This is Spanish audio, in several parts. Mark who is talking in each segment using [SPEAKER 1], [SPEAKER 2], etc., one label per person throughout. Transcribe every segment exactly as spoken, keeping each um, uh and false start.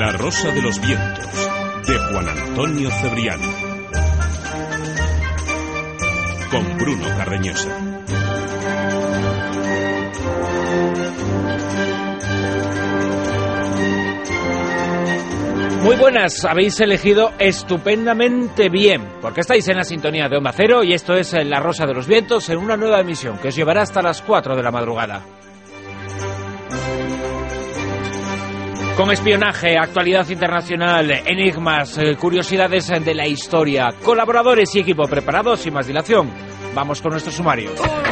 [SPEAKER 1] La Rosa de los Vientos, de Juan Antonio Cebrián. Con Bruno Cardeñosa.
[SPEAKER 2] Muy buenas, habéis elegido estupendamente bien, porque estáis en la sintonía de Onda Cero y esto es La Rosa de los Vientos en una nueva emisión que os llevará hasta las cuatro de la madrugada. Con espionaje, actualidad internacional, enigmas, curiosidades de la historia, colaboradores y equipo preparados, sin más dilación. Vamos con nuestro sumario.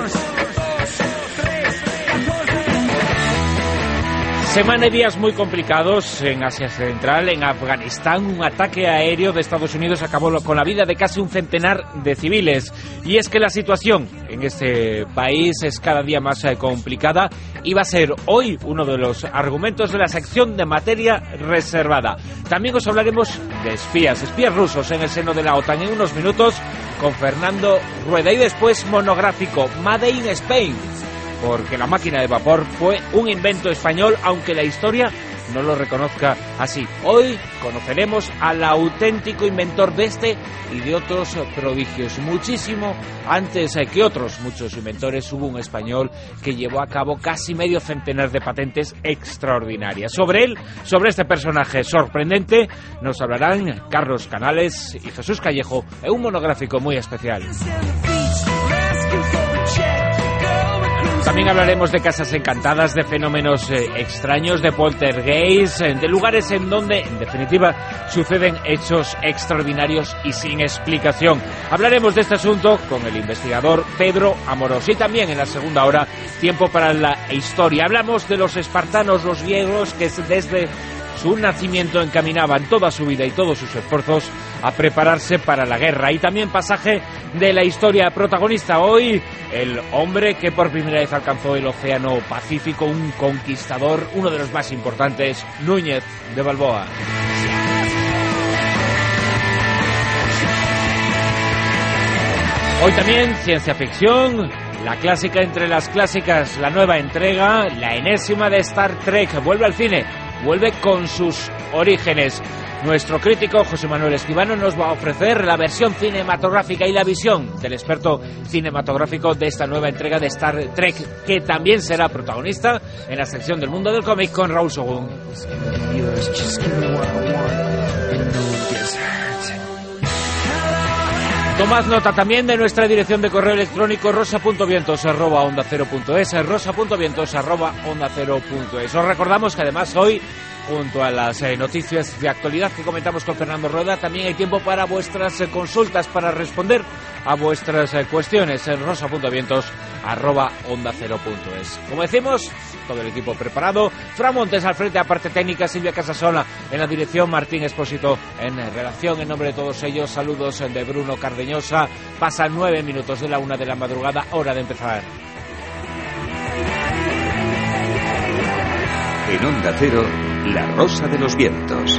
[SPEAKER 2] Semana y días muy complicados en Asia Central, en Afganistán. Un ataque aéreo de Estados Unidos acabó con la vida de casi un centenar de civiles. Y es que la situación en este país es cada día más complicada y va a ser hoy uno de los argumentos de la sección de materia reservada. También os hablaremos de espías, espías rusos en el seno de la OTAN en unos minutos con Fernando Rueda. Y después monográfico Made in Spain, porque la máquina de vapor fue un invento español, aunque la historia no lo reconozca así. Hoy conoceremos al auténtico inventor de este y de otros prodigios. Muchísimo antes que otros muchos inventores, hubo un español que llevó a cabo casi medio centenar de patentes extraordinarias. Sobre él, sobre este personaje sorprendente, nos hablarán Carlos Canales y Jesús Callejo en un monográfico muy especial. También hablaremos de casas encantadas, de fenómenos eh, extraños, de poltergeist, eh, de lugares en donde, en definitiva, suceden hechos extraordinarios y sin explicación. Hablaremos de este asunto con el investigador Pedro Amorós. Y también en la segunda hora, tiempo para la historia. Hablamos de los espartanos, los griegos, que desde su nacimiento encaminaban toda su vida y todos sus esfuerzos a prepararse para la guerra. Y también pasaje de la historia. Protagonista hoy, el hombre que por primera vez alcanzó el Océano Pacífico, un conquistador, uno de los más importantes, Núñez de Balboa. Hoy también ciencia ficción, la clásica entre las clásicas, la nueva entrega, la enésima de Star Trek, vuelve al cine. Vuelve con sus orígenes. Nuestro crítico José Manuel Escribano nos va a ofrecer la versión cinematográfica y la visión del experto cinematográfico de esta nueva entrega de Star Trek, que también será protagonista en la sección del mundo del cómic con Raúl Sogún. Tomad nota también de nuestra dirección de correo electrónico rosa punto vientos arroba onda cero punto es, rosa punto vientos arroba onda cero punto es. Os recordamos que además hoy, junto a las eh, noticias de actualidad que comentamos con Fernando Rueda, también hay tiempo para vuestras eh, consultas, para responder a vuestras eh, cuestiones en rosa punto vientos arroba onda cero punto es. Como decimos, todo el equipo preparado. Fran Montes al frente, aparte técnica, Silvia Casasola en la dirección, Martín Expósito en redacción. En nombre de todos ellos, saludos de Bruno Cardeñosa. Pasan nueve minutos de la una de la madrugada, hora de empezar.
[SPEAKER 3] En Onda Cero, La Rosa de los Vientos.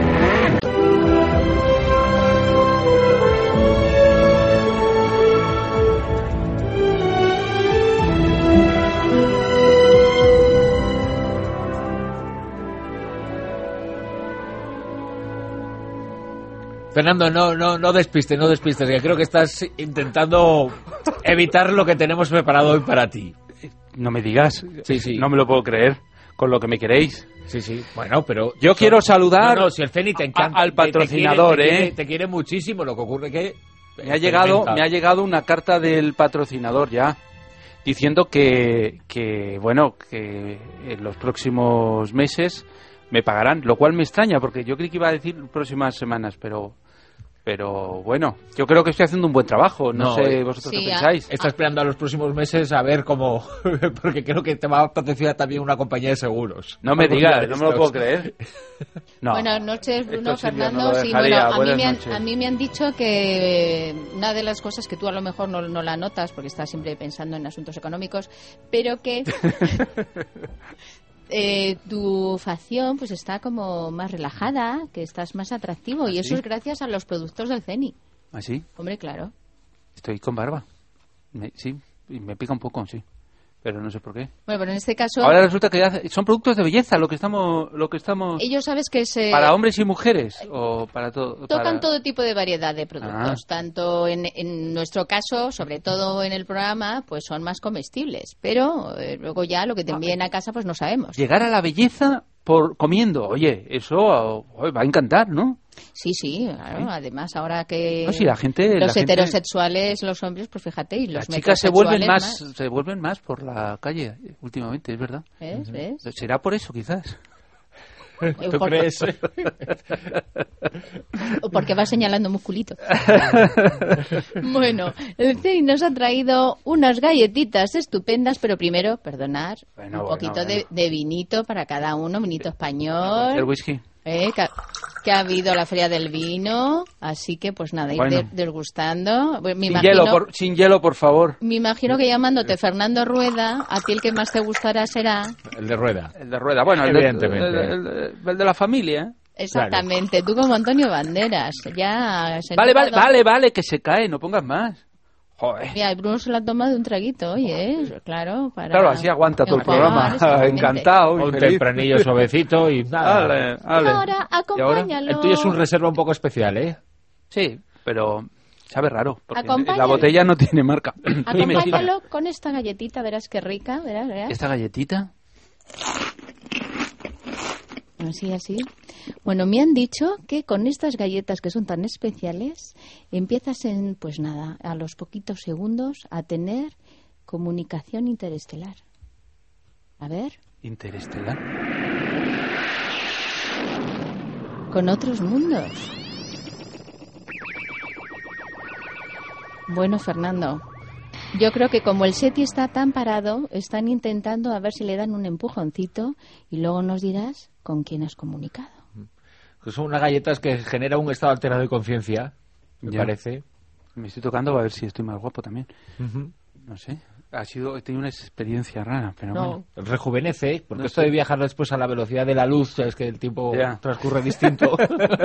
[SPEAKER 2] Fernando, no, no, no despistes, no despistes, que creo que estás intentando evitar lo que tenemos preparado hoy para ti.
[SPEAKER 4] No me digas,
[SPEAKER 2] sí, sí.
[SPEAKER 4] No me lo puedo creer, con lo que me queréis.
[SPEAKER 2] Sí, sí, bueno, pero...
[SPEAKER 4] Yo so... quiero saludar
[SPEAKER 2] no, no, si el Feni te encanta,
[SPEAKER 4] a, al patrocinador,
[SPEAKER 2] te, te, quiere, te,
[SPEAKER 4] ¿eh?
[SPEAKER 2] quiere, te quiere muchísimo, lo que ocurre que...
[SPEAKER 4] Me ha, llegado, me ha llegado una carta del patrocinador ya, diciendo que, que, bueno, que en los próximos meses me pagarán, lo cual me extraña, porque yo creí que iba a decir próximas semanas, pero... Pero bueno, yo creo que estoy haciendo un buen trabajo. No, no sé vosotros sí, qué pensáis.
[SPEAKER 2] Está esperando a los próximos meses a ver cómo... Porque creo que te va a patrocinar también una compañía de seguros.
[SPEAKER 4] No me digas, no me lo puedo creer.
[SPEAKER 5] No. Buenas noches, Bruno, Fernando. No sí, bueno, a mí, me han, a mí me han dicho que una de las cosas que tú a lo mejor no, no la notas, porque estás siempre pensando en asuntos económicos, pero que... Eh, tu facción pues está como más relajada, que estás más atractivo. ¿Ah, y eso sí? Es gracias a los productos del CENI.
[SPEAKER 4] ¿Ah, sí?
[SPEAKER 5] Hombre, claro.
[SPEAKER 4] Estoy con barba. Me, sí, y me pica un poco, sí. pero no sé por qué.
[SPEAKER 5] Bueno, pero en este caso...
[SPEAKER 4] Ahora resulta que hace, son productos de belleza lo que estamos... Lo que estamos
[SPEAKER 5] ellos, ¿sabes que se...
[SPEAKER 4] ¿Para hombres y mujeres? ¿O para todo?
[SPEAKER 5] Tocan
[SPEAKER 4] para...
[SPEAKER 5] todo tipo de variedad de productos.
[SPEAKER 4] Ah.
[SPEAKER 5] Tanto en, en nuestro caso, sobre todo en el programa, pues son más comestibles. Pero eh, luego ya lo que te envíen a casa, pues no sabemos.
[SPEAKER 4] Llegar a la belleza por comiendo. Oye, eso oh, va a encantar, ¿no?
[SPEAKER 5] Sí, sí, claro. ¿Sí? Además, ahora que
[SPEAKER 4] no, sí, la gente,
[SPEAKER 5] los
[SPEAKER 4] la
[SPEAKER 5] heterosexuales, gente... los hombres, pues fíjate, y los
[SPEAKER 4] las chicas se vuelven más,
[SPEAKER 5] más,
[SPEAKER 4] se vuelven más por la calle últimamente, es verdad.
[SPEAKER 5] ¿Ves? ¿Ves?
[SPEAKER 4] Será por eso, quizás.
[SPEAKER 2] ¿Tú crees?
[SPEAKER 5] O porque va señalando musculito. Bueno, el C E I nos ha traído unas galletitas estupendas, pero primero, perdonar,
[SPEAKER 4] bueno,
[SPEAKER 5] un
[SPEAKER 4] bueno,
[SPEAKER 5] poquito
[SPEAKER 4] bueno.
[SPEAKER 5] De, de vinito para cada uno, vinito español.
[SPEAKER 4] El whisky.
[SPEAKER 5] Eh, que, que ha habido la feria del vino, así que pues nada,
[SPEAKER 4] bueno.
[SPEAKER 5] ir de, desgustando. Me
[SPEAKER 4] sin,
[SPEAKER 5] imagino,
[SPEAKER 4] hielo, por, sin hielo, por favor.
[SPEAKER 5] Me imagino que llamándote Fernando Rueda, a ti el que más te gustará será...
[SPEAKER 2] El de Rueda.
[SPEAKER 4] El de Rueda, bueno, el,
[SPEAKER 2] evidentemente.
[SPEAKER 4] De, el, el, el de la familia.
[SPEAKER 5] Exactamente, claro. Tú como Antonio Banderas, ya...
[SPEAKER 4] Vale, vale, vale, vale, que se cae, no pongas más. Joder.
[SPEAKER 5] Mira, Bruno se la ha tomado de un traguito, oye, ¿eh? Claro, para...
[SPEAKER 4] Claro, así aguanta todo el programa. Encantado.
[SPEAKER 2] Un tempranillo suavecito y nada.
[SPEAKER 4] Vale, vale.
[SPEAKER 5] Ahora, acompáñalo.
[SPEAKER 2] El tuyo es un reserva un poco especial, ¿eh?
[SPEAKER 4] Sí, pero sabe raro, porque la botella no tiene marca.
[SPEAKER 5] Acompáñalo con esta galletita, verás qué rica, verás, verás.
[SPEAKER 4] ¿Esta galletita?
[SPEAKER 5] Así, así. Bueno, me han dicho que con estas galletas que son tan especiales, empiezas en, pues nada, a los poquitos segundos a tener comunicación interestelar. A ver.
[SPEAKER 4] ¿Interestelar?
[SPEAKER 5] Con otros mundos. Bueno, Fernando, yo creo que como el SETI está tan parado, están intentando a ver si le dan un empujoncito y luego nos dirás con quién has comunicado.
[SPEAKER 2] Son unas galletas que generan un estado alterado de conciencia, me
[SPEAKER 4] ya.
[SPEAKER 2] parece.
[SPEAKER 4] Me estoy tocando a ver si estoy más guapo también.
[SPEAKER 2] Uh-huh.
[SPEAKER 4] No sé. Ha sido, he tenido una experiencia rara, pero
[SPEAKER 2] no,
[SPEAKER 4] bueno.
[SPEAKER 2] Rejuvenece, porque
[SPEAKER 4] no
[SPEAKER 2] esto
[SPEAKER 4] sé.
[SPEAKER 2] de viajar después a la velocidad de la luz, es que el tiempo
[SPEAKER 4] ya.
[SPEAKER 2] transcurre distinto.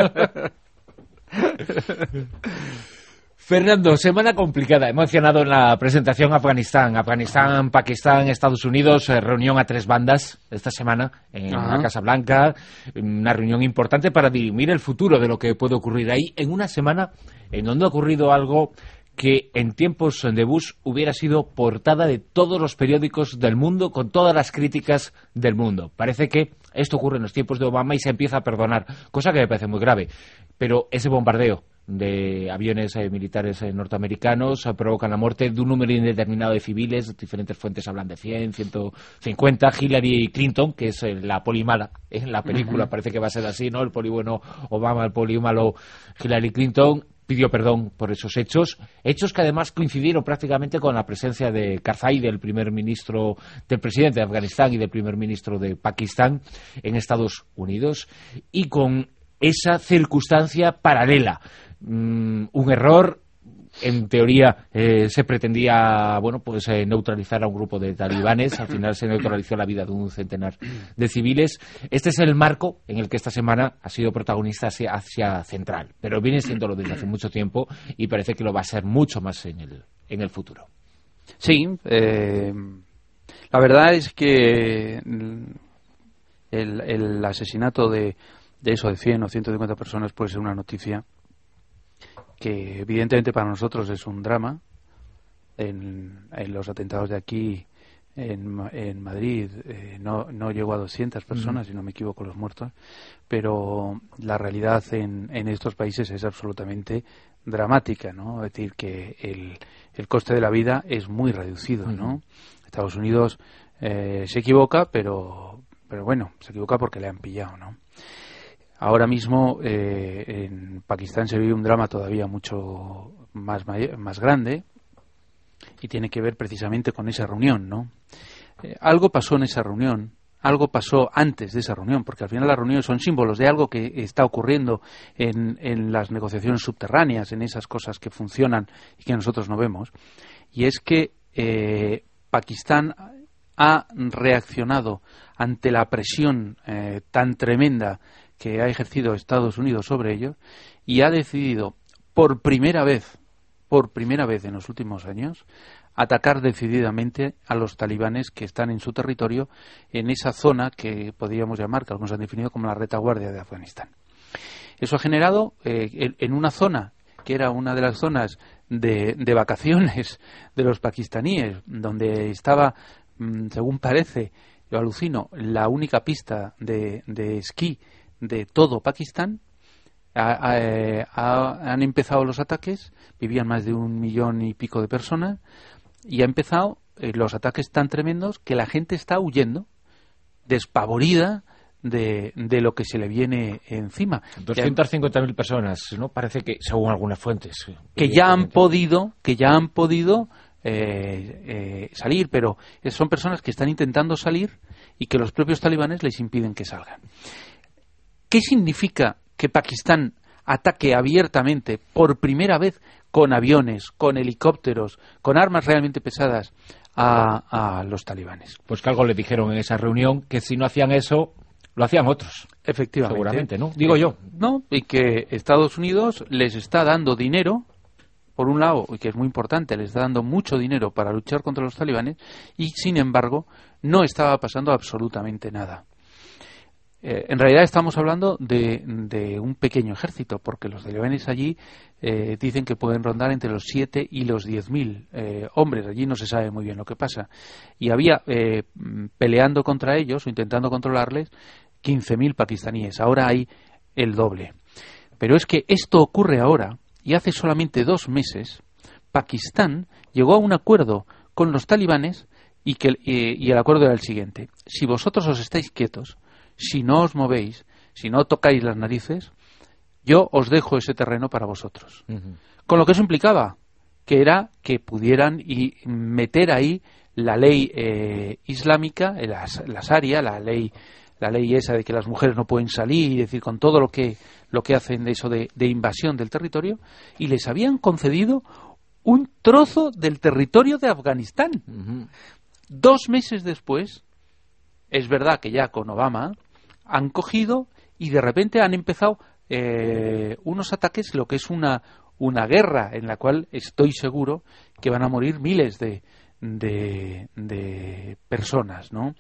[SPEAKER 2] Fernando, semana complicada. He mencionado en la presentación Afganistán. Afganistán, Pakistán, Estados Unidos, eh, reunión a tres bandas esta semana en Ajá. la Casa Blanca. Una reunión importante para dirimir el futuro de lo que puede ocurrir ahí en una semana en donde ha ocurrido algo que en tiempos de Bush hubiera sido portada de todos los periódicos del mundo con todas las críticas del mundo. Parece que esto ocurre en los tiempos de Obama y se empieza a perdonar, cosa que me parece muy grave. Pero ese bombardeo de aviones eh, militares eh, norteamericanos eh, provocan la muerte de un número indeterminado de civiles. Diferentes fuentes hablan de cien, ciento cincuenta. Hillary Clinton, que es eh, la poli mala en la película, uh-huh. parece que va a ser así, ¿no? El poli bueno Obama, el poli malo Hillary Clinton, pidió perdón por esos hechos, hechos que además coincidieron prácticamente con la presencia de Karzai, del primer ministro, del presidente de Afganistán y del primer ministro de Pakistán en Estados Unidos, y con esa circunstancia paralela. Mm, un error, en teoría eh, se pretendía bueno pues eh, neutralizar a un grupo de talibanes, al final se neutralizó la vida de un centenar de civiles. Este es el marco en el que esta semana ha sido protagonista Asia, Asia Central, pero viene siéndolo desde hace mucho tiempo y parece que lo va a ser mucho más en el, en el futuro.
[SPEAKER 4] Sí, eh, la verdad es que el, el asesinato de, de eso, de cien o ciento cincuenta personas puede ser una noticia que evidentemente para nosotros es un drama. En, en los atentados de aquí en, en Madrid eh, no, no llegó a doscientas personas, mm. si no me equivoco, los muertos, pero la realidad en, en estos países es absolutamente dramática, ¿no? Es decir, que el, el coste de la vida es muy reducido, ¿no? Mm. Estados Unidos eh, se equivoca, pero, pero bueno, se equivoca porque le han pillado, ¿no? Ahora mismo eh, en Pakistán se vive un drama todavía mucho más, más grande y tiene que ver precisamente con esa reunión, ¿no? Eh, algo pasó en esa reunión, algo pasó antes de esa reunión, porque al final las reuniones son símbolos de algo que está ocurriendo en, en las negociaciones subterráneas, en esas cosas que funcionan y que nosotros no vemos, y es que eh, Pakistán ha reaccionado ante la presión eh, tan tremenda que ha ejercido Estados Unidos sobre ellos y ha decidido por primera vez, por primera vez en los últimos años, atacar decididamente a los talibanes que están en su territorio, en esa zona que podríamos llamar, que algunos han definido como la retaguardia de Afganistán. Eso ha generado, eh, en una zona que era una de las zonas de, de vacaciones de los pakistaníes, donde estaba, mmm, según parece, yo alucino, la única pista de, de esquí de todo Pakistán, ha, ha, ha, han empezado los ataques, vivían más de un millón y pico de personas, y ha empezado eh, los ataques tan tremendos que la gente está huyendo, despavorida de, de lo que se le viene encima.
[SPEAKER 2] doscientas cincuenta mil personas, ¿no? Parece que, según algunas fuentes,
[SPEAKER 4] que ya han podido, que ya han podido eh, eh, salir, pero son personas que están intentando salir y que los propios talibanes les impiden que salgan. ¿Qué significa que Pakistán ataque abiertamente, por primera vez, con aviones, con helicópteros, con armas realmente pesadas a, a los talibanes?
[SPEAKER 2] Pues que algo le dijeron en esa reunión, que si no hacían eso, lo hacían otros.
[SPEAKER 4] Efectivamente.
[SPEAKER 2] Seguramente, ¿no? Digo yo.
[SPEAKER 4] No, y que Estados Unidos les está dando dinero, por un lado, y que es muy importante, les está dando mucho dinero para luchar contra los talibanes, y sin embargo, no estaba pasando absolutamente nada. Eh, en realidad estamos hablando de, de un pequeño ejército, porque los talibanes allí eh, dicen que pueden rondar entre los siete y los diez mil eh, hombres. Allí no se sabe muy bien lo que pasa. Y había, eh, peleando contra ellos o intentando controlarles, quince mil pakistaníes. Ahora hay el doble. Pero es que esto ocurre ahora, y hace solamente dos meses Pakistán llegó a un acuerdo con los talibanes, y, que, eh, y el acuerdo era el siguiente: si vosotros os estáis quietos, si no os movéis, si no tocáis las narices, yo os dejo ese terreno para vosotros. Uh-huh. Con lo que eso implicaba, que era que pudieran y meter ahí la ley eh, islámica, la, la Sharia, la ley, la ley esa de que las mujeres no pueden salir, es decir, con todo lo que, lo que hacen de eso de, de invasión del territorio, y les habían concedido un trozo del territorio de Afganistán. Uh-huh. Dos meses después, es verdad que ya con Obama han cogido y de repente han empezado eh, unos ataques, lo que es una, una guerra en la cual estoy seguro que van a morir miles de, de, de personas, ¿no?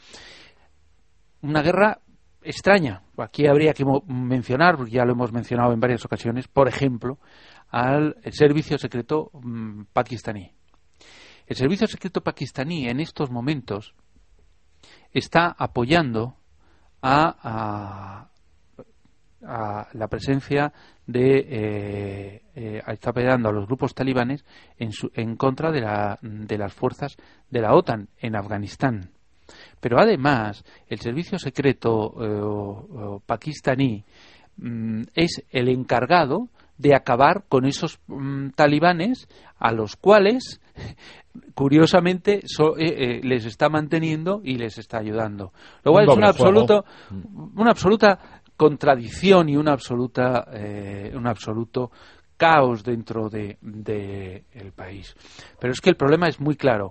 [SPEAKER 4] Una guerra extraña. Aquí habría que mencionar, porque ya lo hemos mencionado en varias ocasiones, por ejemplo, al servicio secreto mmm, pakistaní. El servicio secreto pakistaní en estos momentos está apoyando a, a, a la presencia de eh, eh, está apoyando a los grupos talibanes en, su, en contra de, la, de las fuerzas de la OTAN en Afganistán. Pero además el servicio secreto eh, pakistaní mm, es el encargado de acabar con esos mm, talibanes a los cuales curiosamente so, eh, eh, les está manteniendo y les está ayudando. Lo cual es una absoluta, una absoluta contradicción y una absoluta, eh, un absoluto caos dentro de, de el país. Pero es que el problema es muy claro.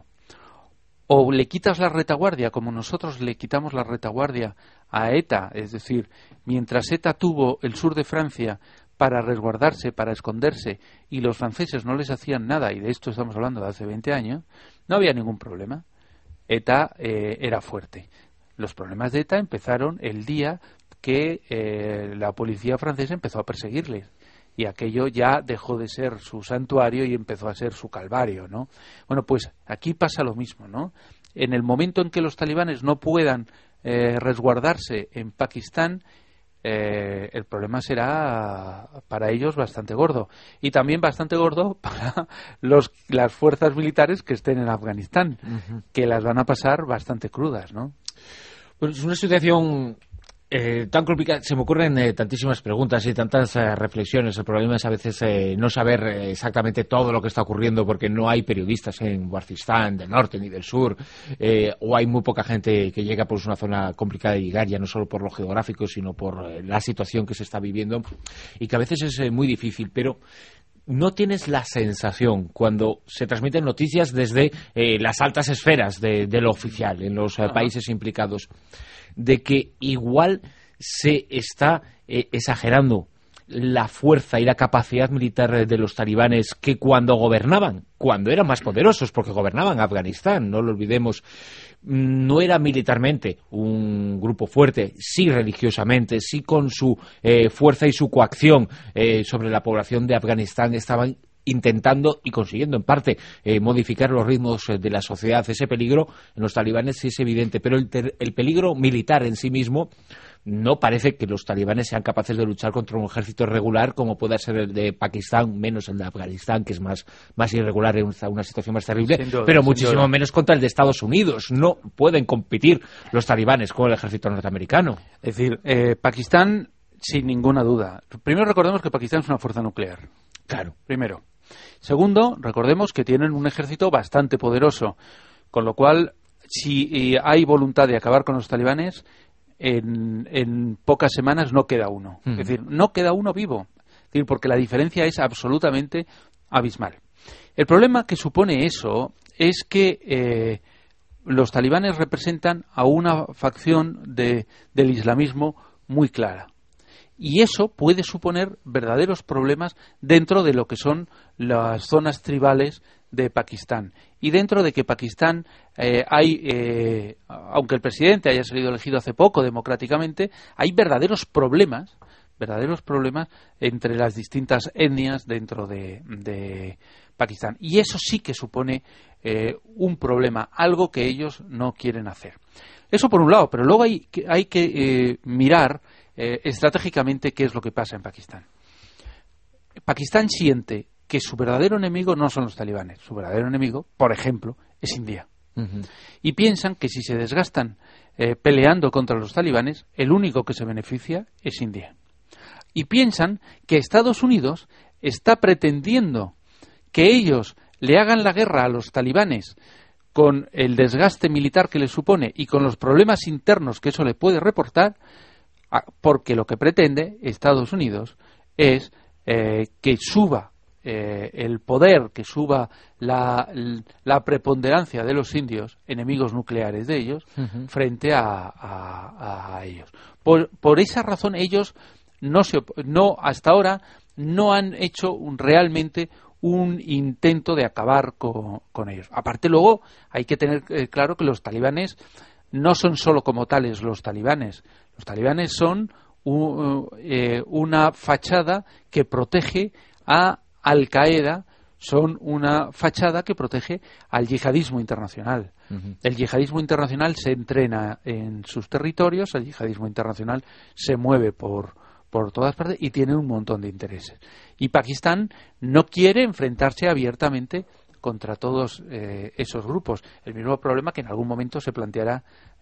[SPEAKER 4] O le quitas la retaguardia, como nosotros le quitamos la retaguardia a ETA, es decir, mientras ETA tuvo el sur de Francia para resguardarse, para esconderse, y los franceses no les hacían nada, y de esto estamos hablando de hace veinte años, no había ningún problema. ETA eh, era fuerte. Los problemas de ETA empezaron el día que eh, la policía francesa empezó a perseguirles, y aquello ya dejó de ser su santuario y empezó a ser su calvario, ¿no? Bueno, pues aquí pasa lo mismo, ¿no? En el momento en que los talibanes no puedan eh, resguardarse en Pakistán, Eh, el problema será para ellos bastante gordo, y también bastante gordo para los, las fuerzas militares que estén en Afganistán, uh-huh. que las van a pasar bastante crudas, ¿no?
[SPEAKER 2] Pues es una situación eh, tan complicada. Se me ocurren eh, tantísimas preguntas y tantas eh, reflexiones. El problema es a veces eh, no saber eh, exactamente todo lo que está ocurriendo, porque no hay periodistas en Waziristan del norte ni del sur, eh, o hay muy poca gente que llega, por una zona complicada de llegar, ya no solo por lo geográfico, sino por eh, la situación que se está viviendo, y que a veces es eh, muy difícil. Pero ¿no tienes la sensación, cuando se transmiten noticias desde eh, las altas esferas de, de lo oficial en los eh, países implicados, de que igual se está eh, exagerando la fuerza y la capacidad militar de los talibanes que cuando gobernaban, cuando eran más poderosos, porque gobernaban Afganistán, no lo olvidemos. No era militarmente un grupo fuerte, sí religiosamente, sí con su eh, fuerza y su coacción eh, sobre la población de Afganistán estaban intentando y consiguiendo en parte eh, modificar los ritmos de la sociedad. Ese peligro en los talibanes sí es evidente, pero el, ter el peligro militar en sí mismo no parece que los talibanes sean capaces de luchar contra un ejército regular como pueda ser el de Pakistán, menos el de Afganistán, que es más, más irregular, en una, una situación más terrible, duda, pero muchísimo duda. menos contra el de Estados Unidos. No pueden competir los talibanes con el ejército norteamericano.
[SPEAKER 4] Es decir, eh, Pakistán, sin ninguna duda. Primero recordemos que Pakistán es una fuerza nuclear.
[SPEAKER 2] Claro.
[SPEAKER 4] Primero. Segundo, recordemos que tienen un ejército bastante poderoso, con lo cual, si eh, hay voluntad de acabar con los talibanes, En, en pocas semanas no queda uno. Mm. Es decir, no queda uno vivo. Es decir, porque la diferencia es absolutamente abismal. El problema que supone eso es que eh, los talibanes representan a una facción de, del islamismo muy clara. Y eso puede suponer verdaderos problemas dentro de lo que son las zonas tribales de Pakistán. Y dentro de que Pakistán eh, hay, eh, aunque el presidente haya salido elegido hace poco democráticamente, hay verdaderos problemas, verdaderos problemas entre las distintas etnias dentro de, de Pakistán. Y eso sí que supone eh, un problema, algo que ellos no quieren hacer. Eso por un lado, pero luego hay que, hay que eh, mirar eh, estratégicamente qué es lo que pasa en Pakistán. Pakistán siente que su verdadero enemigo no son los talibanes. Su verdadero enemigo, por ejemplo, es India. Uh-huh. Y piensan que si se desgastan eh, peleando contra los talibanes, el único que se beneficia es India. Y piensan que Estados Unidos está pretendiendo que ellos le hagan la guerra a los talibanes con el desgaste militar que les supone y con los problemas internos que eso le puede reportar, porque lo que pretende Estados Unidos es eh, que suba Eh, el poder, que suba la, la preponderancia de los indios, enemigos nucleares de ellos, uh-huh. frente a, a, a ellos. Por, por esa razón ellos no se no hasta ahora no han hecho un, realmente un intento de acabar con, con ellos. Aparte luego hay que tener eh, claro que los talibanes no son solo como tales los talibanes. Los talibanes son un, eh, una fachada que protege a Al-Qaeda, son una fachada que protege al yihadismo internacional. Uh-huh. El yihadismo internacional se entrena en sus territorios, el yihadismo internacional se mueve por, por todas partes y tiene un montón de intereses. Y Pakistán no quiere enfrentarse abiertamente contra todos eh, esos grupos. El mismo problema que en algún momento se planteará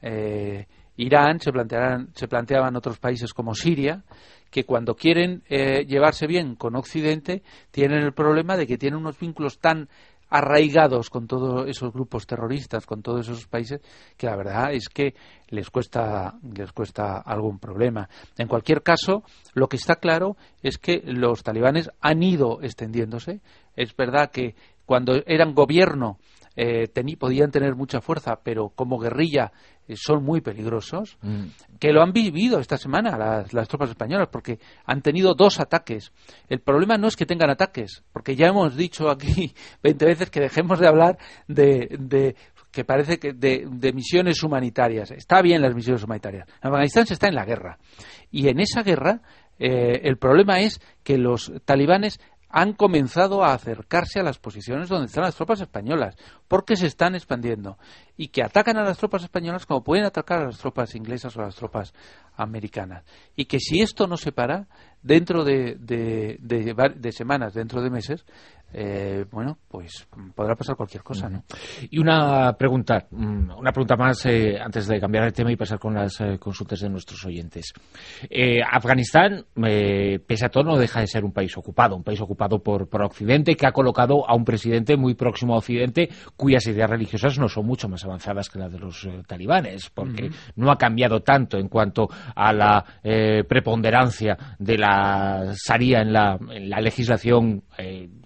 [SPEAKER 4] eh, Irán, se plantearán, se planteaban otros países como Siria, que cuando quieren eh, llevarse bien con Occidente tienen el problema de que tienen unos vínculos tan arraigados con todos esos grupos terroristas, con todos esos países, que la verdad es que les cuesta, les cuesta algún problema. En cualquier caso, lo que está claro es que los talibanes han ido extendiéndose. Es verdad que cuando eran gobierno eh, tení, podían tener mucha fuerza, pero como guerrilla eh, son muy peligrosos, mm. que lo han vivido esta semana las, las tropas españolas, porque han tenido dos ataques. El problema no es que tengan ataques, porque ya hemos dicho aquí veinte veces que dejemos de hablar de, de que parece que de, de misiones humanitarias. Está bien las misiones humanitarias. En Afganistán se está en la guerra, y en esa guerra eh, el problema es que los talibanes han comenzado a acercarse a las posiciones donde están las tropas españolas, porque se están expandiendo, y que atacan a las tropas españolas como pueden atacar a las tropas inglesas o a las tropas americanas. Y que si esto no se para, dentro de, de, de, de semanas, dentro de meses, eh, bueno, pues podrá pasar cualquier cosa, ¿no?
[SPEAKER 2] Y una pregunta, una pregunta más eh, antes de cambiar el tema y pasar con las eh, consultas de nuestros oyentes. Eh, Afganistán, eh, pese a todo, no deja de ser un país ocupado, un país ocupado por, por Occidente, que ha colocado a un presidente muy próximo a Occidente, cuyas ideas religiosas no son mucho más avanzadas que las de los eh, talibanes, porque uh-huh. no ha cambiado tanto en cuanto a la eh, preponderancia de la Sharia en la, en la legislación eh,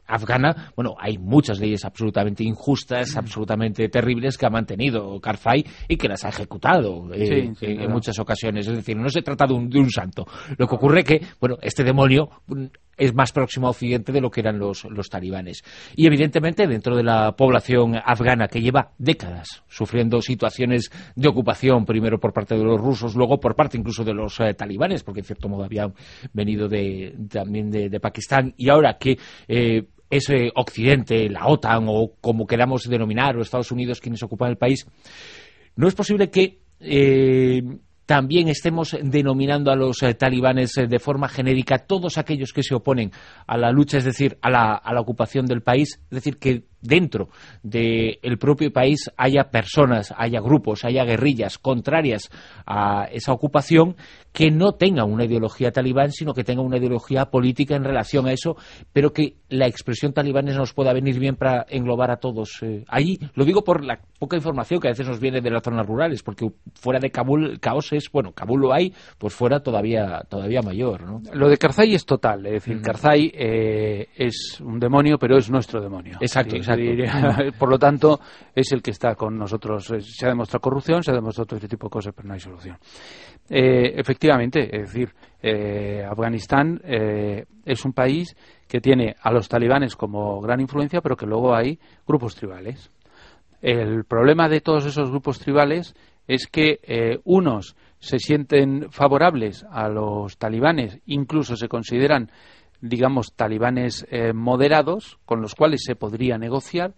[SPEAKER 2] afgana, bueno, hay muchas leyes absolutamente injustas, absolutamente terribles que ha mantenido Karzai y que las ha ejecutado eh,
[SPEAKER 4] sí, sí,
[SPEAKER 2] en,
[SPEAKER 4] claro.
[SPEAKER 2] en muchas ocasiones. Es decir, no se trata de un, de un santo. Lo que ocurre que, bueno, este demonio es más próximo a Occidente de lo que eran los, los talibanes. Y evidentemente dentro de la población afgana que lleva décadas sufriendo situaciones de ocupación, primero por parte de los rusos, luego por parte incluso de los eh, talibanes, porque en cierto modo habían venido de, también de, de Pakistán, y ahora que eh, es eh, Occidente, la OTAN o como queramos denominar, o Estados Unidos quienes ocupan el país, no es posible que eh, también estemos denominando a los eh, talibanes eh, de forma genérica todos aquellos que se oponen a la lucha, es decir, a la, a la ocupación del país, es decir, que dentro del propio país haya personas, haya grupos, haya guerrillas contrarias a esa ocupación que no tengan una ideología talibán, sino que tengan una ideología política en relación a eso, pero que la expresión talibanes nos pueda venir bien para englobar a todos. Eh, ahí lo digo por la poca información que a veces nos viene de las zonas rurales, porque fuera de Kabul el caos es, bueno, Kabul lo hay, pues fuera todavía todavía mayor, ¿no?
[SPEAKER 4] Lo de Karzai es total, es decir,
[SPEAKER 2] Mm.
[SPEAKER 4] Karzai eh, es un demonio, pero es nuestro demonio.
[SPEAKER 2] Exacto,
[SPEAKER 4] Sí,
[SPEAKER 2] exacto.
[SPEAKER 4] diría, por lo tanto, es el que está con nosotros. Se ha demostrado corrupción, se ha demostrado todo este tipo de cosas, pero no hay solución. Eh, efectivamente, es decir, eh, Afganistán eh, es un país que tiene a los talibanes como gran influencia, pero que luego hay grupos tribales. El problema de todos esos grupos tribales es que eh, unos se sienten favorables a los talibanes, incluso se consideran, digamos, talibanes eh, moderados, con los cuales se podría negociar,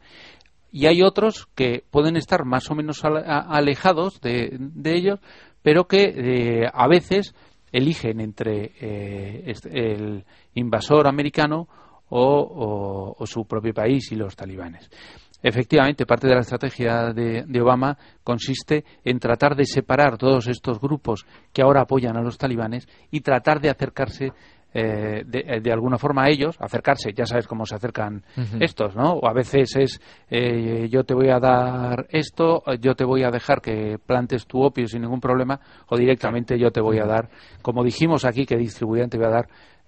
[SPEAKER 4] y hay otros que pueden estar más o menos ale- a- alejados de, de ellos, pero que eh, a veces eligen entre eh, este- el invasor americano o, o, o su propio país y los talibanes. Efectivamente, parte de la estrategia de, de Obama consiste en tratar de separar todos estos grupos que ahora apoyan a los talibanes y tratar de acercarse eh, de, de alguna forma a ellos, acercarse, ya sabes cómo se acercan
[SPEAKER 2] Uh-huh.
[SPEAKER 4] estos, ¿no? O a veces es eh, yo te voy a dar esto, yo te voy a dejar que plantes tu opio sin ningún problema, o directamente yo te voy a dar, como dijimos aquí, que distribuían, te voy a dar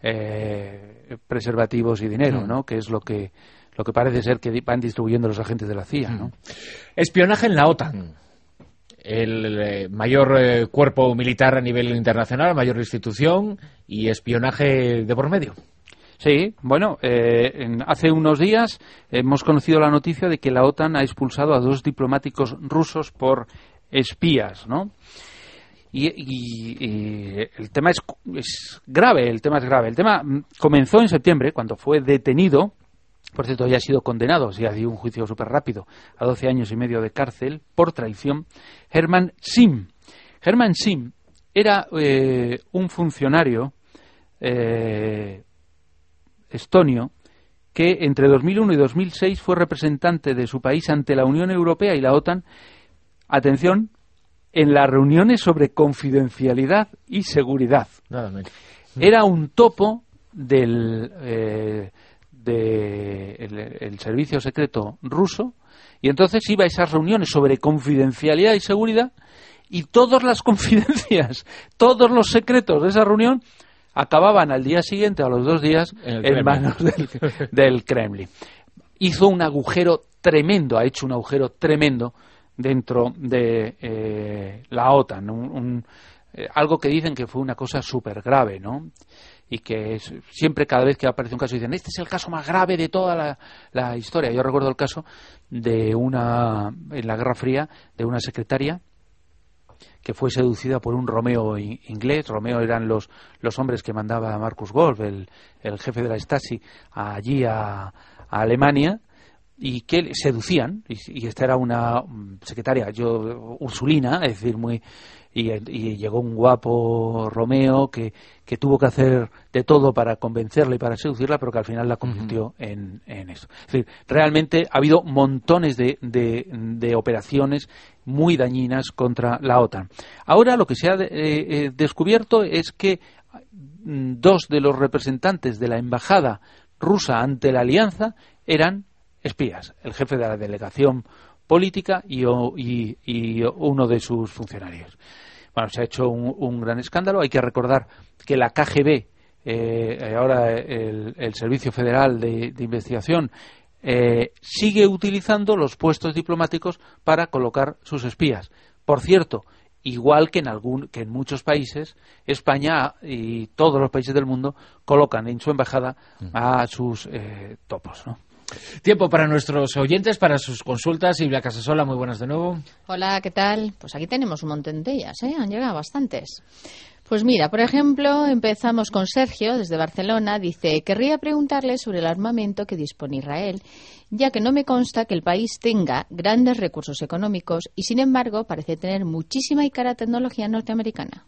[SPEAKER 4] eh, preservativos y dinero,
[SPEAKER 2] Uh-huh.
[SPEAKER 4] ¿no? Que es lo que lo que parece ser que van distribuyendo los agentes de la C I A, ¿no?
[SPEAKER 2] Espionaje en la OTAN. El eh, mayor eh, cuerpo militar a nivel internacional, la mayor institución, y espionaje de por medio.
[SPEAKER 4] Sí, bueno, eh, en- hace unos días hemos conocido la noticia de que la OTAN ha expulsado a dos diplomáticos rusos por espías, ¿no? Y, y- y el tema es, es grave, el tema es grave. El tema mm, comenzó en septiembre, cuando fue detenido. Por cierto, ya ha sido condenado, sí, ha sido un juicio súper rápido, a doce años y medio de cárcel por traición, Herman Sim. Herman Sim era eh, un funcionario eh, estonio que entre dos mil uno y dos mil seis fue representante de su país ante la Unión Europea y la OTAN, atención, en las reuniones sobre confidencialidad y seguridad.
[SPEAKER 2] Nada menos.
[SPEAKER 4] Era un topo del... Eh, de el, el servicio secreto ruso, y entonces iba a esas reuniones sobre confidencialidad y seguridad, y todas las confidencias, todos los secretos de esa reunión acababan al día siguiente, a los dos días,
[SPEAKER 2] En el
[SPEAKER 4] en
[SPEAKER 2] Kremlin.
[SPEAKER 4] manos del, del Kremlin. Hizo un agujero tremendo, ha hecho un agujero tremendo dentro de eh, la OTAN, un, un, eh, algo que dicen que fue una cosa súper grave, ¿no? Y que es, siempre, cada vez que aparece un caso, dicen, este es el caso más grave de toda la, la historia. Yo recuerdo el caso de una, en la Guerra Fría, de una secretaria que fue seducida por un Romeo in- inglés. Romeo eran los, los hombres que mandaba Marcus Wolf, el, el jefe de la Stasi, allí a, a Alemania, y que le seducían, y, y esta era una mm, secretaria, yo, Ursulina, es decir, muy... Y, y llegó un guapo Romeo que, que tuvo que hacer de todo para convencerla y para seducirla, pero que al final la convirtió uh-huh. en, en eso. Es decir, realmente ha habido montones de, de, de operaciones muy dañinas contra la OTAN. Ahora lo que se ha eh, eh, descubierto es que dos de los representantes de la embajada rusa ante la alianza eran espías, el jefe de la delegación política y, y, y uno de sus funcionarios. Bueno, se ha hecho un, un gran escándalo. Hay que recordar que la K G B eh, ahora el, el Servicio Federal de, de Investigación, eh, sigue utilizando los puestos diplomáticos para colocar sus espías. Por cierto, igual que en algún que en muchos países, España y todos los países del mundo colocan en su embajada a sus eh, topos, ¿no?
[SPEAKER 2] Tiempo para nuestros oyentes, para sus consultas. Silvia Casasola, muy buenas de nuevo.
[SPEAKER 5] Hola, ¿qué tal? Pues aquí tenemos un montón de ellas, ¿eh? Han llegado bastantes. Pues mira, por ejemplo, empezamos con Sergio, desde Barcelona. Dice, querría preguntarle sobre el armamento que dispone Israel, ya que no me consta que el país tenga grandes recursos económicos y, sin embargo, parece tener muchísima y cara tecnología norteamericana.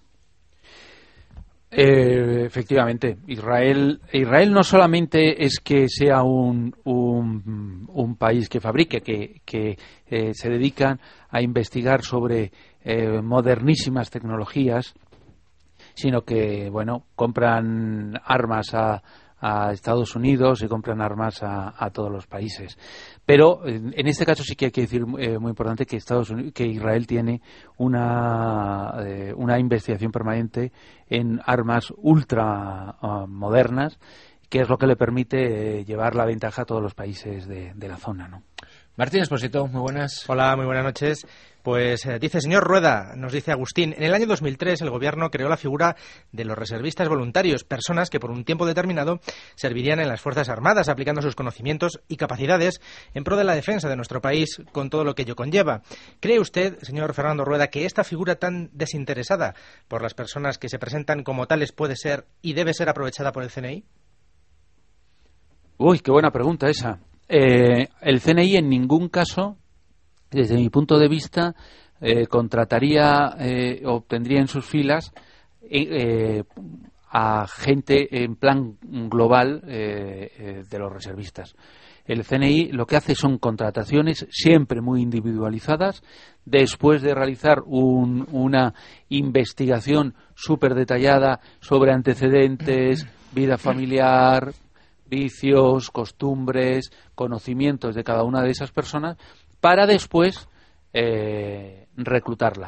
[SPEAKER 4] Eh, efectivamente, Israel Israel no solamente es que sea un, un, un país que fabrique, que, que eh, se dedican a investigar sobre eh, modernísimas tecnologías, sino que, bueno, compran armas a, a Estados Unidos y compran armas a, a todos los países. Pero en, en este caso sí que hay que decir eh, muy importante que Estados Unidos, que Israel tiene una eh, una investigación permanente en armas ultra uh, modernas, que es lo que le permite eh, llevar la ventaja a todos los países de, de la zona, ¿no?
[SPEAKER 2] Martín Esposito, muy buenas.
[SPEAKER 6] Hola, muy buenas noches. Pues eh, dice, señor Rueda, nos dice Agustín, en el año dos mil tres el gobierno creó la figura de los reservistas voluntarios, personas que por un tiempo determinado servirían en las Fuerzas Armadas, aplicando sus conocimientos y capacidades en pro de la defensa de nuestro país, con todo lo que ello conlleva. ¿Cree usted, señor Fernando Rueda, que esta figura tan desinteresada por las personas que se presentan como tales puede ser y debe ser aprovechada por el C N I?
[SPEAKER 4] Uy, qué buena pregunta esa. Eh, el C N I en ningún caso, desde mi punto de vista, eh, contrataría eh, o tendría en sus filas eh, a gente en plan global eh, eh, de los reservistas. El C N I lo que hace son contrataciones siempre muy individualizadas, después de realizar un, una investigación súper detallada sobre antecedentes, vida familiar, vicios, costumbres, conocimientos de cada una de esas personas, para después eh, reclutarla.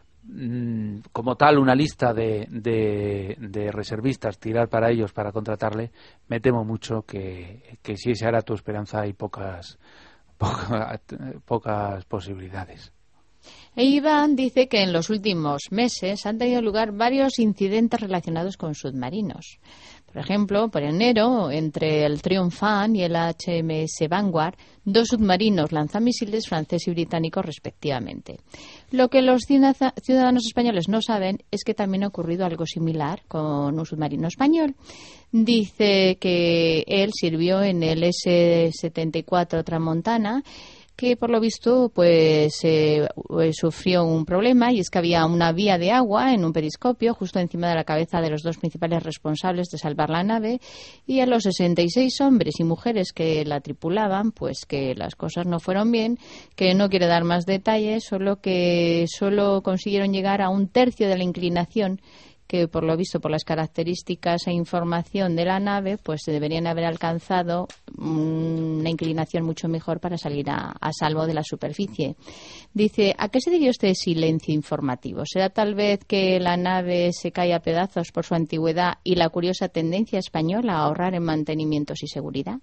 [SPEAKER 4] Como tal, una lista de, de, de reservistas, tirar para ellos para contratarle, me temo mucho que, que si esa era tu esperanza hay pocas, pocas, pocas posibilidades.
[SPEAKER 5] E Iván dice que en los últimos meses han tenido lugar varios incidentes relacionados con submarinos. Por ejemplo, por enero, entre el Triomphant y el H M S Vanguard, dos submarinos lanzamisiles francés y británico respectivamente. Lo que los ciudadanos españoles no saben es que también ha ocurrido algo similar con un submarino español. Dice que él sirvió en el S setenta y cuatro Tramontana, que por lo visto pues eh, sufrió un problema, y es que había una vía de agua en un periscopio justo encima de la cabeza de los dos principales responsables de salvar la nave, y a los sesenta y seis hombres y mujeres que la tripulaban, pues que las cosas no fueron bien, que no quiere dar más detalles, solo que solo consiguieron llegar a un tercio de la inclinación que, por lo visto, por las características e información de la nave, pues deberían haber alcanzado una inclinación mucho mejor para salir a, a salvo de la superficie. Dice, ¿a qué se debió este silencio informativo? ¿Será tal vez que la nave se cae a pedazos por su antigüedad y la curiosa tendencia española a ahorrar en mantenimientos y seguridad?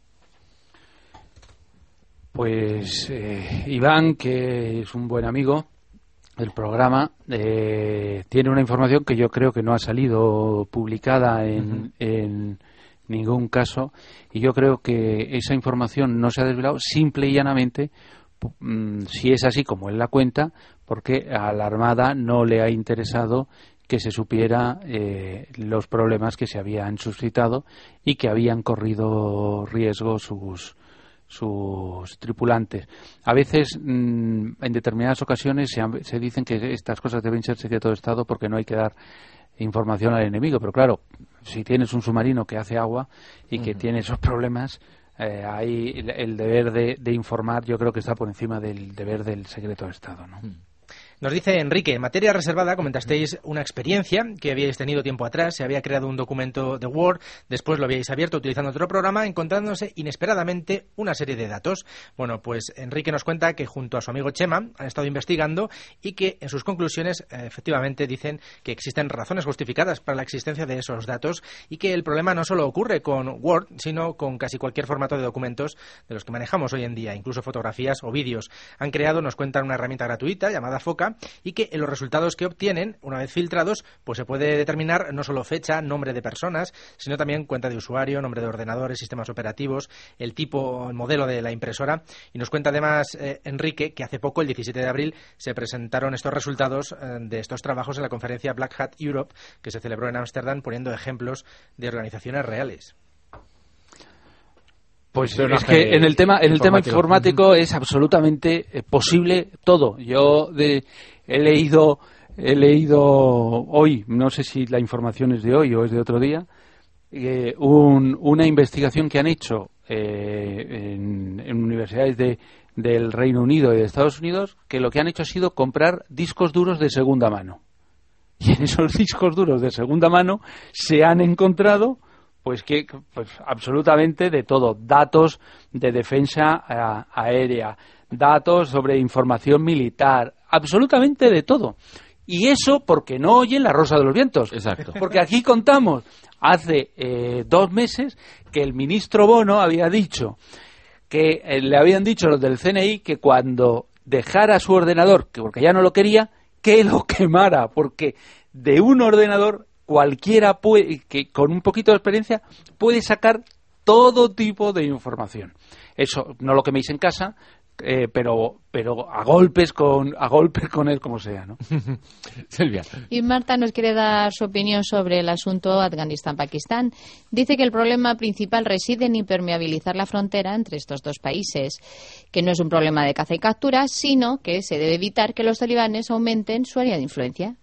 [SPEAKER 4] Pues eh, Iván, que es un buen amigo del programa, eh, tiene una información que yo creo que no ha salido publicada en, uh-huh. en ningún caso, y yo creo que esa información no se ha desvelado simple y llanamente, mm, si es así como él la cuenta, porque a la Armada no le ha interesado que se supiera eh, los problemas que se habían suscitado y que habían corrido riesgo sus sus tripulantes. A veces, mmm, en determinadas ocasiones, se, han, se dicen que estas cosas deben ser secreto de Estado porque no hay que dar información al enemigo. Pero claro, si tienes un submarino que hace agua y que uh-huh. tiene esos problemas, eh, ahí el, el deber de, de informar yo creo que está por encima del deber del secreto de Estado, ¿no? Uh-huh.
[SPEAKER 6] Nos dice Enrique, en materia reservada comentasteis una experiencia que habíais tenido tiempo atrás. Se había creado un documento de Word, después lo habíais abierto utilizando otro programa, encontrándose inesperadamente una serie de datos. Bueno, pues Enrique nos cuenta que junto a su amigo Chema han estado investigando y que en sus conclusiones eh, efectivamente dicen que existen razones justificadas para la existencia de esos datos y que el problema no solo ocurre con Word, sino con casi cualquier formato de documentos de los que manejamos hoy en día, incluso fotografías o vídeos. Han creado, nos cuentan, una herramienta gratuita llamada Foca y que en los resultados que obtienen, una vez filtrados, pues se puede determinar no solo fecha, nombre de personas, sino también cuenta de usuario, nombre de ordenadores, sistemas operativos, el tipo, el modelo de la impresora. Y nos cuenta además eh, Enrique que hace poco, el diecisiete de abril, se presentaron estos resultados eh, de estos trabajos en la conferencia Black Hat Europe, que se celebró en Ámsterdam, poniendo ejemplos de organizaciones reales.
[SPEAKER 4] Pues es que en el tema en el tema informático es absolutamente posible todo. Yo de, he leído he leído hoy, no sé si la información es de hoy o es de otro día, eh, un, una investigación que han hecho eh, en, en universidades de, del Reino Unido y de Estados Unidos, que lo que han hecho ha sido comprar discos duros de segunda mano. Y en esos discos duros de segunda mano se han encontrado pues que pues absolutamente de todo, datos de defensa a, aérea, datos sobre información militar, absolutamente de todo. Y eso porque no oyen La Rosa de los Vientos.
[SPEAKER 2] Exacto.
[SPEAKER 4] Porque aquí contamos hace eh, dos meses que el ministro Bono había dicho que eh, le habían dicho los del C N I que cuando dejara su ordenador, que porque ya no lo quería, que lo quemara, porque de un ordenador cualquiera puede, que con un poquito de experiencia puede sacar todo tipo de información. Eso no lo queméis en casa, eh, pero pero a golpes con a golpes con él como sea, ¿no?
[SPEAKER 2] Silvia.
[SPEAKER 5] Y Marta nos quiere dar su opinión sobre el asunto Afganistán-Pakistán. Dice que el problema principal reside en impermeabilizar la frontera entre estos dos países, que no es un problema de caza y captura, sino que se debe evitar que los talibanes aumenten su área de influencia.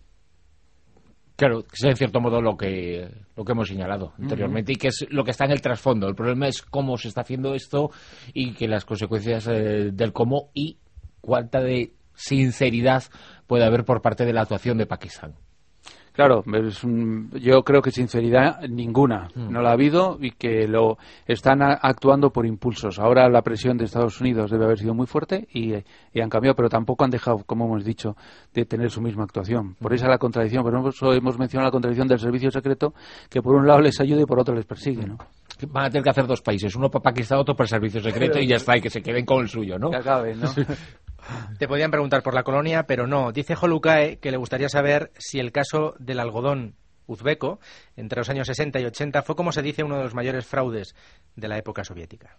[SPEAKER 2] Claro, que es en cierto modo lo que lo que hemos señalado anteriormente, uh-huh. y que es lo que está en el trasfondo. El problema es cómo se está haciendo esto y que las consecuencias eh, del cómo y cuánta de sinceridad puede haber por parte de la actuación de Pakistán.
[SPEAKER 4] Claro, es un, yo creo que sinceridad ninguna, mm. no la ha habido y que lo están a, actuando por impulsos. Ahora la presión de Estados Unidos debe haber sido muy fuerte y, y han cambiado, pero tampoco han dejado, como hemos dicho, de tener su misma actuación. Por esa la contradicción, por eso hemos mencionado la contradicción del servicio secreto, que por un lado les ayuda y por otro les persigue, ¿no?
[SPEAKER 2] Van a tener que hacer dos países, uno para Pakistán, otro para el servicio secreto, pero, y ya está, y que se queden con el suyo, ¿no?
[SPEAKER 4] Que acaben, ¿no?
[SPEAKER 6] Te podían preguntar por la colonia, pero no. Dice Jolucae que le gustaría saber si el caso del algodón uzbeco entre los años sesenta y ochenta fue, como se dice, uno de los mayores fraudes de la época soviética.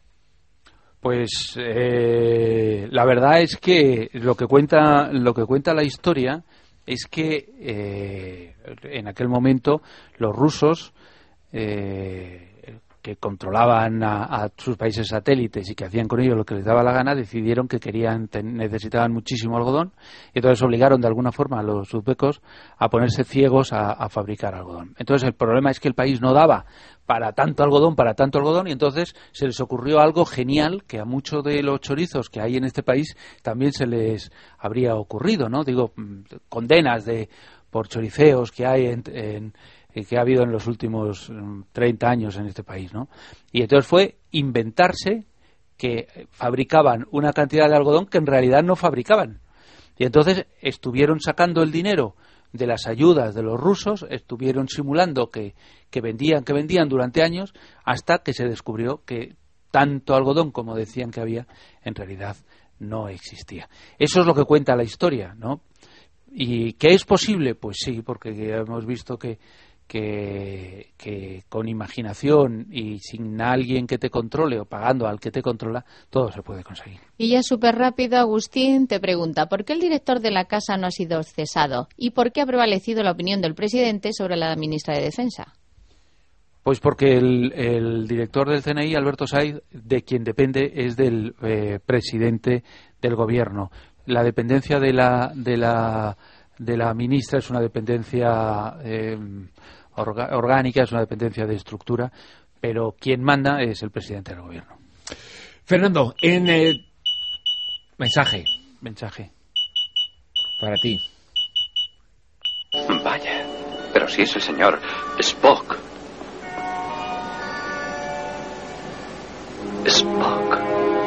[SPEAKER 4] Pues eh, la verdad es que lo que cuenta lo que cuenta la historia es que eh, en aquel momento los rusos eh, que controlaban a, a sus países satélites y que hacían con ellos lo que les daba la gana, decidieron que querían ten, necesitaban muchísimo algodón y entonces obligaron de alguna forma a los uzbecos a ponerse ciegos a, a fabricar algodón. Entonces el problema es que el país no daba para tanto algodón, para tanto algodón, y entonces se les ocurrió algo genial que a muchos de los chorizos que hay en este país también se les habría ocurrido, ¿no? Digo, condenas de por choriceos que hay en, en que ha habido en los últimos treinta años en este país, ¿no? Y entonces fue inventarse que fabricaban una cantidad de algodón que en realidad no fabricaban. Y entonces estuvieron sacando el dinero de las ayudas de los rusos, estuvieron simulando que, que vendían, que vendían durante años, hasta que se descubrió que tanto algodón como decían que había, en realidad no existía. Eso es lo que cuenta la historia, ¿no? ¿Y qué es posible? Pues sí, porque hemos visto que Que, que con imaginación y sin alguien que te controle o pagando al que te controla, todo se puede conseguir.
[SPEAKER 5] Y ya súper rápido, Agustín te pregunta, ¿por qué el director de la Casa no ha sido cesado? ¿Y por qué ha prevalecido la opinión del presidente sobre la ministra de Defensa?
[SPEAKER 4] Pues porque el, el director del C N I, Alberto Saiz, de quien depende es del eh, presidente del gobierno. La dependencia de la... De la de la ministra es una dependencia eh, orga, orgánica, es una dependencia de estructura, pero quien manda es el presidente del gobierno.
[SPEAKER 2] Fernando, en eh, mensaje.
[SPEAKER 4] Mensaje.
[SPEAKER 2] Para ti.
[SPEAKER 3] Vaya, pero si es el señor Spock. Spock.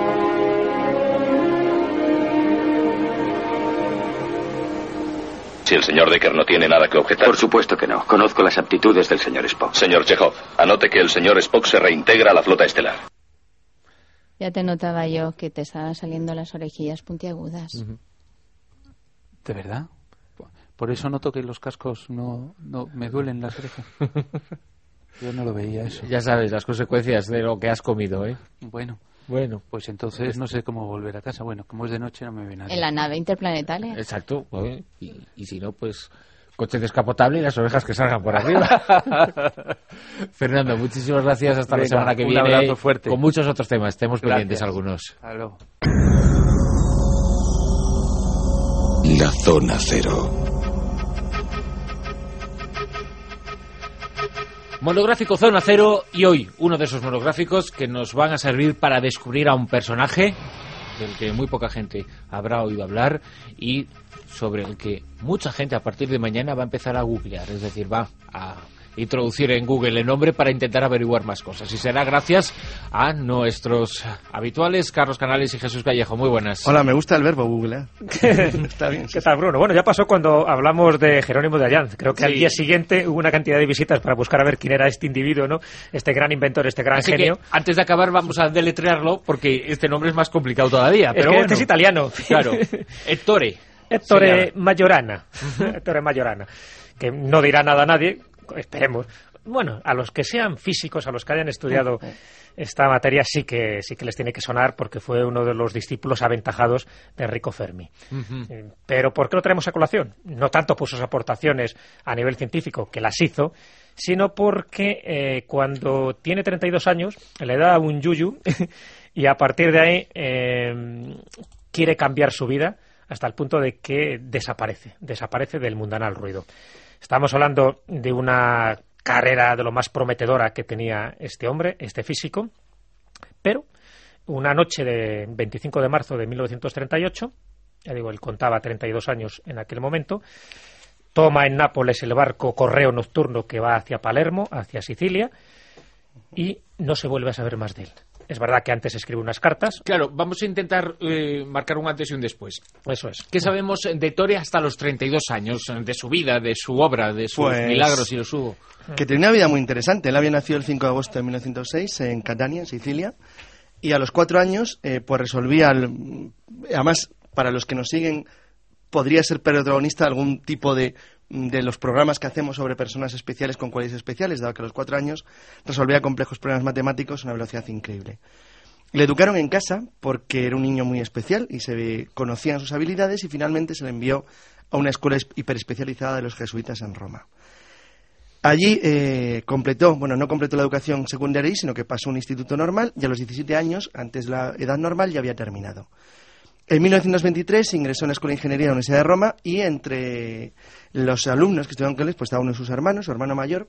[SPEAKER 7] Si el señor Decker no tiene nada que objetar.
[SPEAKER 3] Por supuesto que no. Conozco las aptitudes del señor Spock.
[SPEAKER 7] Señor Chekhov, anote que el señor Spock se reintegra a la flota estelar.
[SPEAKER 5] Ya te notaba yo que te estaban saliendo las orejillas puntiagudas.
[SPEAKER 4] Uh-huh. ¿De verdad? Por eso noto que los cascos no, no me duelen las orejas. Yo no lo veía eso.
[SPEAKER 2] Ya sabes las consecuencias de lo que has comido, ¿eh?
[SPEAKER 4] Bueno.
[SPEAKER 2] Bueno.
[SPEAKER 4] Pues entonces no sé cómo volver a casa. Bueno, como es de noche no me ve nadie.
[SPEAKER 5] En la nave interplanetaria.
[SPEAKER 2] Exacto. ¿Eh? Y, y si no, pues coche descapotable y las orejas que salgan por arriba. Fernando, muchísimas gracias. Hasta Venga, la semana que
[SPEAKER 4] un
[SPEAKER 2] viene.
[SPEAKER 4] Un abrazo fuerte.
[SPEAKER 2] Con muchos otros temas. Estemos
[SPEAKER 4] gracias.
[SPEAKER 2] pendientes algunos.
[SPEAKER 4] Hasta luego.
[SPEAKER 1] La Zona Cero.
[SPEAKER 2] Monográfico Zona Cero, y hoy uno de esos monográficos que nos van a servir para descubrir a un personaje del que muy poca gente habrá oído hablar y sobre el que mucha gente a partir de mañana va a empezar a googlear, es decir, va a introducir en Google el nombre para intentar averiguar más cosas. Y será gracias a nuestros habituales Carlos Canales y Jesús Callejo. Muy buenas.
[SPEAKER 8] Hola, me gusta el verbo googlear. Está bien.
[SPEAKER 9] ¿Qué tal, Bruno? Bueno, ya pasó cuando hablamos de Jerónimo de Allanz. Creo que sí. Al día siguiente hubo una cantidad de visitas para buscar a ver quién era este individuo, ¿no? Este gran inventor, este gran
[SPEAKER 2] Así
[SPEAKER 9] genio.
[SPEAKER 2] Que, antes de acabar vamos a deletrearlo porque este nombre es más complicado todavía. Pero
[SPEAKER 9] es que
[SPEAKER 2] bueno,
[SPEAKER 9] este es italiano.
[SPEAKER 2] Claro. Ettore.
[SPEAKER 9] Ettore Majorana. Ettore Majorana. Que no dirá nada a nadie. Esperemos. Bueno, a los que sean físicos, a los que hayan estudiado esta materia, sí que sí que les tiene que sonar porque fue uno de los discípulos aventajados de Enrico Fermi. Uh-huh. Eh, pero ¿por qué lo traemos a colación? No tanto por sus aportaciones a nivel científico, que las hizo, sino porque eh, cuando tiene treinta y dos años le da un yuyu y a partir de ahí eh, quiere cambiar su vida hasta el punto de que desaparece, desaparece del mundanal ruido. Estamos hablando de una carrera de lo más prometedora que tenía este hombre, este físico, pero una noche de veinticinco de marzo de mil novecientos treinta y ocho, ya digo, él contaba treinta y dos años en aquel momento, toma en Nápoles el barco Correo Nocturno que va hacia Palermo, hacia Sicilia, y no se vuelve a saber más de él. Es verdad que antes escribe unas cartas.
[SPEAKER 2] Claro, vamos a intentar eh, marcar un antes y un después.
[SPEAKER 9] Eso es.
[SPEAKER 2] ¿Qué sabemos de Ettore hasta los treinta y dos años? De su vida, de su obra, de sus pues, milagros y los hubo.
[SPEAKER 8] Que tenía una vida muy interesante. Él había nacido el cinco de agosto de mil novecientos seis en Catania, en Sicilia. Y a los cuatro años, eh, pues resolvía... El, además, para los que nos siguen, podría ser protagonista de algún tipo de... de los programas que hacemos sobre personas especiales con cualidades especiales, dado que a los cuatro años resolvía complejos problemas matemáticos a una velocidad increíble. Le educaron en casa porque era un niño muy especial y se conocían sus habilidades y finalmente se le envió a una escuela hiperespecializada de los jesuitas en Roma. Allí eh, completó, bueno, no completó la educación secundaria, sino que pasó a un instituto normal y a los diecisiete años, antes de la edad normal, ya había terminado. En mil novecientos veintitrés ingresó en la Escuela de Ingeniería de la Universidad de Roma y entre los alumnos que estuvieron con él pues estaba uno de sus hermanos, su hermano mayor,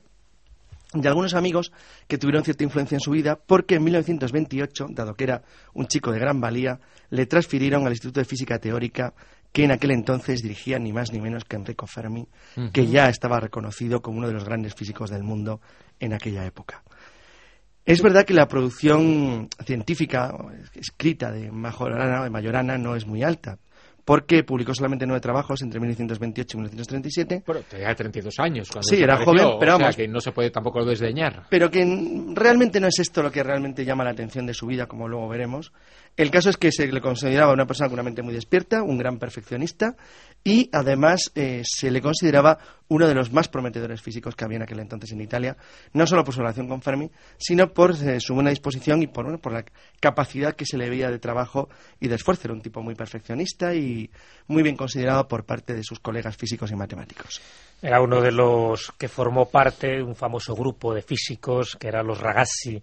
[SPEAKER 8] y algunos amigos que tuvieron cierta influencia en su vida porque en mil novecientos veintiocho, dado que era un chico de gran valía, le transfirieron al Instituto de Física Teórica que en aquel entonces dirigía ni más ni menos que Enrico Fermi, uh-huh. que ya estaba reconocido como uno de los grandes físicos del mundo en aquella época. Es verdad que la producción científica escrita de Majorana, de Majorana no es muy alta, porque publicó solamente nueve trabajos entre mil novecientos veintiocho y mil novecientos treinta y siete.
[SPEAKER 2] Pero tenía treinta y dos años cuando
[SPEAKER 8] sí, era joven, pero vamos,
[SPEAKER 2] o sea, que no se puede tampoco desdeñar.
[SPEAKER 8] Pero que realmente no es esto lo que realmente llama la atención de su vida, como luego veremos. El caso es que se le consideraba una persona con una mente muy despierta, un gran perfeccionista, y además eh, se le consideraba uno de los más prometedores físicos que había en aquel entonces en Italia, no solo por su relación con Fermi, sino por eh, su buena disposición y por, bueno, por la capacidad que se le veía de trabajo y de esfuerzo. Era un tipo muy perfeccionista y muy bien considerado por parte de sus colegas físicos y matemáticos.
[SPEAKER 9] Era uno de los que formó parte de un famoso grupo de físicos que eran los Ragazzi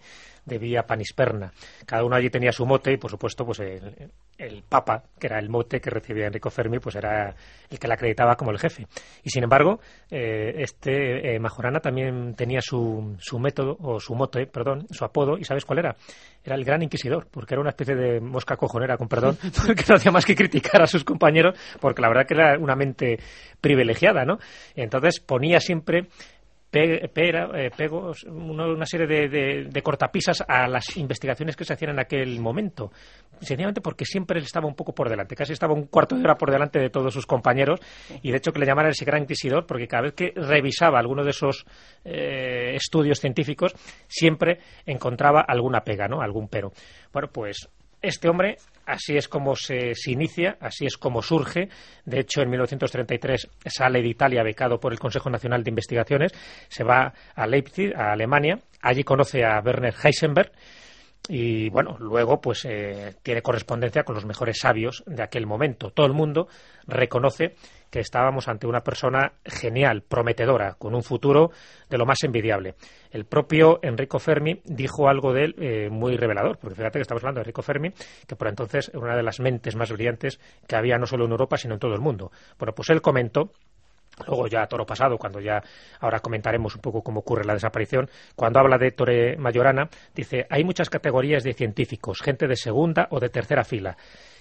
[SPEAKER 9] de Vía Panisperna. Cada uno allí tenía su mote y, por supuesto, pues el, el Papa, que era el mote que recibía Enrico Fermi, pues era el que le acreditaba como el jefe. Y, sin embargo, eh, este eh, Majorana también tenía su, su método, o su mote, perdón, su apodo, ¿y sabes cuál era? Era el Gran Inquisidor, porque era una especie de mosca cojonera, con perdón, porque no hacía más que criticar a sus compañeros, porque la verdad que era una mente privilegiada, ¿no? Entonces ponía siempre pe, pera, eh, pegos, una, una serie de, de, de cortapisas a las investigaciones que se hacían en aquel momento, sencillamente porque siempre él estaba un poco por delante, casi estaba un cuarto de hora por delante de todos sus compañeros, y de hecho que le llamaran ese Gran Inquisidor, porque cada vez que revisaba alguno de esos eh, estudios científicos, siempre encontraba alguna pega, ¿no? Algún pero. Bueno, pues este hombre, así es como se, se inicia, así es como surge. De hecho, en mil novecientos treinta y tres sale de Italia becado por el Consejo Nacional de Investigaciones, se va a Leipzig, a Alemania, allí conoce a Werner Heisenberg y, bueno, luego pues eh, tiene correspondencia con los mejores sabios de aquel momento. Todo el mundo reconoce que estábamos ante una persona genial, prometedora, con un futuro de lo más envidiable. El propio Enrico Fermi dijo algo de él eh, muy revelador, porque fíjate que estamos hablando de Enrico Fermi, que por entonces era una de las mentes más brillantes que había no solo en Europa, sino en todo el mundo. Bueno, pues él comentó, luego ya a toro pasado, cuando ya ahora comentaremos un poco cómo ocurre la desaparición, cuando habla de Ettore Majorana, dice, hay muchas categorías de científicos, gente de segunda o de tercera fila,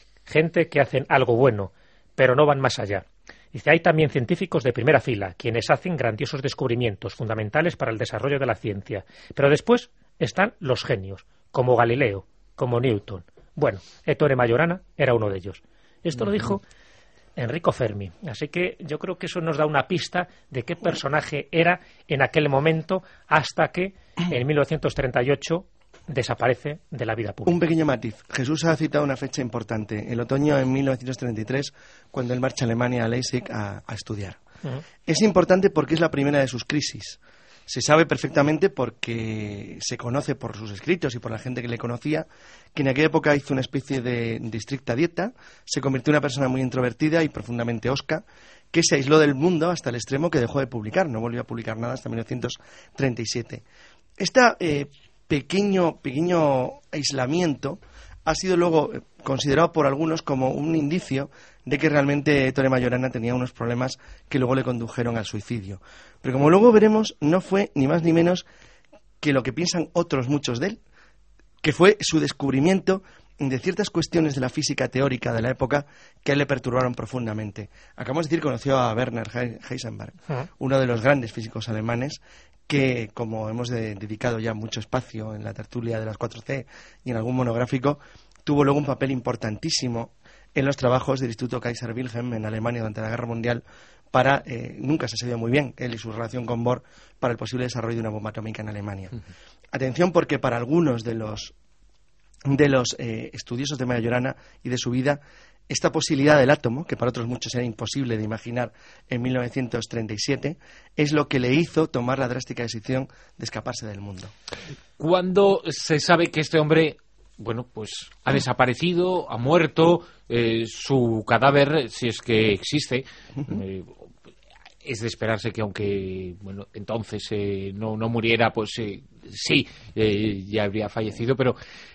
[SPEAKER 9] gente que hacen algo bueno, pero no van más allá. Dice, hay también científicos de primera fila, quienes hacen grandiosos descubrimientos fundamentales para el desarrollo de la ciencia. Pero después están los genios, como Galileo, como Newton. Bueno, Ettore Majorana era uno de ellos. Esto lo dijo Enrico Fermi. Así que yo creo que eso nos da una pista de qué personaje era en aquel momento, hasta que en mil novecientos treinta y ocho desaparece de la vida pública.
[SPEAKER 8] Un pequeño matiz. Jesús ha citado una fecha importante, el otoño de mil novecientos treinta y tres, cuando él marcha a Alemania, a Leipzig, a, a estudiar. Uh-huh. Es importante porque es la primera de sus crisis. Se sabe perfectamente, porque se conoce por sus escritos y por la gente que le conocía, que en aquella época hizo una especie de, de estricta dieta, se convirtió en una persona muy introvertida y profundamente hosca, que se aisló del mundo hasta el extremo que dejó de publicar, no volvió a publicar nada hasta mil novecientos treinta y siete. Esta eh, pequeño, pequeño aislamiento ha sido luego considerado por algunos como un indicio de que realmente Ettore Majorana tenía unos problemas que luego le condujeron al suicidio. Pero como luego veremos, no fue ni más ni menos que lo que piensan otros muchos de él, que fue su descubrimiento de ciertas cuestiones de la física teórica de la época que a él le perturbaron profundamente. Acabamos de decir, conoció a Werner Heisenberg, uh-huh. uno de los grandes físicos alemanes, que, como hemos de, dedicado ya mucho espacio en la tertulia de las cuatro ce y en algún monográfico, tuvo luego un papel importantísimo en los trabajos del Instituto Kaiser Wilhelm en Alemania durante la Guerra Mundial para, eh, nunca se sabió muy bien, él y su relación con Bohr, para el posible desarrollo de una bomba atómica en Alemania. Uh-huh. Atención, porque para algunos de los, de los eh, estudiosos de Majorana y de su vida, esta posibilidad del átomo, que para otros muchos era imposible de imaginar en mil novecientos treinta y siete, es lo que le hizo tomar la drástica decisión de escaparse del mundo.
[SPEAKER 2] Cuando se sabe que este hombre, bueno, pues ha desaparecido, ha muerto, eh, su cadáver, si es que existe, eh, es de esperarse que aunque, bueno, entonces eh, no, no muriera, pues eh, sí, eh, ya habría fallecido, pero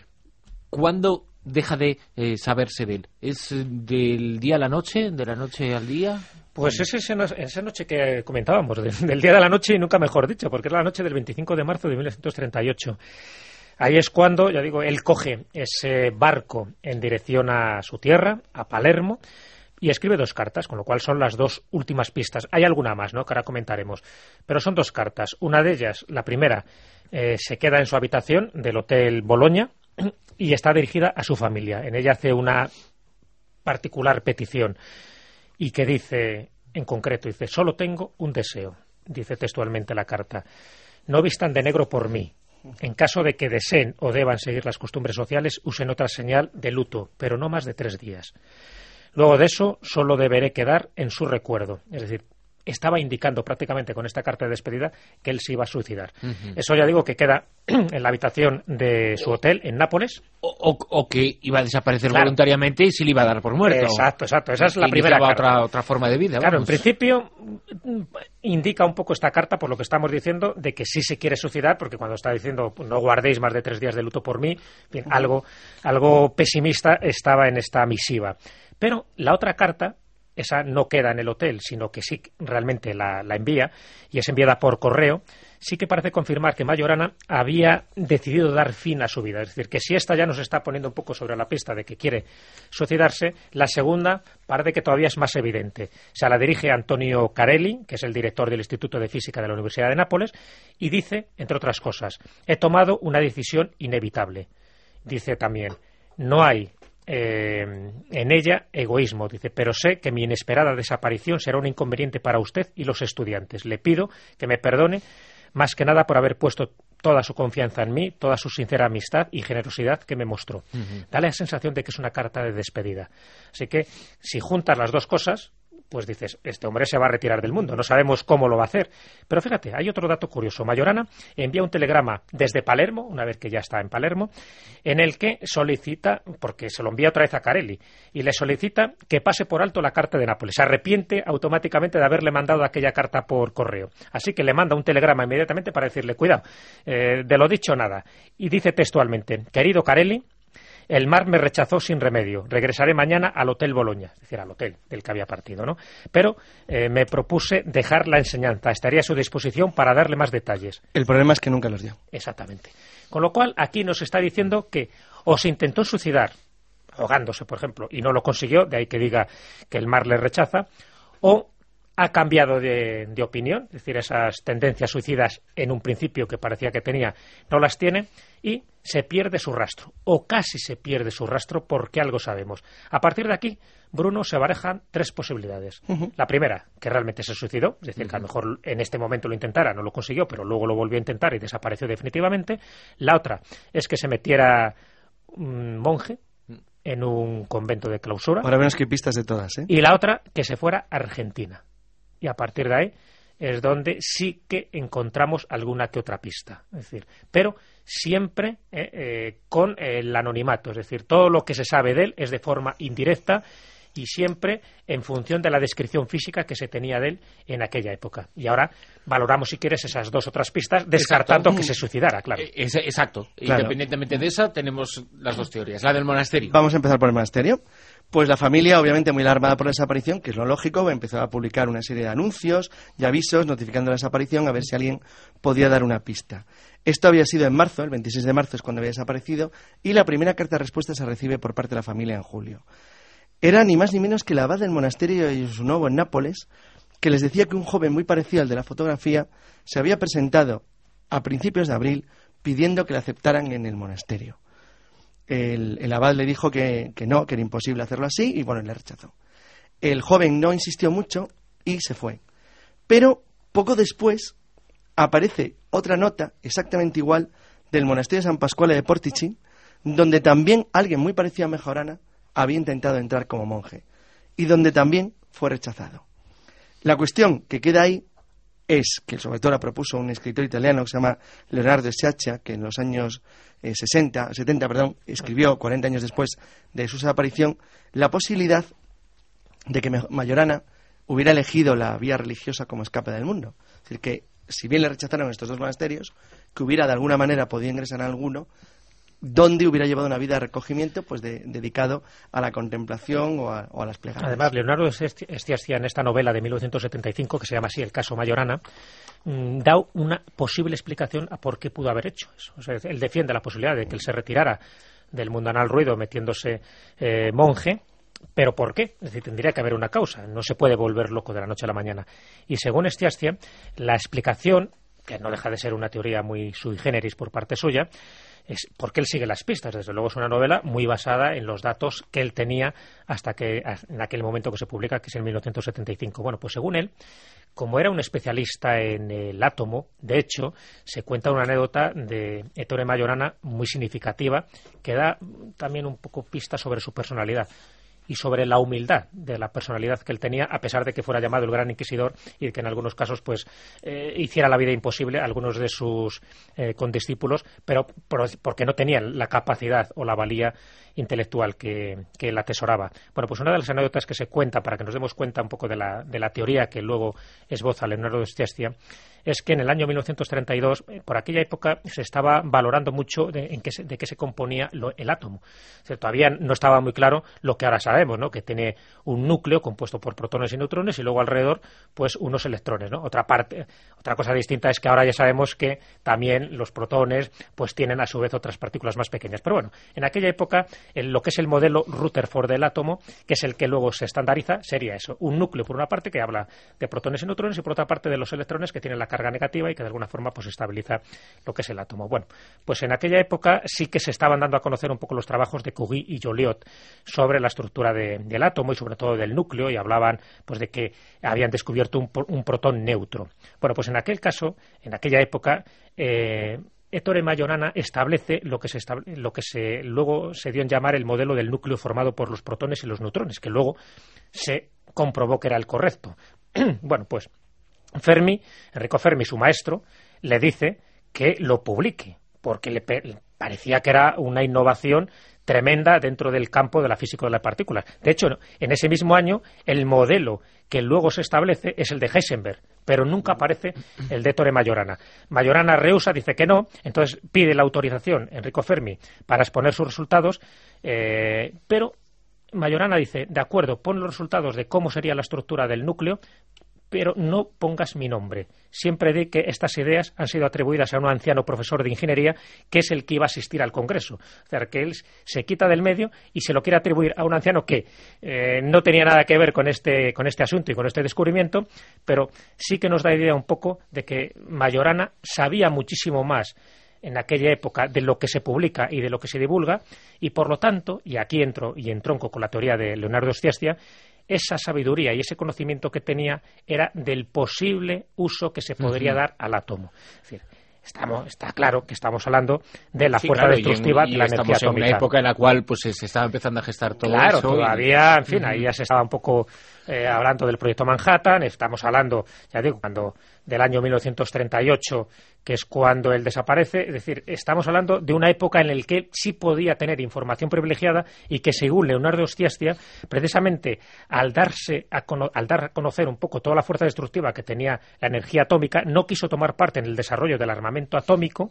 [SPEAKER 2] ¿cuándo deja de eh, saberse de él? ¿Es del día a la noche, de la noche al día?
[SPEAKER 9] Pues es esa, esa noche que comentábamos, de, del día de la noche, y nunca mejor dicho, porque es la noche del veinticinco de marzo de mil novecientos treinta y ocho. Ahí es cuando, ya digo, él coge ese barco en dirección a su tierra, a Palermo, y escribe dos cartas, con lo cual son las dos últimas pistas. Hay alguna más, ¿no?, que ahora comentaremos, pero son dos cartas. Una de ellas, la primera, eh, se queda en su habitación del Hotel Bologna, y está dirigida a su familia. En ella hace una particular petición y que dice, en concreto, dice, solo tengo un deseo, dice textualmente la carta, no vistan de negro por mí. En caso de que deseen o deban seguir las costumbres sociales, usen otra señal de luto, pero no más de tres días. Luego de eso, solo deberé quedar en su recuerdo. Es decir, estaba indicando prácticamente con esta carta de despedida que él se iba a suicidar.
[SPEAKER 2] Uh-huh.
[SPEAKER 9] Eso ya digo que queda en la habitación de su hotel en Nápoles.
[SPEAKER 2] O, o, o que iba a desaparecer
[SPEAKER 9] claro.
[SPEAKER 2] voluntariamente y se le iba a dar por muerto.
[SPEAKER 9] Exacto, exacto. Esa es la primera carta.
[SPEAKER 2] Otra, otra forma de vida.
[SPEAKER 9] Claro,
[SPEAKER 2] vamos.
[SPEAKER 9] en principio indica un poco esta carta, por lo que estamos diciendo, de que sí se quiere suicidar, porque cuando está diciendo no guardéis más de tres días de luto por mí, bien, algo, algo pesimista estaba en esta misiva. Pero la otra carta, esa no queda en el hotel, sino que sí realmente la, la envía, y es enviada por correo, sí que parece confirmar que Majorana había decidido dar fin a su vida. Es decir, que si esta ya nos está poniendo un poco sobre la pista de que quiere suicidarse, la segunda parece que todavía es más evidente. Se la dirige a Antonio Carelli, que es el director del Instituto de Física de la Universidad de Nápoles, y dice, entre otras cosas, he tomado una decisión inevitable. Dice también, no hay Eh, en ella egoísmo, dice, pero sé que mi inesperada desaparición será un inconveniente para usted y los estudiantes. Le pido que me perdone más que nada por haber puesto toda su confianza en mí, toda su sincera amistad y generosidad que me mostró. Uh-huh. Da la sensación de que es una carta de despedida. Así que si juntas las dos cosas, pues dices, este hombre se va a retirar del mundo, no sabemos cómo lo va a hacer. Pero fíjate, hay otro dato curioso. Majorana envía un telegrama desde Palermo, una vez que ya está en Palermo, en el que solicita, porque se lo envía otra vez a Carelli, y le solicita que pase por alto la carta de Nápoles. Se arrepiente automáticamente de haberle mandado aquella carta por correo. Así que le manda un telegrama inmediatamente para decirle, cuidado, eh, de lo dicho nada. Y dice textualmente, querido Carelli, el mar me rechazó sin remedio. Regresaré mañana al Hotel Bologna, es decir, al hotel del que había partido, ¿no? Pero eh, me propuse dejar la enseñanza. Estaría a su disposición para darle más detalles.
[SPEAKER 8] El problema es que nunca los dio.
[SPEAKER 9] Exactamente. Con lo cual, aquí nos está diciendo que o se intentó suicidar, ahogándose, por ejemplo, y no lo consiguió, de ahí que diga que el mar le rechaza, o ha cambiado de, de opinión, es decir, esas tendencias suicidas en un principio que parecía que tenía, no las tiene, y se pierde su rastro, o casi se pierde su rastro, porque algo sabemos. A partir de aquí, Bruno, se barajan tres posibilidades. Uh-huh. La primera, que realmente se suicidó, es decir, uh-huh. que a lo mejor en este momento lo intentara, no lo consiguió, pero luego lo volvió a intentar y desapareció definitivamente. La otra es que se metiera un monje en un convento de clausura.
[SPEAKER 8] Ahora menos que pistas de todas, ¿eh?
[SPEAKER 9] Y la otra, que se fuera a Argentina. Y a partir de ahí es donde sí que encontramos alguna que otra pista. Es decir, pero siempre eh, eh, con el anonimato. Es decir, todo lo que se sabe de él es de forma indirecta y siempre en función de la descripción física que se tenía de él en aquella época. Y ahora valoramos, si quieres, esas dos otras pistas, descartando exacto. que se suicidara, claro.
[SPEAKER 2] Es, exacto. Claro. Independientemente de esa, tenemos las dos teorías. La del monasterio.
[SPEAKER 8] Vamos a empezar por el monasterio. Pues la familia, obviamente muy alarmada por la desaparición, que es lo lógico, empezó a publicar una serie de anuncios y avisos notificando la desaparición a ver si alguien podía dar una pista. Esto había sido en marzo, el veintiséis de marzo es cuando había desaparecido, y la primera carta de respuesta se recibe por parte de la familia en julio. Era ni más ni menos que el abad del monasterio de Jesús en Nápoles, que les decía que un joven muy parecido al de la fotografía se había presentado a principios de abril pidiendo que le aceptaran en el monasterio. El, el abad le dijo que, que no, que era imposible hacerlo así, y bueno, le rechazó. El joven no insistió mucho y se fue. Pero poco después aparece otra nota exactamente igual del monasterio de San Pasquale de Portici, donde también alguien muy parecido a Majorana había intentado entrar como monje y donde también fue rechazado. La cuestión que queda ahí es que sobre todo la propuso un escritor italiano que se llama Leonardo Sciaccia, que en los años eh, sesenta, setenta, perdón, escribió cuarenta años después de su desaparición la posibilidad de que Majorana hubiera elegido la vía religiosa como escape del mundo. Es decir, que si bien le rechazaron estos dos monasterios, que hubiera de alguna manera podido ingresar a alguno donde hubiera llevado una vida de recogimiento pues de, dedicado a la contemplación o a, o a las plegarias.
[SPEAKER 9] Además, Leonardo Sciaccia, en esta novela de mil novecientos setenta y cinco, que se llama así El caso Majorana, mmm, da una posible explicación a por qué pudo haber hecho eso. O sea, él defiende la posibilidad de que él se retirara del mundanal ruido metiéndose eh, monje, pero ¿por qué? Es decir, tendría que haber una causa. No se puede volver loco de la noche a la mañana. Y según Sciaccia, la explicación, que no deja de ser una teoría muy sui generis por parte suya, es porque él sigue las pistas. Desde luego es una novela muy basada en los datos que él tenía hasta que en aquel momento que se publica, que es en mil novecientos setenta y cinco. Bueno, pues según él, como era un especialista en el átomo, de hecho, se cuenta una anécdota de Ettore Majorana muy significativa, que da también un poco pista sobre su personalidad. y sobre la humildad de la personalidad que él tenía, a pesar de que fuera llamado el Gran Inquisidor y que en algunos casos pues eh, hiciera la vida imposible a algunos de sus eh, condiscípulos, pero por, porque no tenían la capacidad o la valía intelectual que, que él atesoraba. Bueno, pues una de las anécdotas que se cuenta, para que nos demos cuenta un poco de la, de la teoría que luego esboza Leonardo de Stiestia, es que en el año mil novecientos treinta y dos, por aquella época, se estaba valorando mucho de, en qué se, de qué se componía lo, el átomo. O sea, todavía no estaba muy claro lo que ahora sabemos, ¿no? Que tiene un núcleo compuesto por protones y neutrones y luego alrededor, pues, unos electrones, ¿no? Otra parte, otra cosa distinta es que ahora ya sabemos que también los protones, pues, tienen a su vez otras partículas más pequeñas. Pero bueno, en aquella época, en lo que es el modelo Rutherford del átomo, que es el que luego se estandariza, sería eso: un núcleo por una parte que habla de protones y neutrones y por otra parte de los electrones que tienen la carga negativa y que de alguna forma pues estabiliza lo que es el átomo. Bueno, pues en aquella época sí que se estaban dando a conocer un poco los trabajos de Curie y Joliot sobre la estructura de, del átomo y sobre todo del núcleo, y hablaban pues de que habían descubierto un, un protón neutro. Bueno, pues en aquel caso, en aquella época, eh, Ettore Majorana establece lo que se estable, lo que se luego se dio en llamar el modelo del núcleo formado por los protones y los neutrones, que luego se comprobó que era el correcto. Bueno, pues Fermi, Enrico Fermi, su maestro, le dice que lo publique, porque le, pe- le parecía que era una innovación tremenda dentro del campo de la física de las partículas. De hecho, en ese mismo año, el modelo que luego se establece es el de Heisenberg, pero nunca aparece el de Ettore Majorana. Majorana rehúsa, dice que no, entonces pide la autorización Enrico Fermi para exponer sus resultados, eh, pero Majorana dice, de acuerdo, pon los resultados de cómo sería la estructura del núcleo, pero no pongas mi nombre. Siempre di que estas ideas han sido atribuidas a un anciano profesor de ingeniería que es el que iba a asistir al Congreso. O sea, que él se quita del medio y se lo quiere atribuir a un anciano que eh, no tenía nada que ver con este, con este asunto y con este descubrimiento, pero sí que nos da idea un poco de que Majorana sabía muchísimo más en aquella época de lo que se publica y de lo que se divulga, y por lo tanto, y aquí entro y entronco con la teoría de Leonardo Stiestia, esa sabiduría y ese conocimiento que tenía era del posible uso que se podría uh-huh. dar al átomo. Es decir, estamos, está claro que estamos hablando de la
[SPEAKER 2] sí,
[SPEAKER 9] fuerza
[SPEAKER 2] claro,
[SPEAKER 9] destructiva
[SPEAKER 2] y en,
[SPEAKER 9] de la
[SPEAKER 2] y
[SPEAKER 9] energía
[SPEAKER 2] atómica. Estamos en una época en la cual pues se estaba empezando a gestar todo
[SPEAKER 9] claro,
[SPEAKER 2] eso.
[SPEAKER 9] Claro, todavía,
[SPEAKER 2] y...
[SPEAKER 9] en fin, ahí ya se estaba un poco eh, hablando del proyecto Manhattan, estamos hablando, ya digo, cuando del año mil novecientos treinta y ocho, que es cuando él desaparece, es decir, estamos hablando de una época en la que él sí podía tener información privilegiada y que, según Leonardo Stiestia, precisamente al darse a cono- al dar a conocer un poco toda la fuerza destructiva que tenía la energía atómica, no quiso tomar parte en el desarrollo del armamento atómico,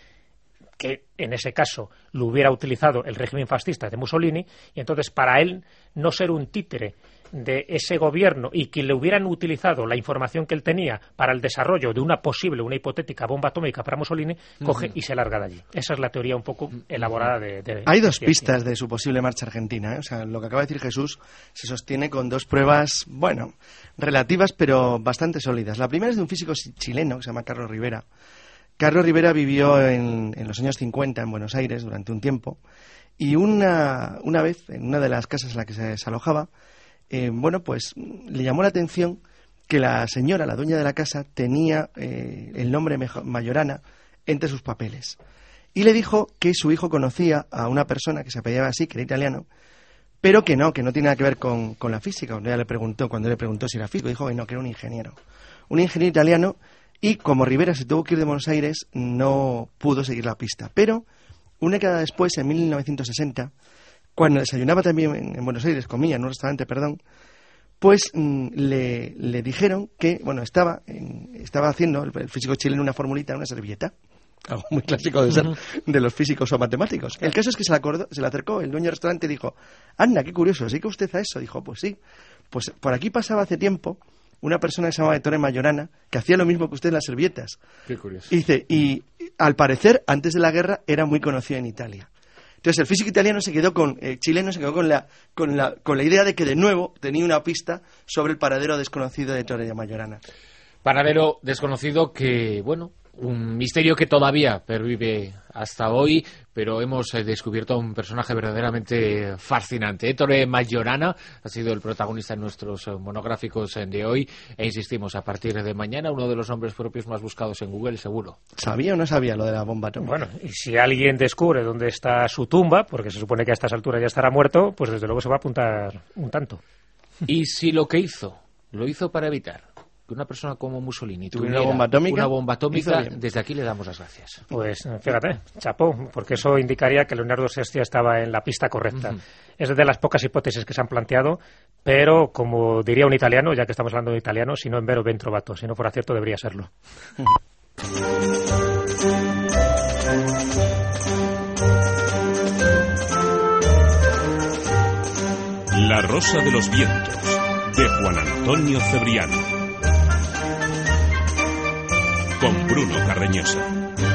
[SPEAKER 9] que en ese caso lo hubiera utilizado el régimen fascista de Mussolini, y entonces para él no ser un títere de ese gobierno y que le hubieran utilizado la información que él tenía para el desarrollo de una posible, una hipotética bomba atómica para Mussolini, coge uh-huh. y se larga de allí. Esa es la teoría un poco elaborada de... de
[SPEAKER 8] Hay dos
[SPEAKER 9] de
[SPEAKER 8] pistas de su posible marcha argentina, ¿eh? O sea, lo que acaba de decir Jesús se sostiene con dos pruebas, bueno, relativas pero bastante sólidas. La primera es de un físico chileno que se llama Carlos Rivera. Carlos Rivera vivió en, en los años cincuenta en Buenos Aires durante un tiempo, y una, una vez, en una de las casas en la que se desalojaba, eh, bueno, pues le llamó la atención que la señora, la dueña de la casa, tenía eh, el nombre Majorana entre sus papeles. Y le dijo que su hijo conocía a una persona que se apellidaba así, que era italiano, pero que no, que no tiene nada que ver con, con la física. Cuando ella le preguntó, cuando le preguntó si era físico, dijo que no, que era un ingeniero. Un ingeniero italiano. Y como Rivera se tuvo que ir de Buenos Aires, no pudo seguir la pista. Pero una década después, en mil novecientos sesenta, cuando desayunaba también en, en Buenos Aires, comía en un restaurante, perdón, pues mmm, le, le dijeron que, bueno, estaba, en, estaba haciendo el, el físico chileno una formulita en una servilleta. Algo muy clásico de ser de los físicos o matemáticos. El caso es que se le, acordó, se le acercó el dueño del restaurante y dijo: anda, qué curioso, ¿sí que usted a eso? Dijo, pues sí. Pues por aquí pasaba hace tiempo una persona que se llamaba Ettore Majorana, que hacía lo mismo que usted en las servilletas.
[SPEAKER 2] Qué curioso.
[SPEAKER 8] Y dice, y al parecer, antes de la guerra, era muy conocido en Italia. Entonces el físico italiano se quedó con, eh, chileno se quedó con la, con, la, con la idea de que de nuevo tenía una pista sobre el paradero desconocido de Ettore Majorana.
[SPEAKER 2] Paradero desconocido que, bueno, Un misterio que todavía pervive hasta hoy, pero hemos eh, descubierto a un personaje verdaderamente fascinante. Ettore Majorana ha sido el protagonista en nuestros eh, monográficos eh, de hoy, e insistimos, a partir de mañana, uno de los nombres propios más buscados en Google, seguro.
[SPEAKER 8] ¿Sabía o no sabía lo de la bomba atómica?
[SPEAKER 9] Bueno, y si alguien descubre dónde está su tumba, porque se supone que a estas alturas ya estará muerto, pues desde luego se va a apuntar un tanto.
[SPEAKER 2] Y si lo que hizo, lo hizo para evitar que una persona como Mussolini tuviera
[SPEAKER 8] una bomba atómica,
[SPEAKER 2] una bomba atómica, desde aquí le damos las gracias.
[SPEAKER 9] Pues fíjate, chapó, porque eso indicaría que Leonardo sexto estaba en la pista correcta. Uh-huh. Es de las pocas hipótesis que se han planteado, pero como diría un italiano, ya que estamos hablando de italiano, si no en vero ben trovato, si no fuera cierto debería serlo.
[SPEAKER 1] La Rosa de los Vientos, de Juan Antonio Cebrián, con Bruno Cardeñosa.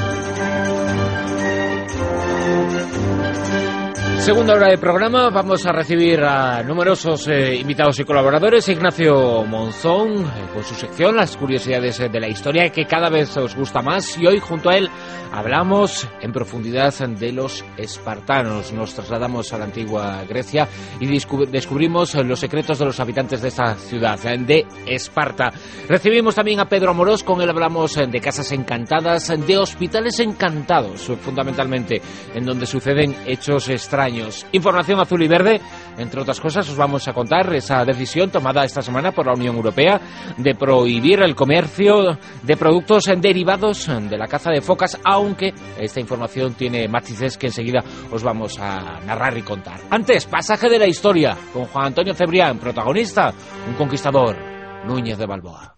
[SPEAKER 2] Segunda hora de programa, vamos a recibir a numerosos eh, invitados y colaboradores. Ignacio Monzón, eh, con su sección Las curiosidades eh, de la historia, que cada vez os gusta más, y hoy junto a él hablamos en profundidad de los espartanos. Nos trasladamos a la antigua Grecia y descub- descubrimos los secretos de los habitantes de esta ciudad, eh, de Esparta. Recibimos también a Pedro Amorós, con él hablamos eh, de casas encantadas, de hospitales encantados, fundamentalmente, en donde suceden hechos extraños. Información azul y verde, entre otras cosas, os vamos a contar esa decisión tomada esta semana por la Unión Europea de prohibir el comercio de productos derivados de la caza de focas, aunque esta información tiene matices que enseguida os vamos a narrar y contar. Antes, pasaje de la historia con Juan Antonio Cebrián, protagonista, un conquistador, Núñez de Balboa.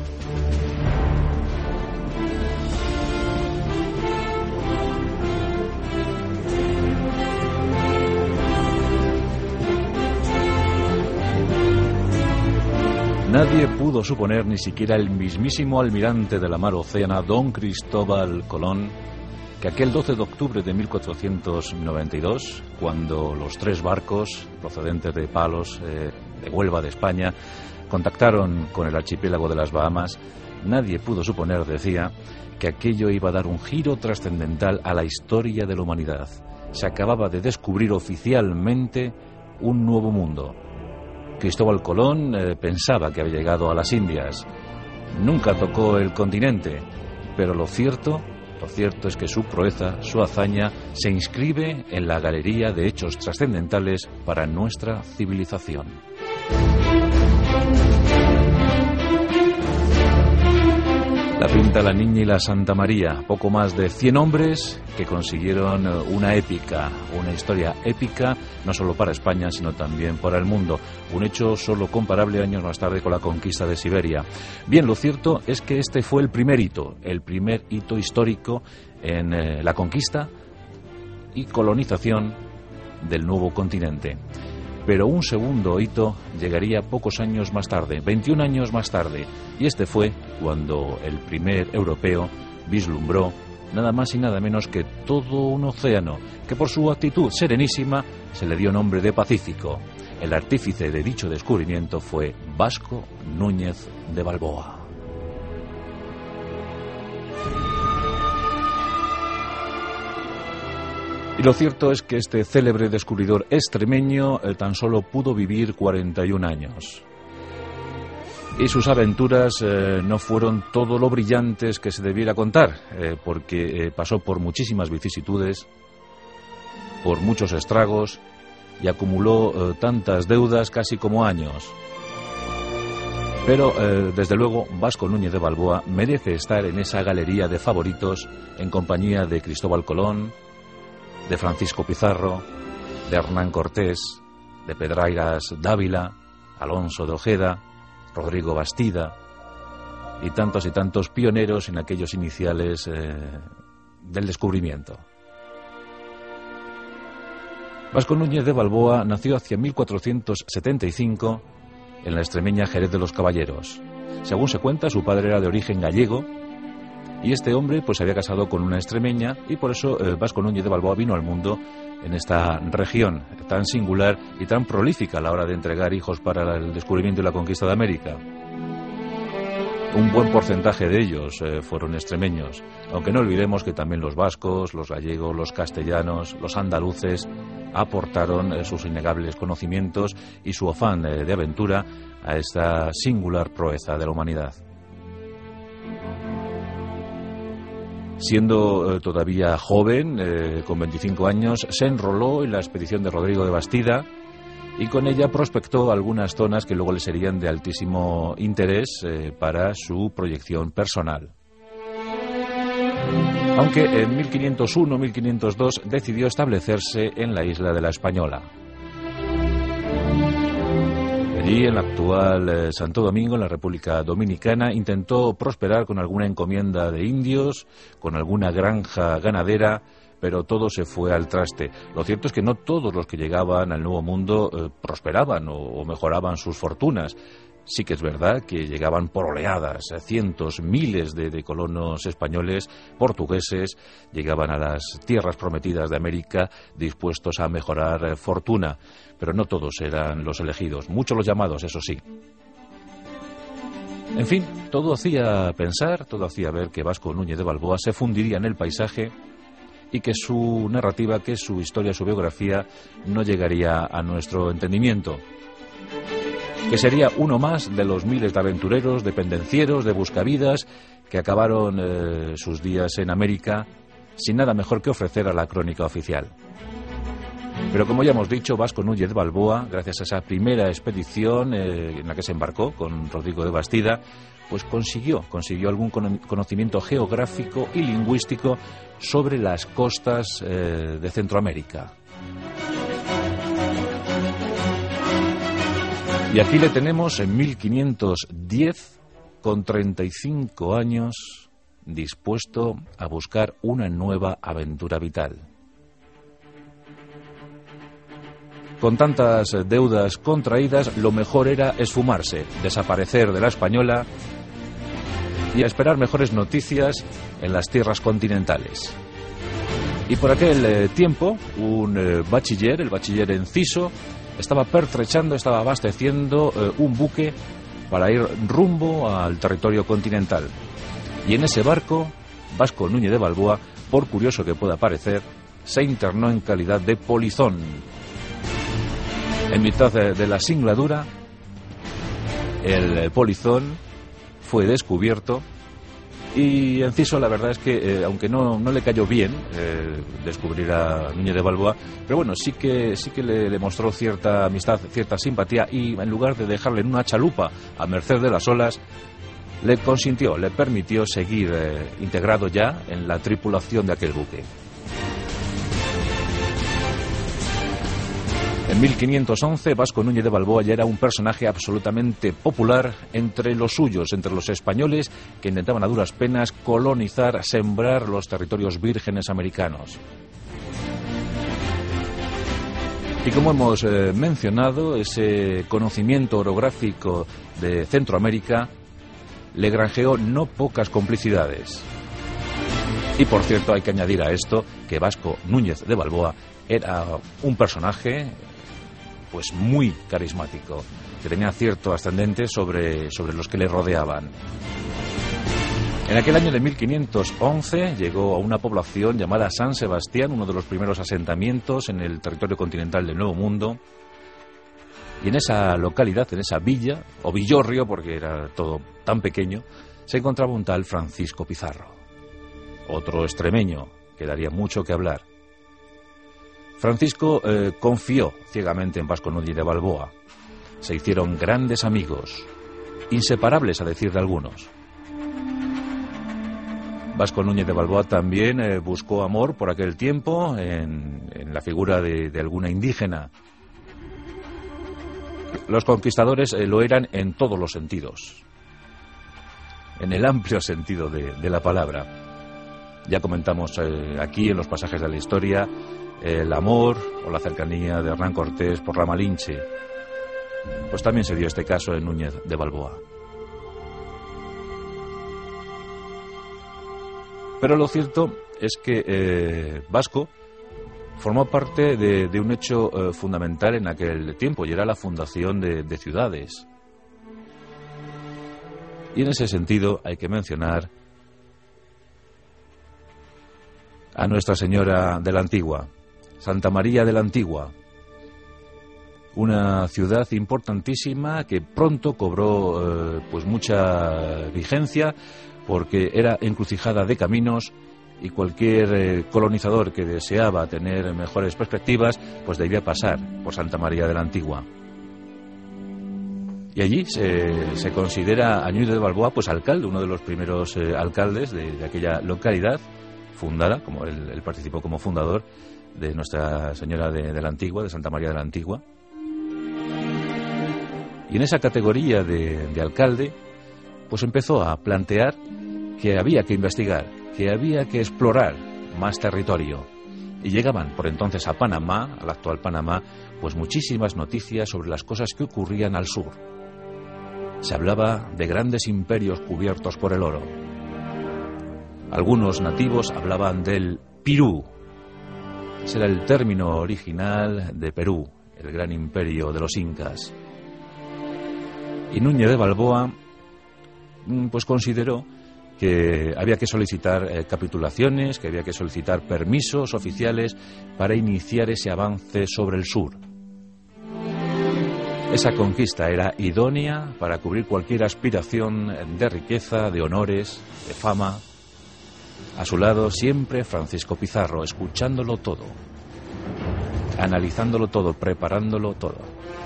[SPEAKER 10] Nadie pudo suponer, ni siquiera el mismísimo almirante de la mar Océana, don Cristóbal Colón, que aquel doce de octubre de mil cuatrocientos noventa y dos, cuando los tres barcos procedentes de Palos, eh, de Huelva, de España, contactaron con el archipiélago de las Bahamas, nadie pudo suponer, decía, que aquello iba a dar un giro trascendental a la historia de la humanidad. Se acababa de descubrir oficialmente un nuevo mundo. Cristóbal Colón eh, pensaba que había llegado a las Indias. Nunca tocó el continente, pero lo cierto, lo cierto es que su proeza, su hazaña, se inscribe en la galería de hechos trascendentales para nuestra civilización. La Pinta, la Niña y la Santa María, poco más de cien hombres que consiguieron una épica, una historia épica, no solo para España, sino también para el mundo. Un hecho solo comparable años más tarde con la conquista de Siberia. Bien, lo cierto es que este fue el primer hito, el primer hito histórico en eh, la conquista y colonización del nuevo continente. Pero un segundo hito llegaría pocos años más tarde, veintiún años más tarde, y este fue cuando el primer europeo vislumbró nada más y nada menos que todo un océano, que por su actitud serenísima se le dio nombre de Pacífico. El artífice de dicho descubrimiento fue Vasco Núñez de Balboa. Y lo cierto es que este célebre descubridor extremeño eh, tan solo pudo vivir cuarenta y un años. Y sus aventuras eh, no fueron todo lo brillantes que se debiera contar, eh, porque eh, pasó por muchísimas vicisitudes, por muchos estragos, y acumuló eh, tantas deudas casi como años. Pero, eh, desde luego, Vasco Núñez de Balboa merece estar en esa galería de favoritos en compañía de Cristóbal Colón, de Francisco Pizarro, de Hernán Cortés, de Pedrairas Dávila, Alonso de Ojeda, Rodrigo Bastida y tantos y tantos pioneros en aquellos iniciales eh, del descubrimiento. Vasco Núñez de Balboa nació hacia mil cuatrocientos setenta y cinco en la extremeña Jerez de los Caballeros. Según se cuenta, su padre era de origen gallego, y este hombre pues se había casado con una extremeña, y por eso eh, Vasco Núñez de Balboa vino al mundo en esta región tan singular y tan prolífica a la hora de entregar hijos para el descubrimiento y la conquista de América. Un buen porcentaje de ellos eh, fueron extremeños, aunque no olvidemos que también los vascos, los gallegos, los castellanos, los andaluces aportaron eh, sus innegables conocimientos y su afán eh, de aventura a esta singular proeza de la humanidad. Siendo eh, todavía joven, eh, con veinticinco años, se enroló en la expedición de Rodrigo de Bastida y con ella prospectó algunas zonas que luego le serían de altísimo interés eh, para su proyección personal. Aunque en mil quinientos uno mil quinientos dos decidió establecerse en la isla de la Española. Allí, en la actual eh, Santo Domingo, en la República Dominicana, intentó prosperar con alguna encomienda de indios, con alguna granja ganadera, pero todo se fue al traste. Lo cierto es que no todos los que llegaban al Nuevo Mundo eh, prosperaban o, o mejoraban sus fortunas. Sí que es verdad que llegaban por oleadas, eh, cientos, miles de, de colonos españoles, portugueses, llegaban a las tierras prometidas de América dispuestos a mejorar eh, fortuna, pero no todos eran los elegidos, muchos los llamados, eso sí. En fin, todo hacía pensar, todo hacía ver que Vasco Núñez de Balboa se fundiría en el paisaje y que su narrativa, que su historia, su biografía no llegaría a nuestro entendimiento, que sería uno más de los miles de aventureros, de pendencieros, de buscavidas que acabaron eh, sus días en América sin nada mejor que ofrecer a la crónica oficial. Pero como ya hemos dicho, Vasco Núñez de Balboa, gracias a esa primera expedición eh, en la que se embarcó con Rodrigo de Bastida, pues consiguió, consiguió algún conocimiento geográfico y lingüístico sobre las costas eh, de Centroamérica. Y aquí le tenemos en mil quinientos diez, con treinta y cinco años, dispuesto a buscar una nueva aventura vital. Con tantas deudas contraídas, lo mejor era esfumarse, desaparecer de la Española y a esperar mejores noticias en las tierras continentales. Y por aquel eh, tiempo, un eh, bachiller, el bachiller Enciso, estaba pertrechando, estaba abasteciendo eh, un buque para ir rumbo al territorio continental. Y en ese barco, Vasco Núñez de Balboa, por curioso que pueda parecer, se internó en calidad de polizón. En mitad de, de la singladura, el eh, polizón fue descubierto y Enciso, la verdad es que, eh, aunque no, no le cayó bien eh, descubrir a Núñez de Balboa, pero bueno, sí que, sí que le, le mostró cierta amistad, cierta simpatía y en lugar de dejarle en una chalupa a merced de las olas, le consintió, le permitió seguir eh, integrado ya en la tripulación de aquel buque. En mil quinientos once, Vasco Núñez de Balboa ya era un personaje absolutamente popular entre los suyos, entre los españoles que intentaban a duras penas colonizar, sembrar los territorios vírgenes americanos. Y como hemos eh, mencionado, ese conocimiento orográfico de Centroamérica le granjeó no pocas complicidades. Y por cierto, hay que añadir a esto que Vasco Núñez de Balboa era un personaje pues muy carismático, que tenía cierto ascendente sobre, sobre los que le rodeaban. En aquel año de mil quinientos once llegó a una población llamada San Sebastián, uno de los primeros asentamientos en el territorio continental del Nuevo Mundo, y en esa localidad, en esa villa, o villorrio, porque era todo tan pequeño, se encontraba un tal Francisco Pizarro, otro extremeño que daría mucho que hablar. Francisco eh, confió ciegamente en Vasco Núñez de Balboa. Se hicieron grandes amigos, inseparables a decir de algunos. Vasco Núñez de Balboa también eh, buscó amor por aquel tiempo en, en la figura de, de alguna indígena. Los conquistadores eh, lo eran en todos los sentidos, en el amplio sentido de, de la palabra. Ya comentamos eh, aquí en los pasajes de la historia el amor o la cercanía de Hernán Cortés por la Malinche. Pues también se dio este caso en Núñez de Balboa. Pero lo cierto es que eh, Vasco formó parte de, de un hecho eh, fundamental en aquel tiempo, y era la fundación de, de ciudades. Y en ese sentido hay que mencionar a Nuestra Señora de la Antigua, Santa María de la Antigua, una ciudad importantísima que pronto cobró eh, pues mucha vigencia porque era encrucijada de caminos y cualquier eh, colonizador que deseaba tener mejores perspectivas pues debía pasar por Santa María de la Antigua. Y allí se, se considera a Núñez de Balboa pues alcalde, uno de los primeros eh, alcaldes de, de aquella localidad fundada, como él, él participó como fundador de Nuestra Señora de, de la Antigua, de Santa María de la Antigua. Y en esa categoría de, de alcalde, pues empezó a plantear que había que investigar, que había que explorar más territorio. Y llegaban por entonces a Panamá, al actual Panamá, pues muchísimas noticias sobre las cosas que ocurrían al sur. Se hablaba de grandes imperios cubiertos por el oro. Algunos nativos hablaban del Pirú. Ese era el término original de Perú, el gran imperio de los incas. Y Núñez de Balboa pues consideró que había que solicitar eh, capitulaciones, que había que solicitar permisos oficiales para iniciar ese avance sobre el sur. Esa conquista era idónea para cubrir cualquier aspiración de riqueza, de honores, de fama. A su lado siempre Francisco Pizarro, escuchándolo todo, analizándolo todo, preparándolo todo.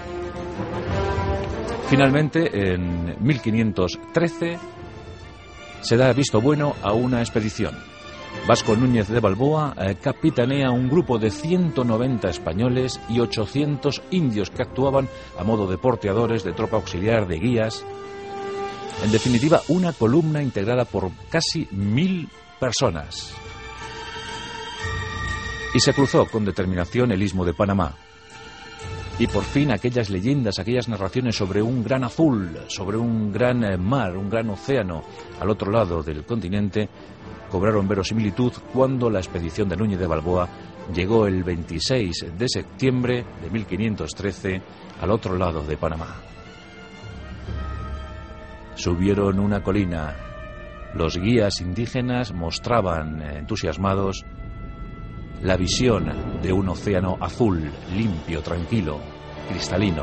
[SPEAKER 10] Finalmente, en mil quinientos trece, se da visto bueno a una expedición. Vasco Núñez de Balboa eh, capitanea un grupo de ciento noventa españoles y ochocientos indios que actuaban a modo de porteadores, de tropa auxiliar, de guías. En definitiva, una columna integrada por casi mil personas. Y se cruzó con determinación el istmo de Panamá. Y por fin aquellas leyendas, aquellas narraciones sobre un gran azul, sobre un gran mar, un gran océano al otro lado del continente, cobraron verosimilitud cuando la expedición de Núñez de Balboa llegó el veintiséis de septiembre de mil quinientos trece al otro lado de Panamá. Subieron una colina. Los guías indígenas mostraban entusiasmados la visión de un océano azul, limpio, tranquilo, cristalino.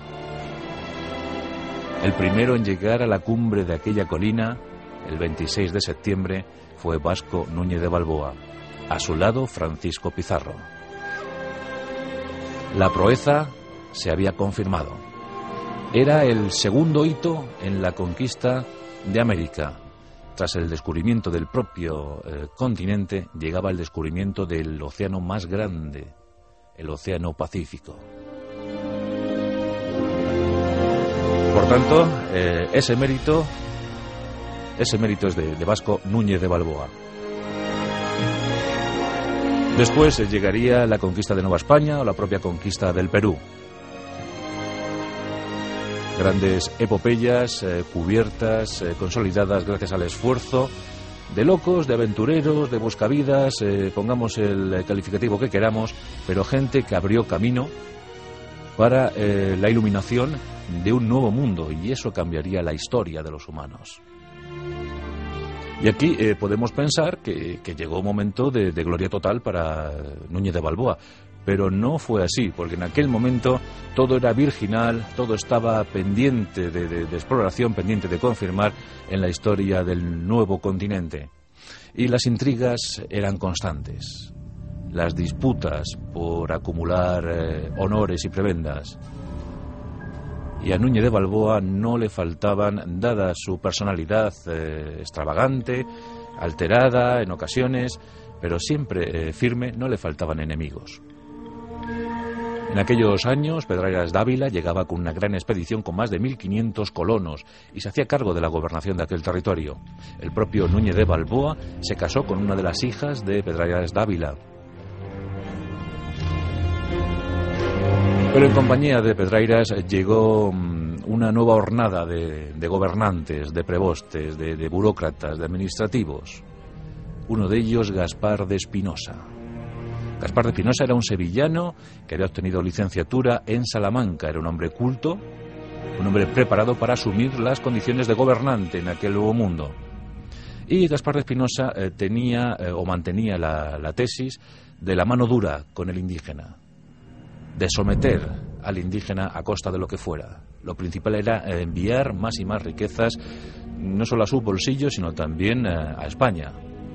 [SPEAKER 10] El primero en llegar a la cumbre de aquella colina, el veintiséis de septiembre, fue Vasco Núñez de Balboa. A su lado, Francisco Pizarro. La proeza se había confirmado. Era el segundo hito en la conquista de América. Tras el descubrimiento del propio eh, continente, llegaba el descubrimiento del océano más grande, el Océano Pacífico. Por tanto, eh, ese mérito, ese mérito es de, de Vasco Núñez de Balboa. Después eh, llegaría la conquista de Nueva España o la propia conquista del Perú. Grandes epopeyas eh, cubiertas, eh, consolidadas gracias al esfuerzo de locos, de aventureros, de buscavidas, eh, pongamos el calificativo que queramos, pero gente que abrió camino para eh, la iluminación de un nuevo mundo, y eso cambiaría la historia de los humanos. Y aquí eh, podemos pensar que, que llegó un momento de, de gloria total para Núñez de Balboa. Pero no fue así, porque en aquel momento todo era virginal, todo estaba pendiente de, de, de exploración, pendiente de confirmar en la historia del nuevo continente. Y las intrigas eran constantes, las disputas por acumular eh, honores y prebendas. Y a Núñez de Balboa no le faltaban, dada su personalidad eh, extravagante, alterada en ocasiones, pero siempre eh, firme, no le faltaban enemigos. En aquellos años, Pedrarias Dávila llegaba con una gran expedición con más de mil quinientos colonos y se hacía cargo de la gobernación de aquel territorio. El propio Núñez de Balboa se casó con una de las hijas de Pedrarias Dávila. Pero en compañía de Pedrarias llegó una nueva hornada de, de gobernantes, de prebostes, de, de burócratas, de administrativos. Uno de ellos, Gaspar de Espinosa. Gaspar de Espinosa era un sevillano que había obtenido licenciatura en Salamanca. Era un hombre culto, un hombre preparado para asumir las condiciones de gobernante en aquel nuevo mundo. Y Gaspar de Espinosa eh, tenía eh, o mantenía la, la tesis de la mano dura con el indígena, de someter al indígena a costa de lo que fuera. Lo principal era eh, enviar más y más riquezas, no solo a su bolsillo, sino también eh, a España.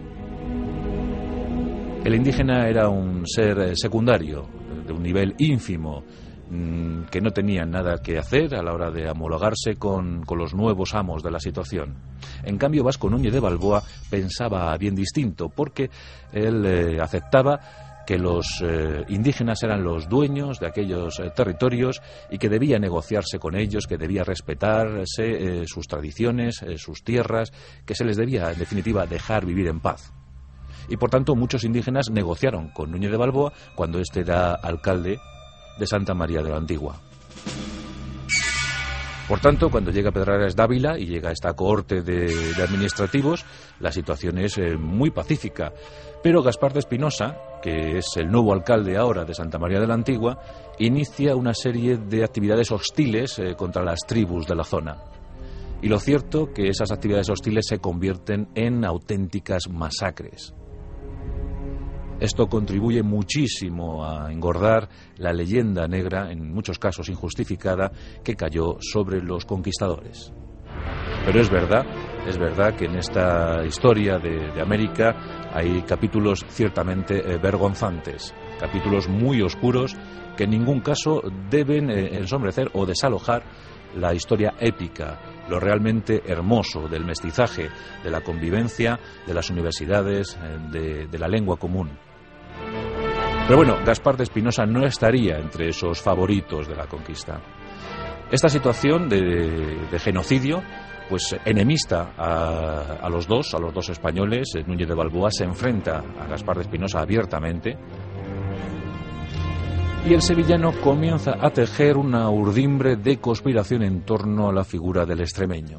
[SPEAKER 10] El indígena era un ser eh, secundario, de un nivel ínfimo, mmm, que no tenía nada que hacer a la hora de homologarse con, con los nuevos amos de la situación. En cambio, Vasco Núñez de Balboa pensaba bien distinto, porque él eh, aceptaba que los eh, indígenas eran los dueños de aquellos eh, territorios y que debía negociarse con ellos, que debía respetarse eh, sus tradiciones, eh, sus tierras, que se les debía, en definitiva, dejar vivir en paz. Y por tanto muchos indígenas negociaron con Núñez de Balboa cuando éste era alcalde de Santa María de la Antigua. Por tanto, cuando llega Pedrarias Dávila y llega esta cohorte de, de administrativos, la situación es eh, muy pacífica. Pero Gaspar de Espinosa, que es el nuevo alcalde ahora de Santa María de la Antigua, inicia una serie de actividades hostiles eh, contra las tribus de la zona. Y lo cierto que esas actividades hostiles se convierten en auténticas masacres. Esto contribuye muchísimo a engordar la leyenda negra, en muchos casos injustificada, que cayó sobre los conquistadores. Pero es verdad, es verdad que en esta historia de, de América hay capítulos ciertamente eh, vergonzantes, capítulos muy oscuros que en ningún caso deben eh, ensombrecer o desalojar la historia épica, lo realmente hermoso del mestizaje, de la convivencia, de las universidades, eh, de, de la lengua común. Pero bueno, Gaspar de Espinosa no estaría entre esos favoritos de la conquista. Esta situación de, de genocidio, pues enemista a, a los dos, a los dos españoles. Núñez de Balboa se enfrenta a Gaspar de Espinosa abiertamente. Y el sevillano comienza a tejer una urdimbre de conspiración en torno a la figura del extremeño.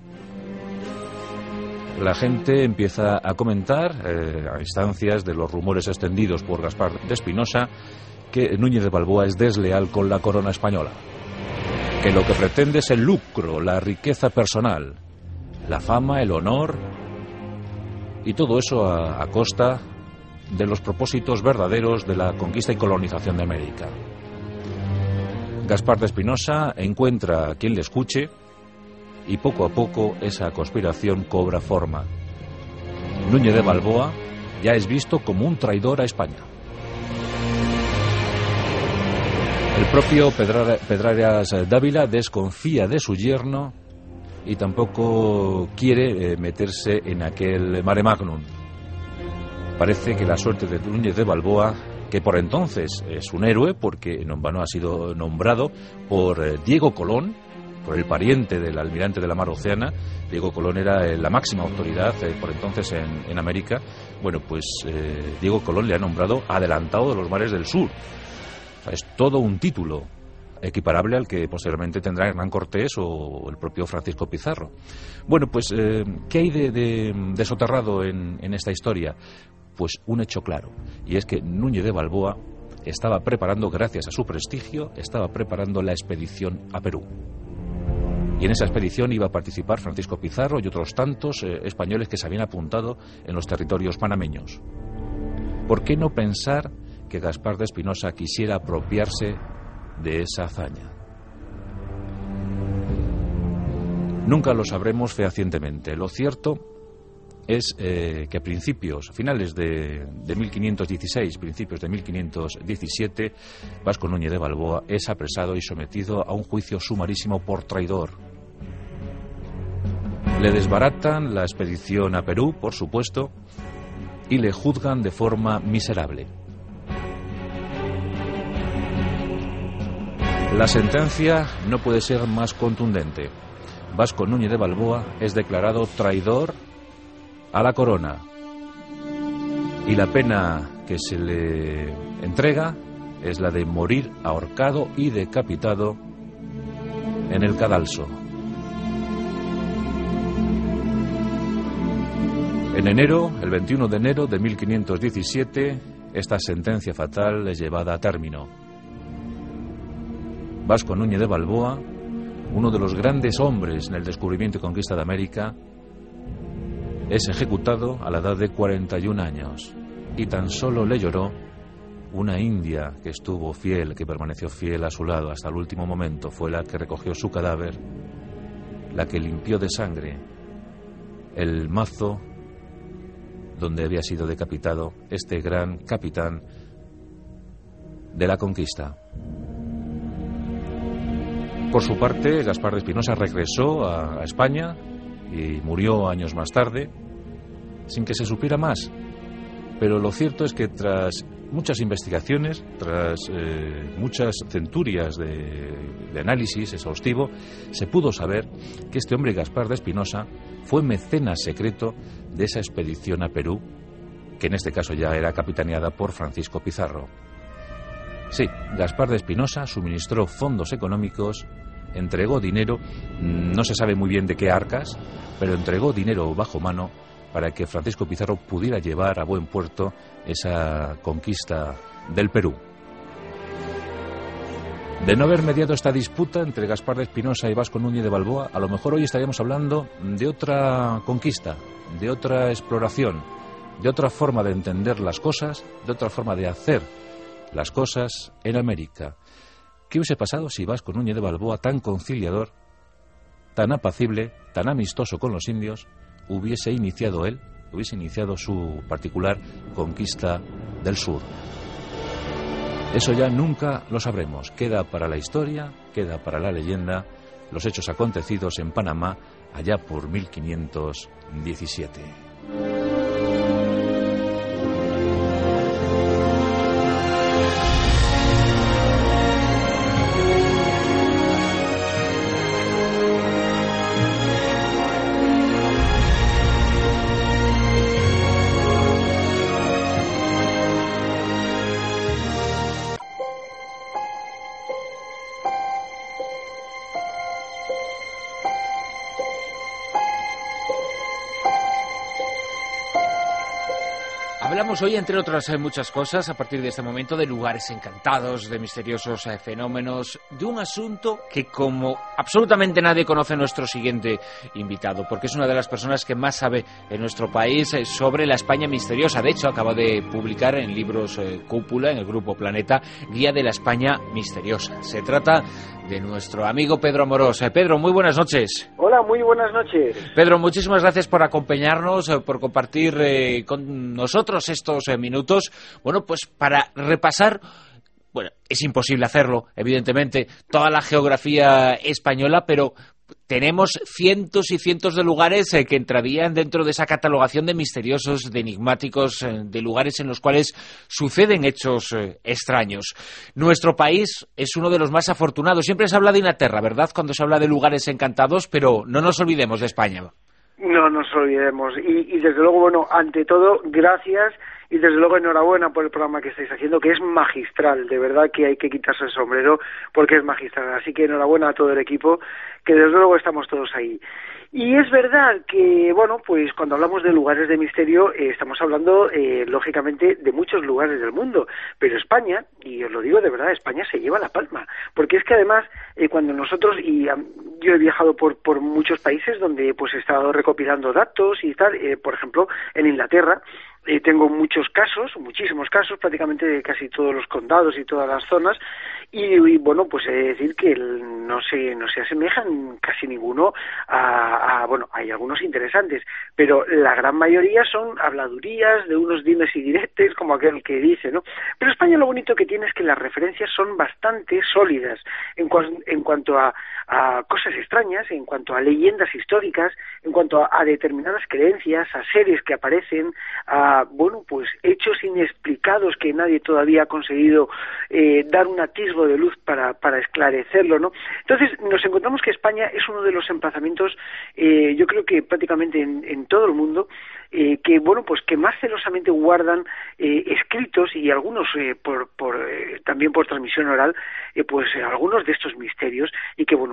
[SPEAKER 10] La gente empieza a comentar, eh, a instancias de los rumores extendidos por Gaspar de Espinosa, que Núñez de Balboa es desleal con la corona española, que lo que pretende es el lucro, la riqueza personal, la fama, el honor, y todo eso a, a costa de los propósitos verdaderos de la conquista y colonización de América. Gaspar de Espinosa encuentra a quien le escuche, y poco a poco esa conspiración cobra forma. Núñez de Balboa ya es visto como un traidor a España. El propio Pedrarias Dávila desconfía de su yerno y tampoco quiere eh, meterse en aquel mare magnum. Parece que la suerte de Núñez de Balboa, que por entonces es un héroe porque bueno, ha sido nombrado por eh, Diego Colón, por el pariente del almirante de la mar Océana. Diego Colón era eh, la máxima autoridad eh, por entonces en, en América. Bueno, pues eh, Diego Colón le ha nombrado adelantado de los mares del sur. O sea, es todo un título equiparable al que posteriormente tendrá Hernán Cortés o el propio Francisco Pizarro. Bueno, pues eh, ¿qué hay de, de, de soterrado en, en esta historia? Pues un hecho claro, y es que Núñez de Balboa estaba preparando, gracias a su prestigio, estaba preparando la expedición a Perú. Y en esa expedición iba a participar Francisco Pizarro y otros tantos eh, españoles que se habían apuntado en los territorios panameños. ¿Por qué no pensar que Gaspar de Espinosa quisiera apropiarse de esa hazaña? Nunca lo sabremos fehacientemente. Lo cierto es eh, que a principios, finales de, de mil quinientos dieciséis, principios de mil quinientos diecisiete, Vasco Núñez de Balboa es apresado y sometido a un juicio sumarísimo por traidor. Le desbaratan la expedición a Perú, por supuesto, y le juzgan de forma miserable. La sentencia no puede ser más contundente. Vasco Núñez de Balboa es declarado traidor a la corona, y la pena que se le entrega es la de morir ahorcado y decapitado en el cadalso. En enero, el veintiuno de enero de mil quinientos diecisiete, esta sentencia fatal es llevada a término. Vasco Núñez de Balboa uno de los grandes hombres en el descubrimiento y conquista de América, es ejecutado a la edad de cuarenta y un años. Y tan solo le lloró una india que estuvo fiel, que permaneció fiel a su lado hasta el último momento. Fue la que recogió su cadáver, la que limpió de sangre el mazo donde había sido decapitado este gran capitán de la conquista. Por su parte, Gaspar de Espinosa regresó a España y murió años más tarde, sin que se supiera más. Pero lo cierto es que tras muchas investigaciones, tras eh, muchas centurias de, de análisis exhaustivo, se pudo saber que este hombre, Gaspar de Espinosa, fue mecenas secreto de esa expedición a Perú, que en este caso ya era capitaneada por Francisco Pizarro. Sí, Gaspar de Espinosa suministró fondos económicos, entregó dinero, no se sabe muy bien de qué arcas, pero entregó dinero bajo mano para que Francisco Pizarro pudiera llevar a buen puerto esa conquista del Perú. De no haber mediado esta disputa entre Gaspar de Espinosa y Vasco Núñez de Balboa, a lo mejor hoy estaríamos hablando de otra conquista, de otra exploración, de otra forma de entender las cosas, de otra forma de hacer las cosas en América. ¿Qué hubiese pasado si Vasco Núñez de Balboa, tan conciliador, tan apacible, tan amistoso con los indios, hubiese iniciado él, hubiese iniciado su particular conquista del sur? Eso ya nunca lo sabremos. Queda para la historia, queda para la leyenda, los hechos acontecidos en Panamá allá por mil quinientos diecisiete.
[SPEAKER 2] Hablamos hoy, entre otras eh, muchas cosas, a partir de este momento, de lugares encantados, de misteriosos eh, fenómenos, de un asunto que, como absolutamente nadie, conoce nuestro siguiente invitado, porque es una de las personas que más sabe en nuestro país eh, sobre la España misteriosa. De hecho, acaba de publicar en libros eh, Cúpula, en el Grupo Planeta, Guía de la España misteriosa. Se trata de nuestro amigo Pedro Amorós. Eh, Pedro, muy buenas noches.
[SPEAKER 11] Hola, muy buenas noches.
[SPEAKER 2] Pedro, muchísimas gracias por acompañarnos, eh, por compartir eh, con nosotros estos eh, minutos, bueno, pues para repasar, bueno, es imposible hacerlo, evidentemente, toda la geografía española, pero tenemos cientos y cientos de lugares eh, que entrarían dentro de esa catalogación de misteriosos, de enigmáticos, eh, de lugares en los cuales suceden hechos eh, extraños. Nuestro país es uno de los más afortunados. Siempre se habla de Inglaterra, ¿verdad?, cuando se habla de lugares encantados, pero no nos olvidemos de España.
[SPEAKER 11] No nos olvidemos. Y, y desde luego, bueno, ante todo, gracias y desde luego enhorabuena por el programa que estáis haciendo, que es magistral. De verdad que hay que quitarse el sombrero porque es magistral. Así que enhorabuena a todo el equipo, que desde luego estamos todos ahí. Y es verdad que, bueno, pues cuando hablamos de lugares de misterio, eh, estamos hablando, eh, lógicamente, de muchos lugares del mundo. Pero España, y os lo digo de verdad, España se lleva la palma. Porque es que además, eh, cuando nosotros, y um, yo he viajado por, por muchos países donde pues he estado recopilando datos y tal, eh, por ejemplo, en Inglaterra, Eh, tengo muchos casos, muchísimos casos, prácticamente de casi todos los condados y todas las zonas, y, y bueno, pues he de decir que el, no se no se asemejan casi ninguno a, a, bueno, hay algunos interesantes, pero la gran mayoría son habladurías de unos dimes y diretes, como aquel que dice, ¿no? Pero España lo bonito que tiene es que las referencias son bastante sólidas en, cu- en cuanto a, a cosas extrañas, en cuanto a leyendas históricas, en cuanto a, a determinadas creencias, a seres que aparecen, a bueno, pues hechos inexplicados que nadie todavía ha conseguido eh, dar un atisbo de luz para, para esclarecerlo, ¿no? Entonces nos encontramos que España es uno de los emplazamientos, eh, yo creo que prácticamente en, en todo el mundo, eh, que bueno, pues que más celosamente guardan eh, escritos y algunos eh, por, por eh, también por transmisión oral, eh, pues eh, algunos de estos misterios, y que bueno,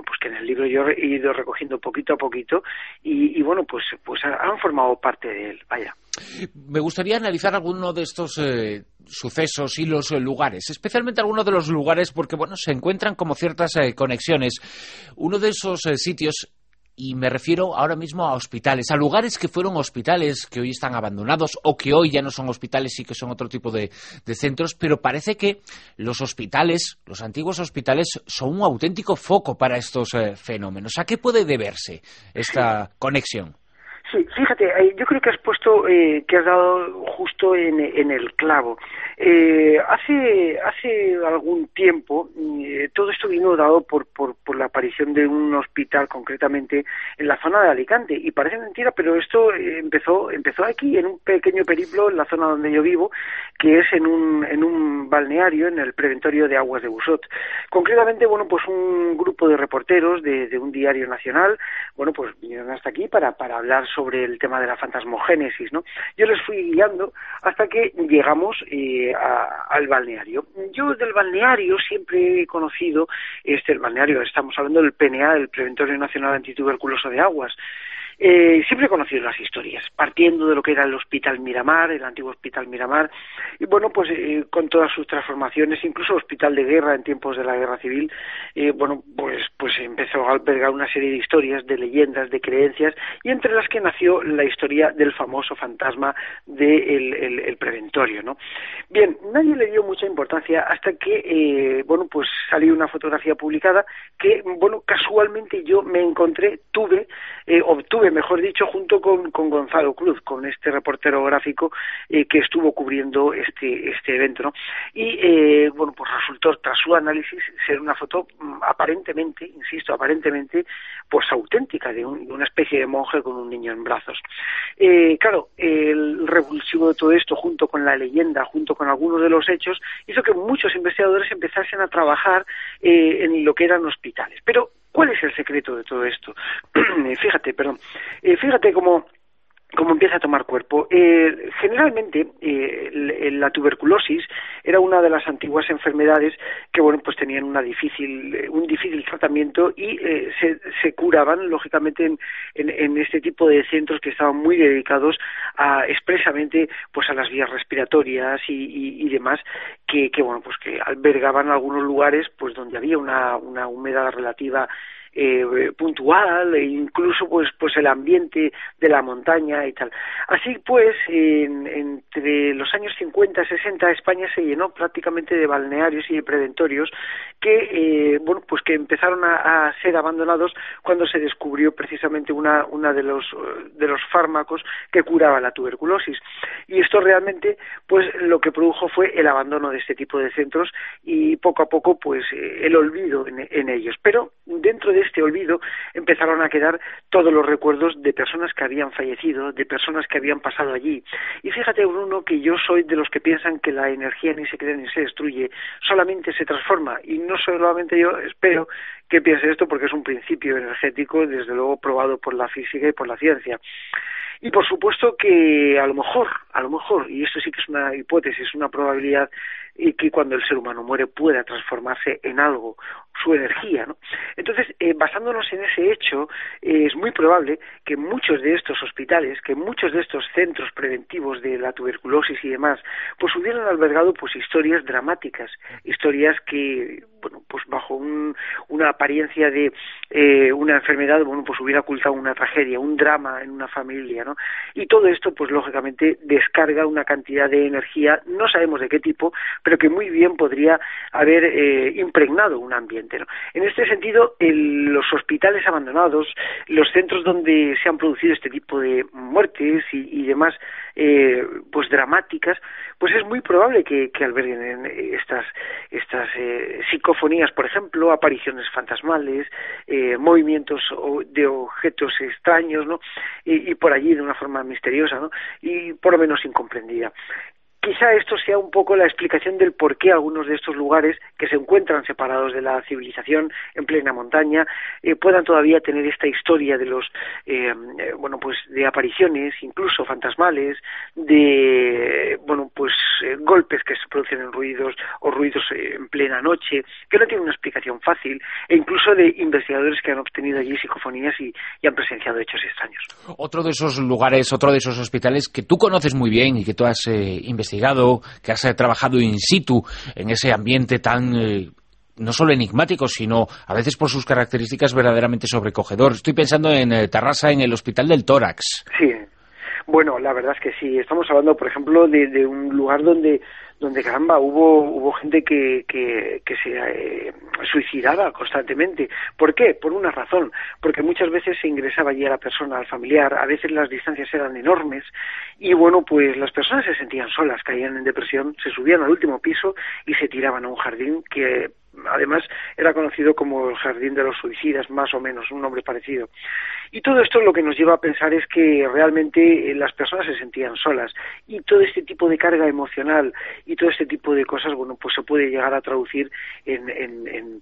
[SPEAKER 11] bueno, pues que en el libro yo he ido recogiendo poquito a poquito y, y bueno, pues, pues han formado parte de él, vaya.
[SPEAKER 2] Me gustaría analizar alguno de estos eh, sucesos y los eh, lugares, especialmente algunos de los lugares porque, bueno, se encuentran como ciertas eh, conexiones. Uno de esos eh, sitios, y me refiero ahora mismo a hospitales, a lugares que fueron hospitales, que hoy están abandonados o que hoy ya no son hospitales y que son otro tipo de, de centros, pero parece que los hospitales, los antiguos hospitales, son un auténtico foco para estos eh, fenómenos. ¿A qué puede deberse esta conexión?
[SPEAKER 11] Sí, fíjate, yo creo que has puesto, eh, que has dado justo en, en el clavo. Eh, hace hace algún tiempo eh, todo esto vino dado por, por por la aparición de un hospital concretamente en la zona de Alicante y parece mentira, pero esto eh, empezó empezó aquí en un pequeño periplo en la zona donde yo vivo, que es en un en un balneario, en el preventorio de Aguas de Busot. Concretamente, bueno, pues un grupo de reporteros de, de un diario nacional, bueno, pues vinieron hasta aquí para para hablar sobre el tema de la fantasmogénesis, ¿no? Yo les fui guiando hasta que llegamos eh, A, al balneario. Yo del balneario siempre he conocido, este el balneario, estamos hablando del P N A, el Preventorio Nacional Antituberculoso de Aguas. Eh, siempre he conocido las historias, partiendo de lo que era el Hospital Miramar, el antiguo Hospital Miramar, y bueno, pues eh, con todas sus transformaciones, incluso Hospital de Guerra en tiempos de la Guerra Civil, eh, bueno, pues pues empezó a albergar una serie de historias, de leyendas, de creencias, y entre las que nació la historia del famoso fantasma del el, el preventorio, ¿no? Bien, nadie le dio mucha importancia hasta que, eh, bueno, pues salió una fotografía publicada que, bueno, casualmente yo me encontré, tuve, eh, obtuve mejor dicho, junto con, con Gonzalo Cruz, con este reportero gráfico eh, que estuvo cubriendo este este evento, ¿no? Y, eh, bueno, pues resultó, tras su análisis, ser una foto aparentemente, insisto, aparentemente, pues auténtica, de, un, de una especie de monje con un niño en brazos. Eh, claro, el revulsivo de todo esto, junto con la leyenda, junto con algunos de los hechos, hizo que muchos investigadores empezasen a trabajar eh, en lo que eran hospitales. Pero, ¿cuál es el secreto de todo esto? fíjate, perdón, eh, fíjate cómo, cómo empieza a tomar cuerpo. Eh, generalmente, eh, la tuberculosis era una de las antiguas enfermedades que, bueno, pues tenían una difícil, un difícil tratamiento y eh, se, se curaban, lógicamente, en, en, en este tipo de centros que estaban muy dedicados a, expresamente, pues a las vías respiratorias y, y, y demás, que, que, bueno, pues que albergaban algunos lugares, pues donde había una, una humedad relativa Eh, puntual e incluso pues pues el ambiente de la montaña y tal. Así pues, en, entre los años cincuenta, sesenta, España se llenó prácticamente de balnearios y de preventorios que eh, bueno, pues que empezaron a, a ser abandonados cuando se descubrió precisamente una una de los de los fármacos que curaba la tuberculosis. Y esto realmente pues lo que produjo fue el abandono de este tipo de centros y poco a poco pues eh, el olvido en, en ellos. Pero dentro de este olvido empezaron a quedar todos los recuerdos de personas que habían fallecido, de personas que habían pasado allí. Y fíjate, Bruno, que yo soy de los que piensan que la energía ni se crea ni se destruye, solamente se transforma. Y no solamente yo espero que piense esto porque es un principio energético, desde luego probado por la física y por la ciencia. Y por supuesto que a lo mejor, a lo mejor, y esto sí que es una hipótesis, una probabilidad, y que cuando el ser humano muere pueda transformarse en algo, su energía, ¿no? Entonces, eh, basándonos en ese hecho, eh, es muy probable que muchos de estos hospitales, que muchos de estos centros preventivos de la tuberculosis y demás, pues hubieran albergado pues historias dramáticas, historias que, bueno, pues bajo un, una apariencia de eh, una enfermedad, bueno, pues hubiera ocultado una tragedia, un drama en una familia, ¿no? Y todo esto, pues lógicamente, descarga una cantidad de energía, no sabemos de qué tipo, pero que muy bien podría haber eh, impregnado un ambiente, ¿no? En este sentido, el, los hospitales abandonados, los centros donde se han producido este tipo de muertes y, y demás, eh, pues dramáticas, pues es muy probable que, que alberguen estas, estas eh, psicofonías, por ejemplo, apariciones fantasmales, eh, movimientos de objetos extraños, ¿no? Y, y por allí de una forma misteriosa, ¿no? Y por lo menos incomprendida. quizá esto sea un poco la explicación del por qué algunos de estos lugares que se encuentran separados de la civilización en plena montaña eh, puedan todavía tener esta historia de los eh, eh, bueno pues de apariciones incluso fantasmales, de bueno pues eh, golpes que se producen en ruidos o ruidos eh, en plena noche que no tienen una explicación fácil, e incluso de investigadores que han obtenido allí psicofonías y, y han presenciado hechos extraños.
[SPEAKER 2] Otro de esos lugares, otro de esos hospitales que tú conoces muy bien y que tú has eh, investigado, que has eh, trabajado in situ en ese ambiente tan eh, no solo enigmático, sino a veces por sus características verdaderamente sobrecogedor. Estoy pensando en eh, Tarrasa, en el Hospital del Tórax.
[SPEAKER 11] Sí, bueno, la verdad es que sí. Estamos hablando, por ejemplo, de, de un lugar donde donde caramba hubo hubo gente que que, que se eh, suicidaba constantemente. ¿Por qué? Por una razón, porque muchas veces se ingresaba allí a la persona, al familiar, a veces las distancias eran enormes y bueno, pues las personas se sentían solas, caían en depresión, se subían al último piso y se tiraban a un jardín que además era conocido como el Jardín de los Suicidas, más o menos, un nombre parecido. Y todo esto lo que nos lleva a pensar es que realmente eh, las personas se sentían solas y todo este tipo de carga emocional y todo este tipo de cosas, bueno, pues se puede llegar a traducir en, en, en,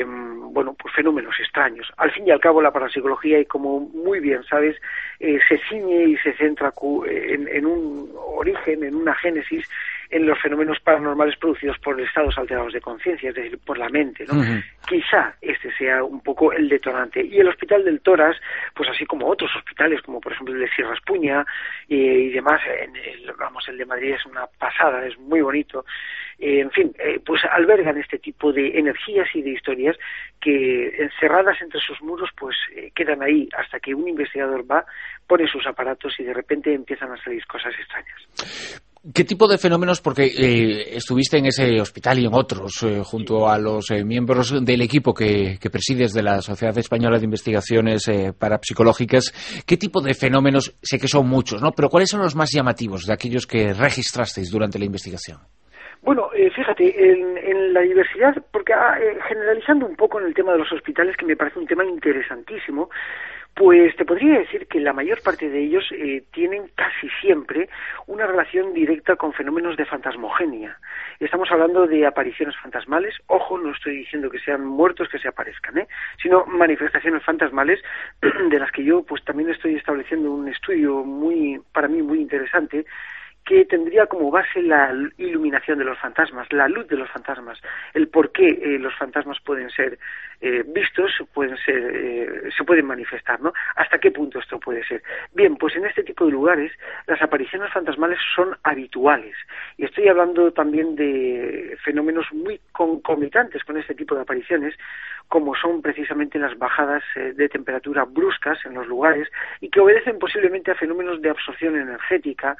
[SPEAKER 11] en bueno, pues fenómenos extraños. Al fin y al cabo la parapsicología, y como muy bien sabes, eh, se ciñe y se centra en, en un origen, en una génesis, en los fenómenos paranormales producidos por estados alterados de conciencia, es decir, por la mente, ¿no? Uh-huh. Quizá este sea un poco el detonante. Y el Hospital del Tórax, pues así como otros hospitales, como por ejemplo el de Sierra Espuña eh, y demás, en el, vamos, el de Madrid es una pasada, es muy bonito. Eh, en fin, eh, pues albergan este tipo de energías y de historias que encerradas entre sus muros pues eh, quedan ahí hasta que un investigador va, pone sus aparatos y de repente empiezan a salir cosas extrañas.
[SPEAKER 2] ¿Qué tipo de fenómenos? Porque eh, estuviste en ese hospital y en otros, eh, junto a los eh, miembros del equipo que, que presides de la Sociedad Española de Investigaciones eh, Parapsicológicas. ¿Qué tipo de fenómenos? Sé que son muchos, ¿no? Pero ¿cuáles son los más llamativos de aquellos que registrasteis durante la investigación?
[SPEAKER 11] Bueno, eh, fíjate, en, en la diversidad, porque ah, eh, generalizando un poco en el tema de los hospitales, que me parece un tema interesantísimo, pues te podría decir que la mayor parte de ellos eh, tienen casi siempre una relación directa con fenómenos de fantasmogenia. Estamos hablando de apariciones fantasmales, ojo, no estoy diciendo que sean muertos que se aparezcan, ¿eh? sino manifestaciones fantasmales de las que yo pues también estoy estableciendo un estudio muy, para mí muy interesante, que tendría como base la iluminación de los fantasmas, la luz de los fantasmas, el por qué eh, los fantasmas pueden ser eh, vistos, pueden ser, eh, se pueden manifestar, ¿no? ¿Hasta qué punto esto puede ser? Bien, pues en este tipo de lugares las apariciones fantasmales son habituales, y estoy hablando también de fenómenos muy concomitantes con este tipo de apariciones, como son precisamente las bajadas eh, de temperatura bruscas en los lugares y que obedecen posiblemente a fenómenos de absorción energética,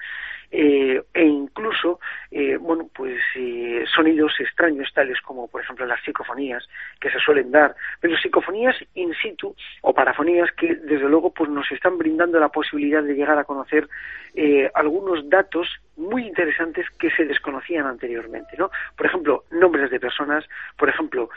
[SPEAKER 11] Eh, e incluso eh, bueno pues eh, sonidos extraños tales como por ejemplo las psicofonías que se suelen dar, pero psicofonías in situ o parafonías que desde luego pues nos están brindando la posibilidad de llegar a conocer eh, algunos datos muy interesantes que se desconocían anteriormente, ¿no? Por ejemplo, nombres de personas, por ejemplo,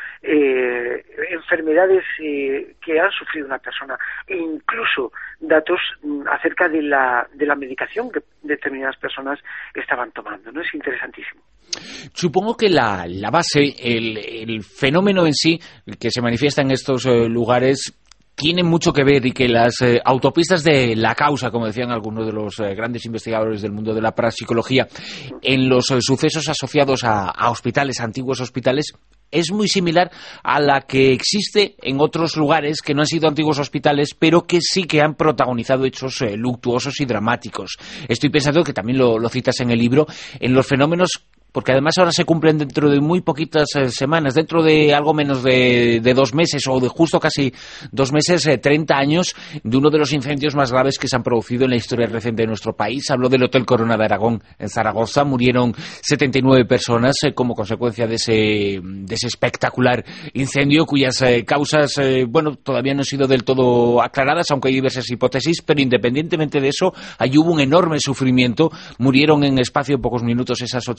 [SPEAKER 11] eh, enfermedades eh, que han sufrido una persona, e incluso datos mm, acerca de la de la medicación que determinadas personas estaban tomando, ¿no? Es interesantísimo.
[SPEAKER 2] Supongo que la, la base, el, el fenómeno en sí, que se manifiesta en estos eh, lugares, tiene mucho que ver, y que las eh, autopistas de la causa, como decían algunos de los eh, grandes investigadores del mundo de la parapsicología, en los eh, sucesos asociados a, a hospitales, a antiguos hospitales, es muy similar a la que existe en otros lugares que no han sido antiguos hospitales, pero que sí que han protagonizado hechos eh, luctuosos y dramáticos. Estoy pensando, que también lo, lo citas en el libro, en los fenómenos, porque además ahora se cumplen dentro de muy poquitas eh, semanas, dentro de algo menos de, de dos meses, o de justo casi dos meses, eh, treinta años, de uno de los incendios más graves que se han producido en la historia reciente de nuestro país. Hablo del Hotel Corona de Aragón, en Zaragoza. Murieron setenta y nueve personas eh, como consecuencia de ese, de ese espectacular incendio, cuyas eh, causas, eh, bueno, todavía no han sido del todo aclaradas, aunque hay diversas hipótesis, pero independientemente de eso, allí hubo un enorme sufrimiento. Murieron en espacio de pocos minutos esas ochenta personas,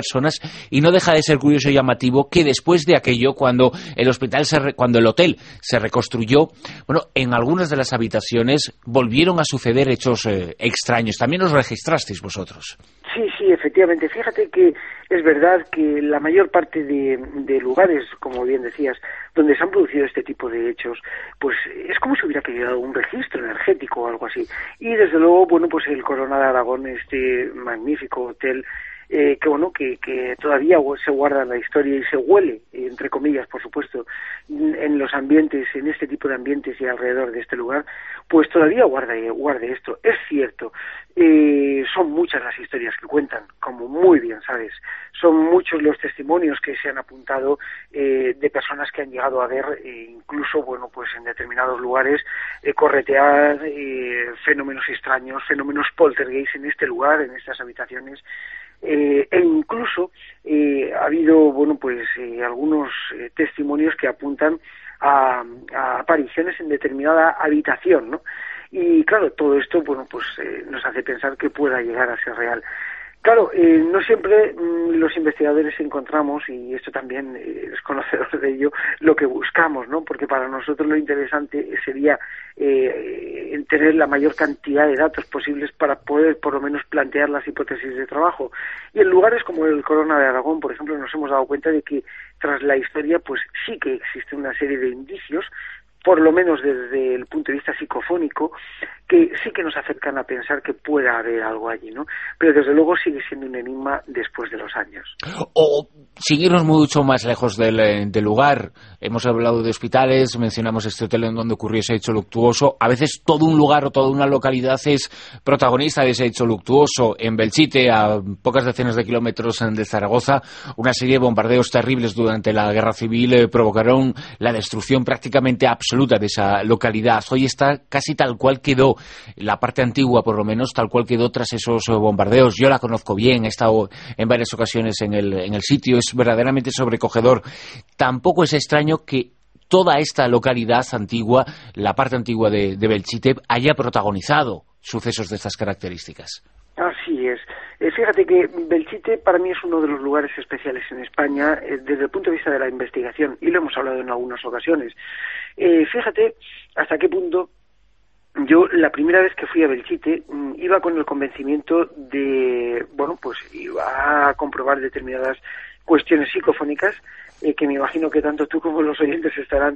[SPEAKER 2] personas, y no deja de ser curioso y llamativo que después de aquello, cuando el hospital se re, cuando el hotel se reconstruyó, bueno, en algunas de las habitaciones volvieron a suceder hechos eh, extraños. También los registrasteis vosotros.
[SPEAKER 11] Sí, sí, efectivamente. Fíjate que es verdad que la mayor parte de, de lugares, como bien decías, donde se han producido este tipo de hechos, pues es como si hubiera quedado un registro energético o algo así. Y desde luego, bueno, pues el Corona de Aragón, este magnífico hotel, eh, que bueno, que, que todavía se guarda en la historia y se huele, entre comillas, por supuesto, en los ambientes, en este tipo de ambientes y alrededor de este lugar, pues todavía guarda, guarda esto. Es cierto, eh, son muchas las historias que cuentan, como muy bien sabes, son muchos los testimonios que se han apuntado eh, de personas que han llegado a ver, eh, incluso, bueno, pues en determinados lugares, eh, corretear eh, fenómenos extraños, fenómenos poltergeist en este lugar, en estas habitaciones. Eh, e incluso eh, ha habido, bueno, pues eh, algunos eh, testimonios que apuntan a, a apariciones en determinada habitación, ¿no? Y claro, todo esto, bueno, pues eh, nos hace pensar que pueda llegar a ser real. Claro, eh, no siempre mmm, los investigadores encontramos, y esto también eh, es conocedor de ello, lo que buscamos, ¿no? Porque para nosotros lo interesante sería eh, tener la mayor cantidad de datos posibles para poder, por lo menos, plantear las hipótesis de trabajo. Y en lugares como el Corona de Aragón, por ejemplo, nos hemos dado cuenta de que tras la historia, pues sí que existe una serie de indicios, por lo menos desde el punto de vista psicofónico, que sí que nos acercan a pensar que pueda haber algo allí, ¿no? Pero desde luego sigue siendo un enigma después de los años.
[SPEAKER 2] O seguirnos mucho más lejos del, del lugar. Hemos hablado de hospitales, mencionamos este hotel en donde ocurrió ese hecho luctuoso. A veces todo un lugar o toda una localidad es protagonista de ese hecho luctuoso. En Belchite, a pocas decenas de kilómetros de Zaragoza, una serie de bombardeos terribles durante la Guerra Civil eh, provocaron la destrucción prácticamente absoluta de esa localidad. Hoy está casi tal cual quedó, la parte antigua por lo menos, tal cual quedó tras esos bombardeos. Yo la conozco bien, he estado en varias ocasiones en el, en el sitio, es verdaderamente sobrecogedor. Tampoco es extraño que toda esta localidad antigua, la parte antigua de, de Belchite, haya protagonizado sucesos de estas características.
[SPEAKER 11] Así es. Eh, fíjate que Belchite para mí es uno de los lugares especiales en España eh, desde el punto de vista de la investigación, y lo hemos hablado en algunas ocasiones. Eh, fíjate hasta qué punto yo la primera vez que fui a Belchite mmm, iba con el convencimiento de, bueno, pues iba a comprobar determinadas cuestiones psicofónicas eh, que me imagino que tanto tú como los oyentes estarán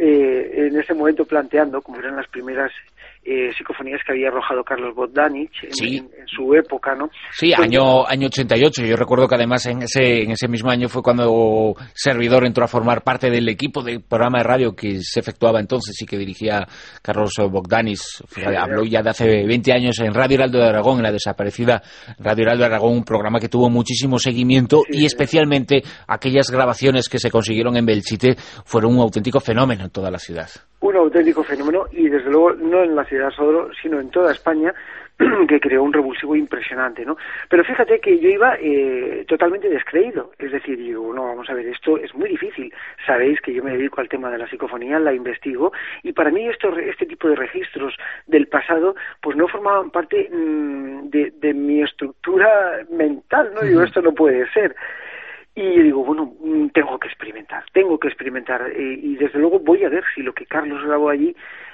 [SPEAKER 11] eh, en ese momento planteando, como eran las primeras eh, psicofonías que había arrojado Carlos Bogdanich en,
[SPEAKER 2] sí.
[SPEAKER 11] en, en su época, ¿no?
[SPEAKER 2] Sí, Entonces, año año ochenta y ocho. Yo recuerdo que además en ese en ese mismo año fue cuando Servidor entró a formar parte del equipo del programa de radio que se efectuaba entonces y que dirigía Carlos Bogdanich. Sí, habló ya de hace veinte años en Radio Heraldo de Aragón, en la desaparecida Radio Heraldo de Aragón, un programa que tuvo muchísimo seguimiento sí, y especialmente aquellas grabaciones que se consiguieron en Belchite fueron un auténtico fenómeno en toda la ciudad.
[SPEAKER 11] Un auténtico fenómeno, y desde luego no en la ciudad solo, sino en toda España, que creó un revulsivo impresionante, ¿no? Pero fíjate que yo iba eh, totalmente descreído, es decir, digo, no, vamos a ver, esto es muy difícil. Sabéis que yo me dedico al tema de la psicofonía, la investigo, y para mí esto, este tipo de registros del pasado, pues no formaban parte mmm, de, de mi estructura mental, ¿no? Digo, esto no puede ser. Y digo, bueno, tengo que experimentar, tengo que experimentar, eh, y desde luego voy a ver si lo que Carlos grabó allí,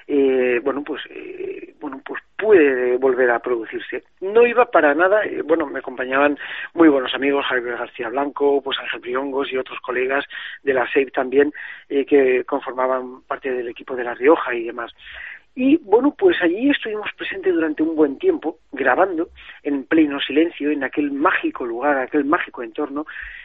[SPEAKER 11] eh, bueno, pues, eh, bueno, pues puede volver a producirse. No iba para nada, eh, bueno, me acompañaban muy buenos amigos, Javier García Blanco, pues Ángel Briongos y otros colegas de la S E I P también, eh, que conformaban parte del equipo de La Rioja y demás. Y bueno, pues allí estuvimos presentes durante un buen tiempo, grabando en pleno silencio, en aquel mágico lugar, aquel mágico entorno.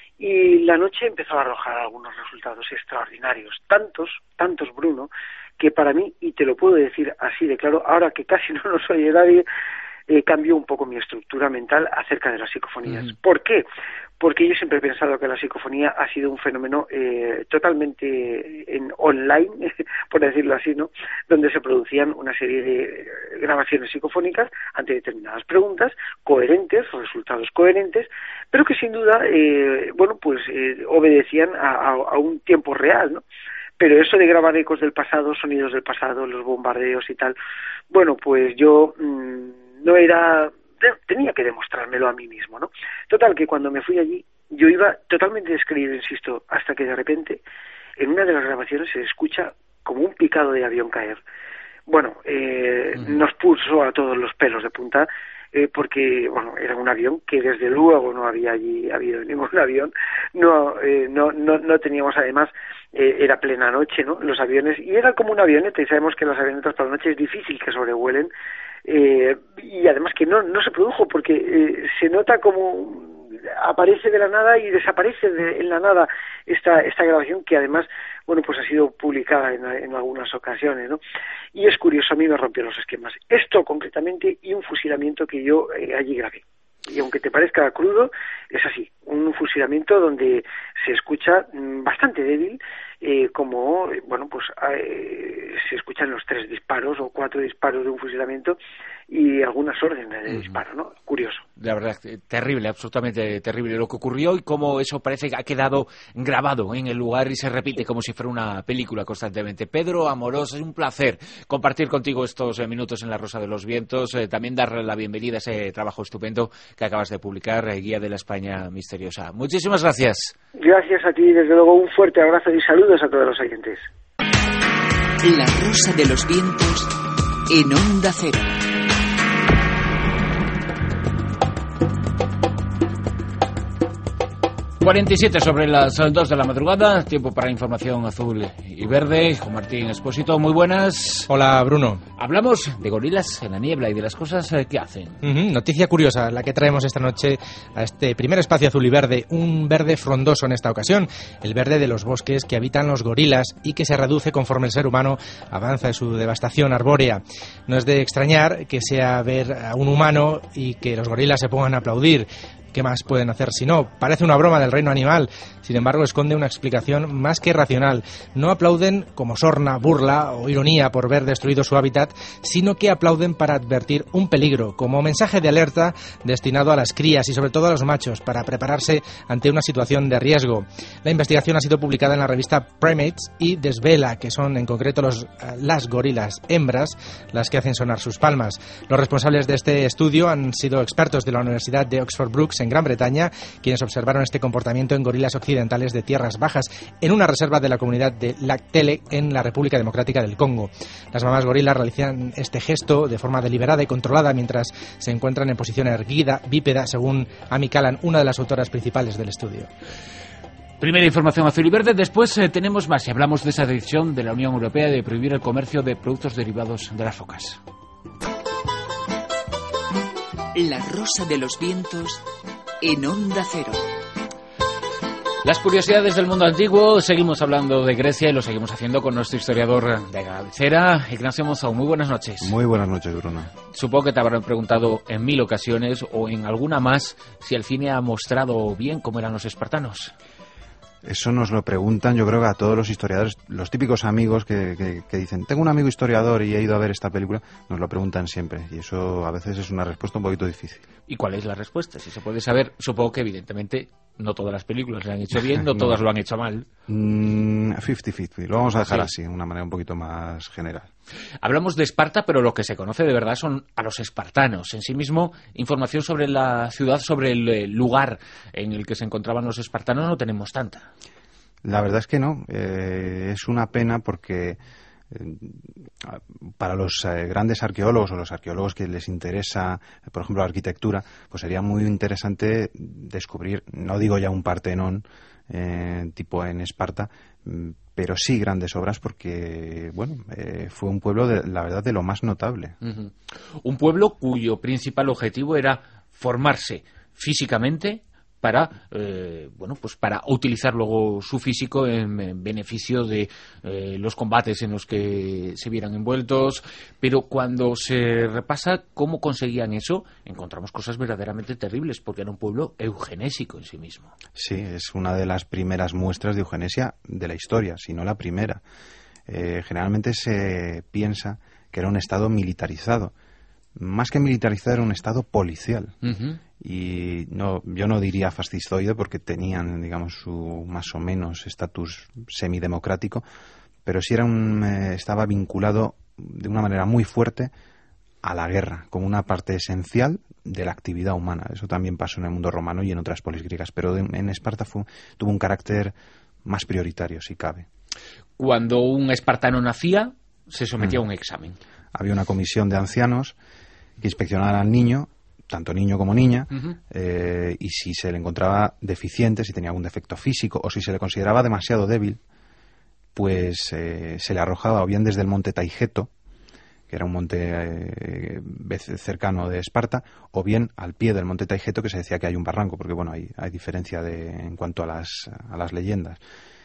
[SPEAKER 11] Y la noche empezó a arrojar algunos resultados extraordinarios, tantos, tantos, Bruno, que para mí, y te lo puedo decir así de claro, ahora que casi no nos oye nadie, eh, cambió un poco mi estructura mental acerca de las psicofonías. Mm. ¿Por qué? Porque yo siempre he pensado que la psicofonía ha sido un fenómeno eh, totalmente en online, por decirlo así, ¿no? Donde se producían una serie de grabaciones psicofónicas ante determinadas preguntas, coherentes, resultados coherentes, pero que sin duda, eh, bueno, pues eh, obedecían a, a, a un tiempo real, ¿no? Pero eso de grabar ecos del pasado, sonidos del pasado, los bombardeos y tal, bueno, pues yo mmm, no era... tenía que demostrármelo a mí mismo, ¿no? Total, que cuando me fui allí, Yo iba totalmente descreído, insisto, hasta que de repente en una de las grabaciones se escucha como un picado de avión caer. Bueno, eh, mm. nos puso a todos los pelos de punta, eh, porque, bueno, era un avión que desde luego no había allí habido ningún avión, no, eh, no, no, no teníamos además, eh, era plena noche, ¿no?, los aviones, y era como una avioneta, y sabemos que las avionetas por la noche es difícil que sobrevuelen, eh, y además que no, no se produjo, porque eh, se nota como aparece de la nada y desaparece de, en la nada esta esta grabación, que además, bueno, pues ha sido publicada en, en algunas ocasiones, ¿no? Y es curioso, a mí me rompió los esquemas. Esto concretamente y un fusilamiento que yo eh, allí grabé. Y aunque te parezca crudo, es así, un fusilamiento donde se escucha mmm, bastante débil, eh, como, bueno, pues eh, se escuchan los tres disparos o cuatro disparos de un fusilamiento y algunas órdenes de disparo, ¿no? Curioso.
[SPEAKER 2] La verdad, terrible, absolutamente terrible lo que ocurrió, y cómo eso parece que ha quedado grabado en el lugar y se repite como si fuera una película constantemente. Pedro Amorós, es un placer compartir contigo estos eh, minutos en La Rosa de los Vientos, eh, también darle la bienvenida a ese trabajo estupendo que acabas de publicar, eh, Guía de la España Misteriosa. Muchísimas gracias.
[SPEAKER 11] Gracias a ti, desde luego un fuerte abrazo y saludos a todos los oyentes.
[SPEAKER 12] La Rosa de los Vientos en Onda Cero.
[SPEAKER 2] cuarenta y siete sobre las dos de la madrugada, tiempo para información azul y verde, con Martín Expósito. Muy buenas.
[SPEAKER 6] Hola, Bruno.
[SPEAKER 2] Hablamos de gorilas en la niebla y de las cosas que hacen.
[SPEAKER 6] Uh-huh. Noticia curiosa, la que traemos esta noche a este primer espacio azul y verde, un verde frondoso en esta ocasión, el verde de los bosques que habitan los gorilas y que se reduce conforme el ser humano avanza en su devastación arbórea. No es de extrañar que sea ver a un humano y que los gorilas se pongan a aplaudir. ¿Qué más pueden hacer si no? Parece una broma del reino animal, sin embargo esconde una explicación más que racional. No aplauden como sorna, burla o ironía por ver destruido su hábitat, sino que aplauden para advertir un peligro, como mensaje de alerta destinado a las crías y sobre todo a los machos, para prepararse ante una situación de riesgo. La investigación ha sido publicada en la revista Primates y desvela que son en concreto los, las gorilas hembras las que hacen sonar sus palmas. Los responsables de este estudio han sido expertos de la Universidad de Oxford Brookes en Gran Bretaña, quienes observaron este comportamiento en gorilas occidentales de tierras bajas en una reserva de la comunidad de Lac-Tele en la República Democrática del Congo. Las mamás gorilas realizan este gesto de forma deliberada y controlada mientras se encuentran en posición erguida, bípeda, según Amy Callan, una de las autoras principales del estudio.
[SPEAKER 2] Primera información azul y verde, después eh, tenemos más y hablamos de esa decisión de la Unión Europea de prohibir el comercio de productos derivados de las focas.
[SPEAKER 12] La Rosa de los Vientos en Onda Cero.
[SPEAKER 2] Las curiosidades del mundo antiguo, seguimos hablando de Grecia y lo seguimos haciendo con nuestro historiador de cabecera, Ignacio Monzó. Muy buenas noches.
[SPEAKER 13] Muy buenas noches, Bruno.
[SPEAKER 2] Supongo que te habrán preguntado en mil ocasiones o en alguna más si el cine ha mostrado bien cómo eran los espartanos.
[SPEAKER 13] Eso nos lo preguntan, yo creo que a todos los historiadores, los típicos amigos que, que, que dicen, tengo un amigo historiador y he ido a ver esta película, nos lo preguntan siempre, y eso a veces es una respuesta un poquito difícil.
[SPEAKER 2] ¿Y cuál es la respuesta? Si se puede saber, supongo que evidentemente no todas las películas lo han hecho bien, no, no. todas lo han hecho mal.
[SPEAKER 13] cincuenta cincuenta, lo vamos a dejar
[SPEAKER 2] sí.
[SPEAKER 13] así, de una manera un poquito más general.
[SPEAKER 2] Hablamos de Esparta, pero lo que se conoce de verdad son a los espartanos. En sí mismo, información sobre la ciudad, sobre el lugar en el que se encontraban los espartanos, no tenemos tanta.
[SPEAKER 13] La verdad es que no. Eh, es una pena porque eh, para los eh, grandes arqueólogos o los arqueólogos que les interesa, por ejemplo, la arquitectura, pues sería muy interesante descubrir, no digo ya un Partenón eh, tipo en Esparta, pero sí grandes obras porque, bueno, eh, fue un pueblo, de, la verdad, de lo más notable.
[SPEAKER 2] Uh-huh. Un pueblo cuyo principal objetivo era formarse físicamente para, eh, bueno, pues para utilizar luego su físico en, en beneficio de eh, los combates en los que se vieran envueltos. Pero cuando se repasa cómo conseguían eso, encontramos cosas verdaderamente terribles, porque era un pueblo eugenésico en sí mismo.
[SPEAKER 13] Sí, es una de las primeras muestras de eugenesia de la historia, si no la primera. Eh, generalmente se piensa que era un estado militarizado. Más que militarizado, era un estado policial. Uh-huh. Y no, yo no diría fascistoide porque tenían, digamos, su más o menos estatus semidemocrático, pero sí era un, eh, estaba vinculado de una manera muy fuerte a la guerra como una parte esencial de la actividad humana. Eso también pasó en el mundo romano y en otras polis griegas, pero en Esparta fue, tuvo un carácter más prioritario, si cabe.
[SPEAKER 2] Cuando un espartano nacía, se sometía mm. a un examen.
[SPEAKER 13] Había una comisión de ancianos que inspeccionaban al niño, tanto niño como niña, uh-huh. eh, y si se le encontraba deficiente, si tenía algún defecto físico o si se le consideraba demasiado débil, pues eh, se le arrojaba o bien desde el monte Taigeto, que era un monte eh, cercano de Esparta, o bien al pie del monte Taigeto, que se decía que hay un barranco, porque bueno, hay, hay diferencia de, en cuanto a las, a las leyendas.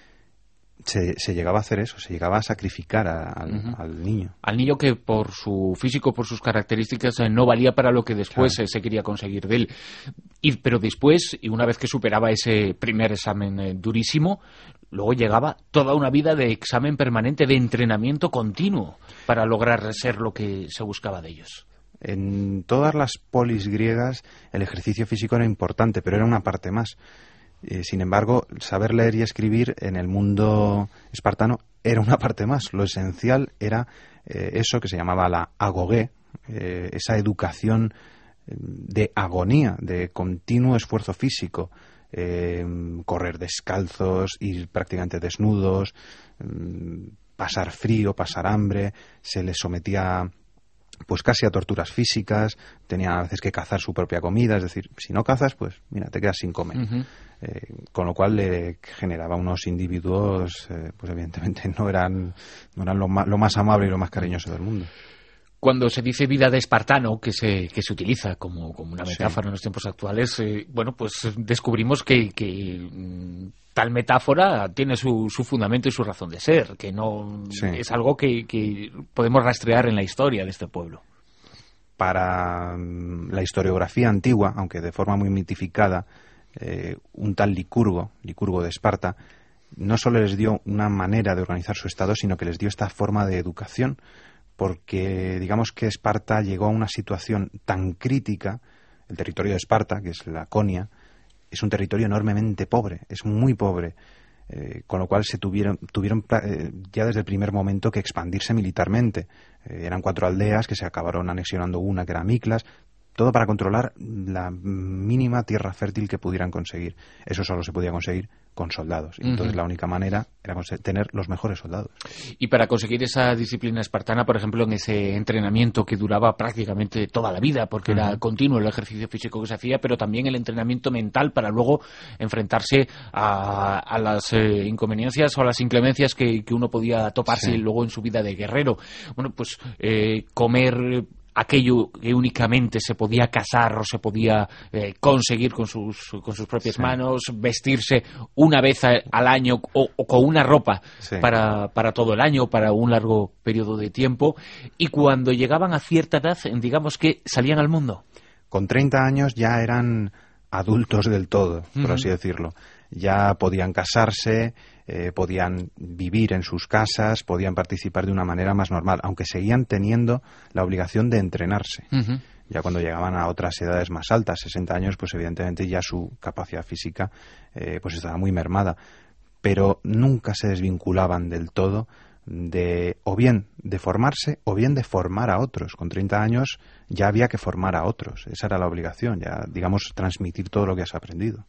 [SPEAKER 13] Se, se llegaba a hacer eso, se llegaba a sacrificar a, al, uh-huh. al niño.
[SPEAKER 2] Al niño que por su físico, por sus características, eh, no valía para lo que después claro. eh, se quería conseguir de él. Y, pero después, y una vez que superaba ese primer examen eh, durísimo, luego llegaba toda una vida de examen permanente, de entrenamiento continuo, para lograr ser lo que se buscaba de ellos.
[SPEAKER 13] En todas las polis griegas el ejercicio físico era importante, pero era una parte más. Eh, sin embargo, saber leer y escribir en el mundo espartano era una parte más. Lo esencial era eh, eso que se llamaba la agogé, eh, esa educación de agonía, de continuo esfuerzo físico, eh, correr descalzos, ir prácticamente desnudos, eh, pasar frío, pasar hambre, se les sometía pues casi a torturas físicas, tenían a veces que cazar su propia comida, es decir, si no cazas, pues mira, te quedas sin comer. Uh-huh. Eh, con lo cual le generaba unos individuos, eh, pues evidentemente no eran, no eran lo, más, lo más amable y lo más cariñoso del mundo.
[SPEAKER 2] Cuando se dice vida de espartano, que se, que se utiliza como, como una metáfora sí. en los tiempos actuales, eh, bueno, pues descubrimos que, que mm, tal metáfora tiene su, su fundamento y su razón de ser, que no sí. es algo que, que podemos rastrear en la historia de este pueblo.
[SPEAKER 13] Para mm, la historiografía antigua, aunque de forma muy mitificada, eh, un tal Licurgo, Licurgo de Esparta, no solo les dio una manera de organizar su estado, sino que les dio esta forma de educación, porque digamos que Esparta llegó a una situación tan crítica, el territorio de Esparta, que es Laconia, es un territorio enormemente pobre, es muy pobre, eh, con lo cual se tuvieron, tuvieron eh, ya desde el primer momento que expandirse militarmente. Eh, eran cuatro aldeas que se acabaron anexionando una, que era Miklas, todo para controlar la mínima tierra fértil que pudieran conseguir. Eso solo se podía conseguir con soldados. Y entonces uh-huh. la única manera era tener los mejores soldados.
[SPEAKER 2] Y para conseguir esa disciplina espartana, por ejemplo, en ese entrenamiento que duraba prácticamente toda la vida, porque uh-huh. era continuo el ejercicio físico que se hacía, pero también el entrenamiento mental para luego enfrentarse a, a las eh, inconveniencias o a las inclemencias que, que uno podía toparse sí. luego en su vida de guerrero. Bueno, pues eh, comer aquello que únicamente se podía cazar o se podía eh, conseguir con sus con sus propias sí. manos, vestirse una vez a, al año o, o con una ropa sí. para, para todo el año, para un largo periodo de tiempo, y cuando llegaban a cierta edad, digamos que salían al mundo.
[SPEAKER 13] Con treinta años ya eran adultos del todo, por uh-huh. así decirlo. Ya podían casarse, eh, podían vivir en sus casas, podían participar de una manera más normal, aunque seguían teniendo la obligación de entrenarse. Uh-huh. Ya cuando llegaban a otras edades más altas, sesenta años, pues evidentemente ya su capacidad física eh, pues estaba muy mermada. Pero nunca se desvinculaban del todo de o bien de formarse o bien de formar a otros. Con treinta años ya había que formar a otros, esa era la obligación, ya digamos transmitir todo lo que has aprendido.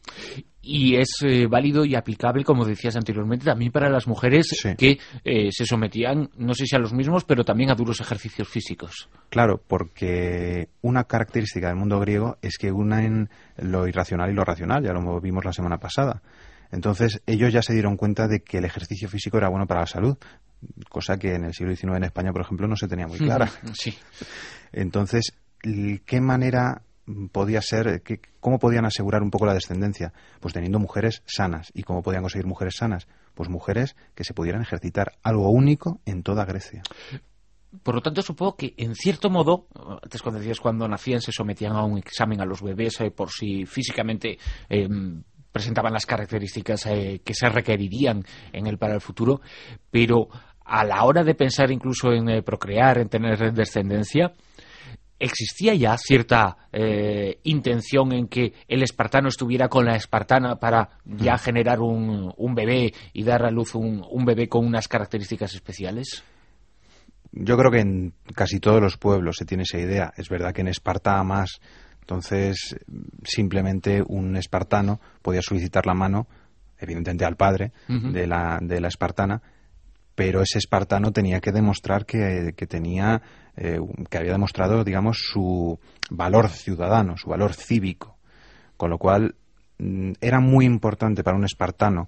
[SPEAKER 2] Y es eh, válido y aplicable, como decías anteriormente, también para las mujeres sí. que eh, se sometían, no sé si a los mismos, pero también a duros ejercicios físicos.
[SPEAKER 13] Claro, porque una característica del mundo griego es que unen lo irracional y lo racional, ya lo vimos la semana pasada. Entonces ellos ya se dieron cuenta de que el ejercicio físico era bueno para la salud, cosa que en el siglo diecinueve en España, por ejemplo, no se tenía muy clara.
[SPEAKER 2] Sí.
[SPEAKER 13] Entonces, ¿qué manera podía ser, qué, cómo podían asegurar un poco la descendencia? Pues teniendo mujeres sanas. ¿Y cómo podían conseguir mujeres sanas? Pues mujeres que se pudieran ejercitar, algo único en toda Grecia.
[SPEAKER 2] Por lo tanto, supongo que, en cierto modo, antes cuando decías cuando nacían se sometían a un examen a los bebés eh, por si físicamente Eh, presentaban las características eh, que se requerirían en él para el futuro, pero a la hora de pensar incluso en eh, procrear, en tener descendencia, ¿existía ya cierta eh, intención en que el espartano estuviera con la espartana para ya generar un, un bebé y dar a luz un, un bebé con unas características especiales?
[SPEAKER 13] yo creo que en casi todos los pueblos se tiene esa idea. Es verdad que en Esparta más, entonces simplemente un espartano podía solicitar la mano, evidentemente al padre uh-huh. de la de la espartana, pero ese espartano tenía que demostrar que, que tenía eh, que había demostrado, digamos, su valor ciudadano, su valor cívico, con lo cual era muy importante para un espartano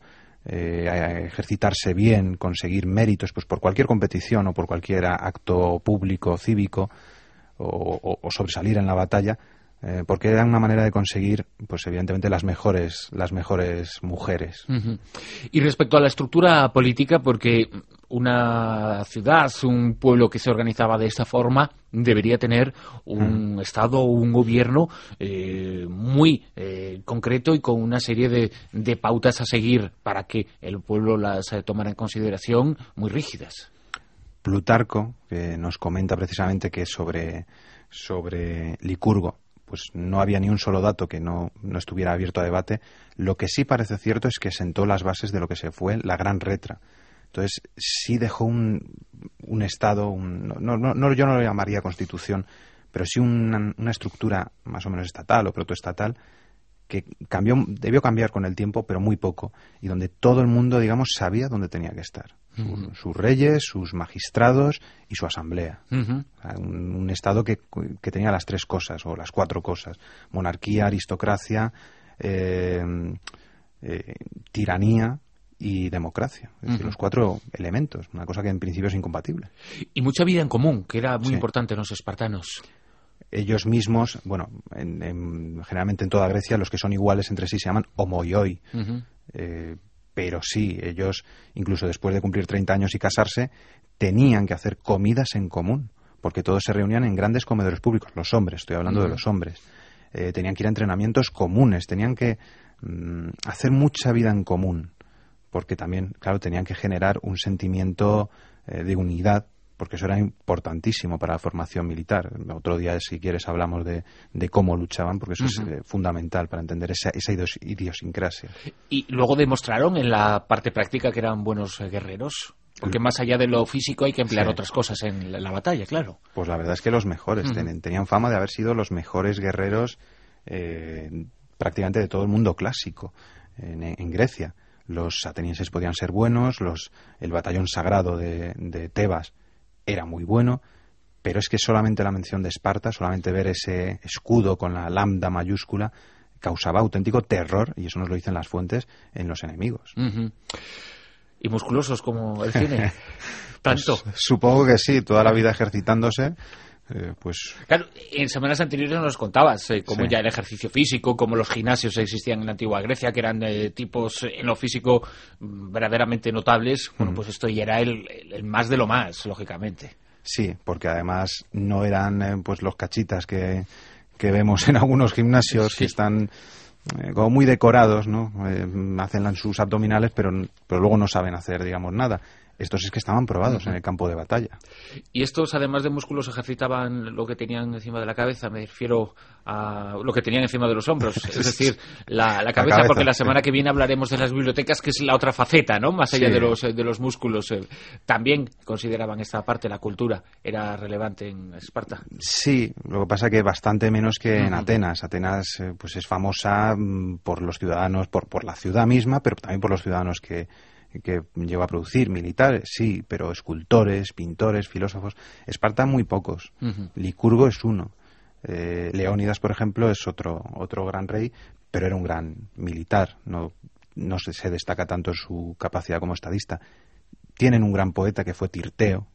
[SPEAKER 13] eh, ejercitarse bien, conseguir méritos pues por cualquier competición o por cualquier acto público cívico o, o, o sobresalir en la batalla, eh, porque era una manera de conseguir, pues evidentemente, las mejores las mejores mujeres.
[SPEAKER 2] Uh-huh. Y respecto a la estructura política, porque una ciudad, un pueblo que se organizaba de esta forma, debería tener un uh-huh. Estado o un gobierno eh, muy eh, concreto y con una serie de, de pautas a seguir para que el pueblo las eh, tomara en consideración, muy rígidas.
[SPEAKER 13] Plutarco, que nos comenta precisamente que sobre, sobre Licurgo pues no había ni un solo dato que no, no estuviera abierto a debate. Lo que sí parece cierto es que sentó las bases de lo que se fue la Gran Retra. Entonces sí dejó un, un Estado, un, no, no, no, yo no lo llamaría constitución, pero sí una, una estructura más o menos estatal o protoestatal que cambió, debió cambiar con el tiempo, pero muy poco, y donde todo el mundo, digamos, sabía dónde tenía que estar. Uh-huh. Sus, sus reyes, sus magistrados y su asamblea. Uh-huh. O sea, un, un Estado que, que tenía las tres cosas, o las cuatro cosas: monarquía, aristocracia, eh, eh, tiranía y democracia. Es decir, uh-huh. los cuatro elementos, una cosa que en principio es incompatible.
[SPEAKER 2] Y mucha vida en común, que era muy sí. importante en los espartanos.
[SPEAKER 13] Ellos mismos, bueno, en, en, generalmente en toda Grecia los que son iguales entre sí se llaman homoioi. Uh-huh. Eh, pero sí, ellos, incluso después de cumplir treinta años y casarse, tenían que hacer comidas en común, porque todos se reunían en grandes comedores públicos, los hombres, estoy hablando uh-huh. de los hombres. Eh, tenían que ir a entrenamientos comunes, tenían que mm, hacer mucha vida en común, porque también, claro, tenían que generar un sentimiento eh, de unidad, porque eso era importantísimo para la formación militar. Otro día, si quieres, hablamos de, de cómo luchaban, porque eso uh-huh. es eh, fundamental para entender esa, esa idiosincrasia.
[SPEAKER 2] Y luego demostraron en la parte práctica que eran buenos eh, guerreros, porque más allá de lo físico hay que emplear sí. otras cosas en la, la batalla, claro.
[SPEAKER 13] Pues la verdad es que los mejores. Uh-huh. ten, tenían fama de haber sido los mejores guerreros eh, prácticamente de todo el mundo clásico en, en Grecia. Los atenienses podían ser buenos, los, el batallón sagrado de, de Tebas era muy bueno, pero es que solamente la mención de Esparta, solamente ver ese escudo con la lambda mayúscula, causaba auténtico terror, y eso nos lo dicen las fuentes, en los enemigos.
[SPEAKER 2] Uh-huh. Y musculosos como el cine. ¿Tanto?
[SPEAKER 13] Pues, supongo que sí, toda la vida ejercitándose. Eh, pues
[SPEAKER 2] claro, en semanas anteriores nos contabas eh, cómo
[SPEAKER 13] sí.
[SPEAKER 2] ya el ejercicio físico, cómo los gimnasios existían en la antigua Grecia, que eran eh, tipos en lo físico verdaderamente notables. Bueno, mm. pues esto ya era el, el más de lo más, lógicamente.
[SPEAKER 13] Sí, porque además no eran eh, pues los cachitas que, que vemos en algunos gimnasios sí. que están eh, como muy decorados, ¿no? Eh, hacen sus abdominales, pero, pero luego no saben hacer, digamos, nada. Estos es que estaban probados uh-huh. en el campo de batalla.
[SPEAKER 2] ¿Y estos, además de músculos, ejercitaban lo que tenían encima de la cabeza? Me refiero a lo que tenían encima de los hombros. Es decir, la, la, cabeza, la cabeza, porque la semana sí. que viene hablaremos de las bibliotecas, que es la otra faceta, ¿no? Más allá sí. de los de los músculos. También consideraban esta parte, la cultura, era relevante en Esparta.
[SPEAKER 13] Sí, lo que pasa que bastante menos que uh-huh. en Atenas. Atenas pues es famosa por los ciudadanos, por, por la ciudad misma, pero también por los ciudadanos que... que lleva a producir, militares, sí, pero escultores, pintores, filósofos. Esparta muy pocos. Uh-huh. Licurgo es uno. Eh, Leónidas, por ejemplo, es otro otro gran rey, pero era un gran militar. No, no se, se destaca tanto su capacidad como estadista. Tienen un gran poeta que fue Tirteo,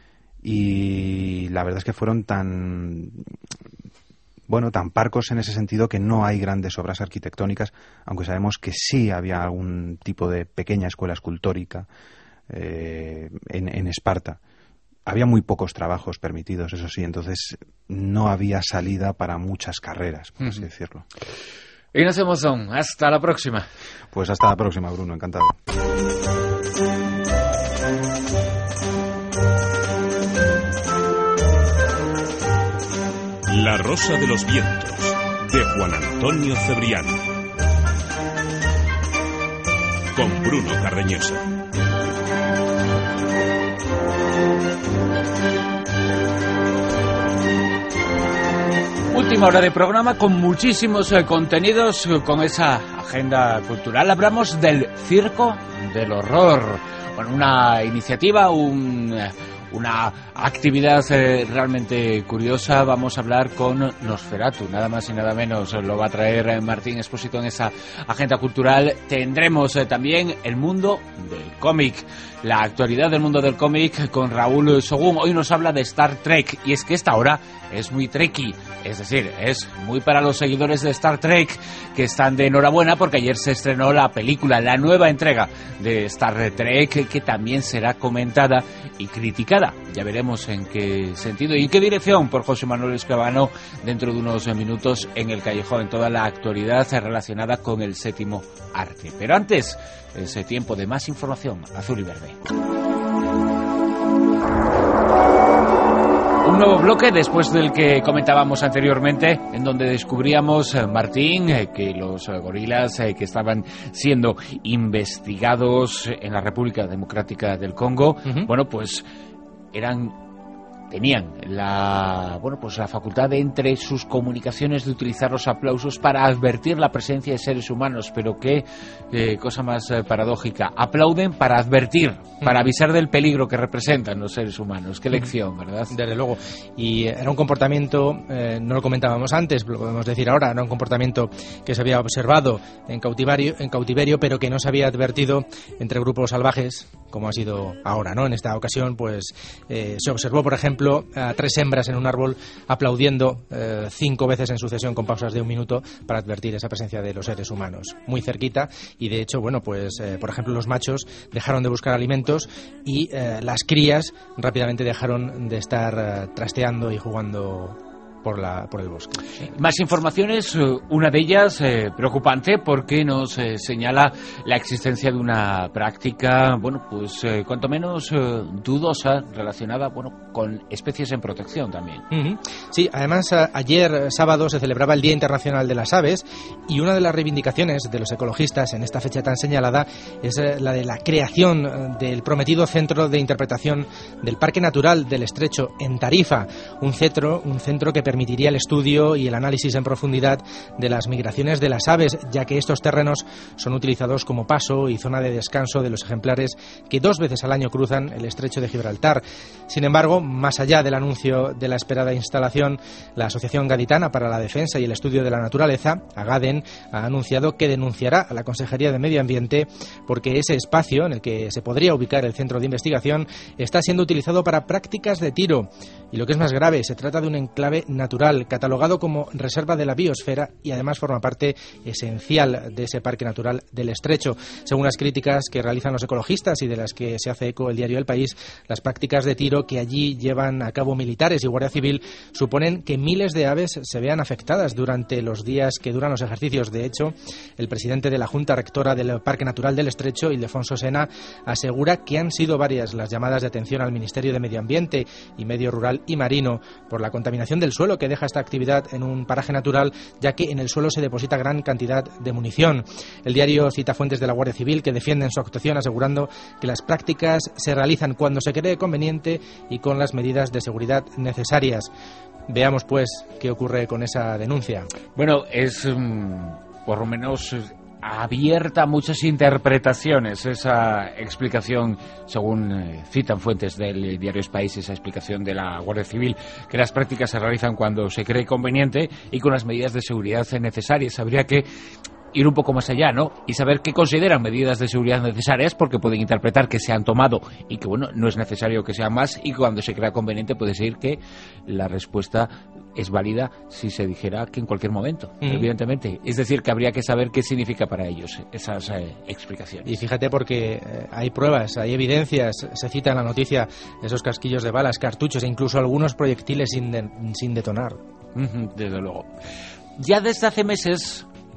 [SPEAKER 13] y la verdad es que fueron tan... bueno, tan parcos en ese sentido que no hay grandes obras arquitectónicas, aunque sabemos que sí había algún tipo de pequeña escuela escultórica eh, en, en Esparta. Había muy pocos trabajos permitidos, eso sí, entonces no había salida para muchas carreras, por uh-huh. así decirlo.
[SPEAKER 2] Ignacio Monzón, hasta la próxima.
[SPEAKER 13] Pues hasta la próxima, Bruno, encantado.
[SPEAKER 1] La Rosa de los Vientos, de Juan Antonio Cebrián. Con Bruno Cardeñosa.
[SPEAKER 2] Última hora de programa con muchísimos eh, contenidos, eh, con esa agenda cultural. Hablamos del Circo del Horror. Bueno, una iniciativa, un, una actividad eh, realmente curiosa. Vamos a hablar con Nosferatu, nada más y nada menos. Lo va a traer eh, Martín Expósito en esa agenda cultural. Tendremos eh, también el mundo del cómic. La actualidad del mundo del cómic con Raúl Sogún. Hoy nos habla de Star Trek, y es que esta hora es muy trekky, es decir, es muy para los seguidores de Star Trek, que están de enhorabuena porque ayer se estrenó la película, la nueva entrega de Star Trek, que también será comentada y criticada. Ya veremos en qué sentido y en qué dirección por José Manuel Escribano dentro de unos minutos en El Callejón, en toda la actualidad relacionada con el séptimo arte. Pero antes, ese tiempo de más información, azul y verde. Un nuevo bloque después del que comentábamos anteriormente, en donde descubríamos, Martín, que los gorilas que estaban siendo investigados en la República Democrática del Congo, uh-huh. bueno, pues eran... tenían la bueno pues la facultad de, entre sus comunicaciones, de utilizar los aplausos para advertir la presencia de seres humanos. Pero qué eh, cosa más eh, paradójica. Aplauden para advertir, para avisar del peligro que representan los seres humanos. Qué lección, ¿verdad?
[SPEAKER 6] Desde luego. Y era un comportamiento, eh, no lo comentábamos antes, lo podemos decir ahora, era un comportamiento que se había observado en cautiverio, en cautiverio, pero que no se había advertido entre grupos salvajes, como ha sido ahora, ¿no? En esta ocasión, pues eh, se observó, por ejemplo, a tres hembras en un árbol aplaudiendo eh, cinco veces en sucesión con pausas de un minuto para advertir esa presencia de los seres humanos muy cerquita. Y de hecho, bueno, pues eh, por ejemplo, los machos dejaron de buscar alimentos y eh, las crías rápidamente dejaron de estar eh, trasteando y jugando por la por el bosque.
[SPEAKER 2] Más informaciones, una de ellas eh, preocupante, porque nos eh, señala la existencia de una práctica, bueno, pues eh, cuanto menos eh, dudosa, relacionada, bueno, con especies en protección también.
[SPEAKER 6] Uh-huh. Sí, además a, ayer sábado se celebraba el Día Internacional de las Aves, y una de las reivindicaciones de los ecologistas en esta fecha tan señalada es eh, la de la creación eh, del prometido Centro de Interpretación del Parque Natural del Estrecho en Tarifa, un centro, un centro que permitiría el estudio y el análisis en profundidad de las migraciones de las aves, ya que estos terrenos son utilizados como paso y zona de descanso de los ejemplares que dos veces al año cruzan el estrecho de Gibraltar. Sin embargo, más allá del anuncio de la esperada instalación, la Asociación Gaditana para la Defensa y el Estudio de la Naturaleza, AGADEN, ha anunciado que denunciará a la Consejería de Medio Ambiente porque ese espacio en el que se podría ubicar el centro de investigación está siendo utilizado para prácticas de tiro. Y lo que es más grave, se trata de un enclave natural, catalogado como reserva de la biosfera, y además forma parte esencial de ese parque natural del Estrecho. Según las críticas que realizan los ecologistas y de las que se hace eco el diario El País, las prácticas de tiro que allí llevan a cabo militares y Guardia Civil suponen que miles de aves se vean afectadas durante los días que duran los ejercicios. De hecho, el presidente de la Junta Rectora del Parque Natural del Estrecho, Ildefonso Sena, asegura que han sido varias las llamadas de atención al Ministerio de Medio Ambiente y Medio Rural y Marino por la contaminación del suelo que deja esta actividad en un paraje natural, ya que en el suelo se deposita gran cantidad de munición. El diario cita fuentes de la Guardia Civil que defienden su actuación, asegurando que las prácticas se realizan cuando se cree conveniente y con las medidas de seguridad necesarias. Veamos, pues, qué ocurre con esa denuncia.
[SPEAKER 2] Bueno, es um, por lo menos abierta a muchas interpretaciones esa explicación, según eh, citan fuentes del diario Es País, esa explicación de la Guardia Civil, que las prácticas se realizan cuando se cree conveniente y con las medidas de seguridad necesarias. Habría que ir un poco más allá, ¿no? Y saber qué consideran medidas de seguridad necesarias, porque pueden interpretar que se han tomado y que, bueno, no es necesario que sean más, y cuando se crea conveniente puede ser que la respuesta es válida si se dijera que en cualquier momento, mm. evidentemente. Es decir, que habría que saber qué significa para ellos esas eh, explicaciones.
[SPEAKER 6] Y fíjate, porque eh, hay pruebas, hay evidencias, se cita en la noticia esos casquillos de balas, cartuchos e incluso algunos proyectiles sin, de, sin detonar.
[SPEAKER 2] Mm-hmm, desde luego. Ya desde hace meses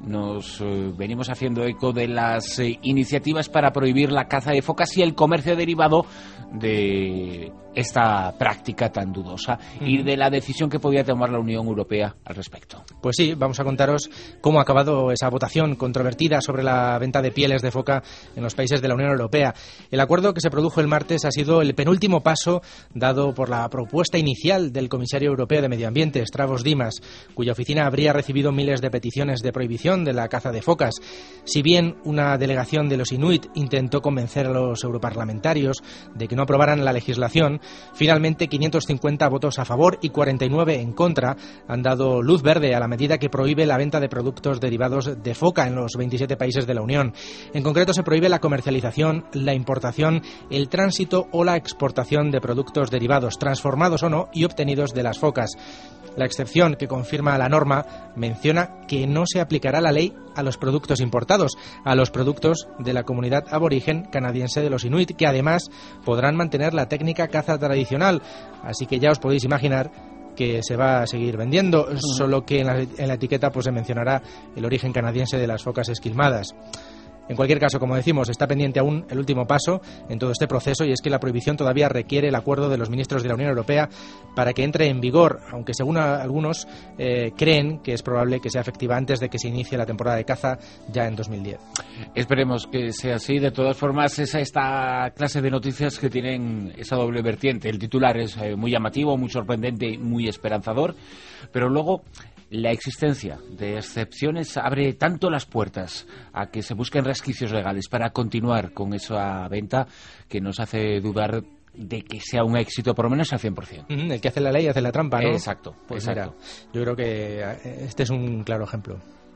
[SPEAKER 2] nos eh, venimos haciendo eco de las eh, iniciativas para prohibir la caza de focas y el comercio derivado de esta práctica tan dudosa uh-huh. y de la decisión que podía tomar la Unión Europea al respecto.
[SPEAKER 6] Pues sí, vamos a contaros cómo ha acabado esa votación controvertida sobre la venta de pieles de foca en los países de la Unión Europea. El acuerdo que se produjo el martes ha sido el penúltimo paso dado por la propuesta inicial del comisario europeo de Medio Ambiente, Stavros Dimas, cuya oficina habría recibido miles de peticiones de prohibición de la caza de focas. Si bien una delegación de los Inuit intentó convencer a los europarlamentarios de que no aprobaran la legislación, finalmente quinientos cincuenta votos a favor y cuarenta y nueve en contra han dado luz verde a la medida que prohíbe la venta de productos derivados de foca en los veintisiete países de la Unión. En concreto, se prohíbe la comercialización, la importación, el tránsito o la exportación de productos derivados, transformados o no, y obtenidos de las focas. La excepción que confirma la norma menciona que no se aplicará la ley a los productos importados, a los productos de la comunidad aborigen canadiense de los Inuit, que además podrán mantener la técnica caza tradicional. Así que ya os podéis imaginar que se va a seguir vendiendo, uh-huh. solo que en la, en la etiqueta pues se mencionará el origen canadiense de las focas esquilmadas. En cualquier caso, como decimos, está pendiente aún el último paso en todo este proceso, y es que la prohibición todavía requiere el acuerdo de los ministros de la Unión Europea para que entre en vigor, aunque según algunos eh, creen que es probable que sea efectiva antes de que se inicie la temporada de caza ya en dos mil diez.
[SPEAKER 2] Esperemos que sea así. De todas formas, es esta clase de noticias que tienen esa doble vertiente. El titular es eh, muy llamativo, muy sorprendente y muy esperanzador, pero luego la existencia de excepciones abre tanto las puertas a que se busquen resquicios legales para continuar con esa venta que nos hace dudar de que sea un éxito, por lo menos al cien por ciento.
[SPEAKER 6] El que hace la ley hace la trampa, ¿no?
[SPEAKER 2] Exacto.
[SPEAKER 6] Pues
[SPEAKER 2] exacto.
[SPEAKER 6] Mira, yo creo que este es un claro ejemplo.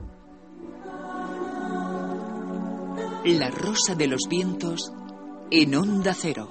[SPEAKER 12] La Rosa de los Vientos en Onda Cero.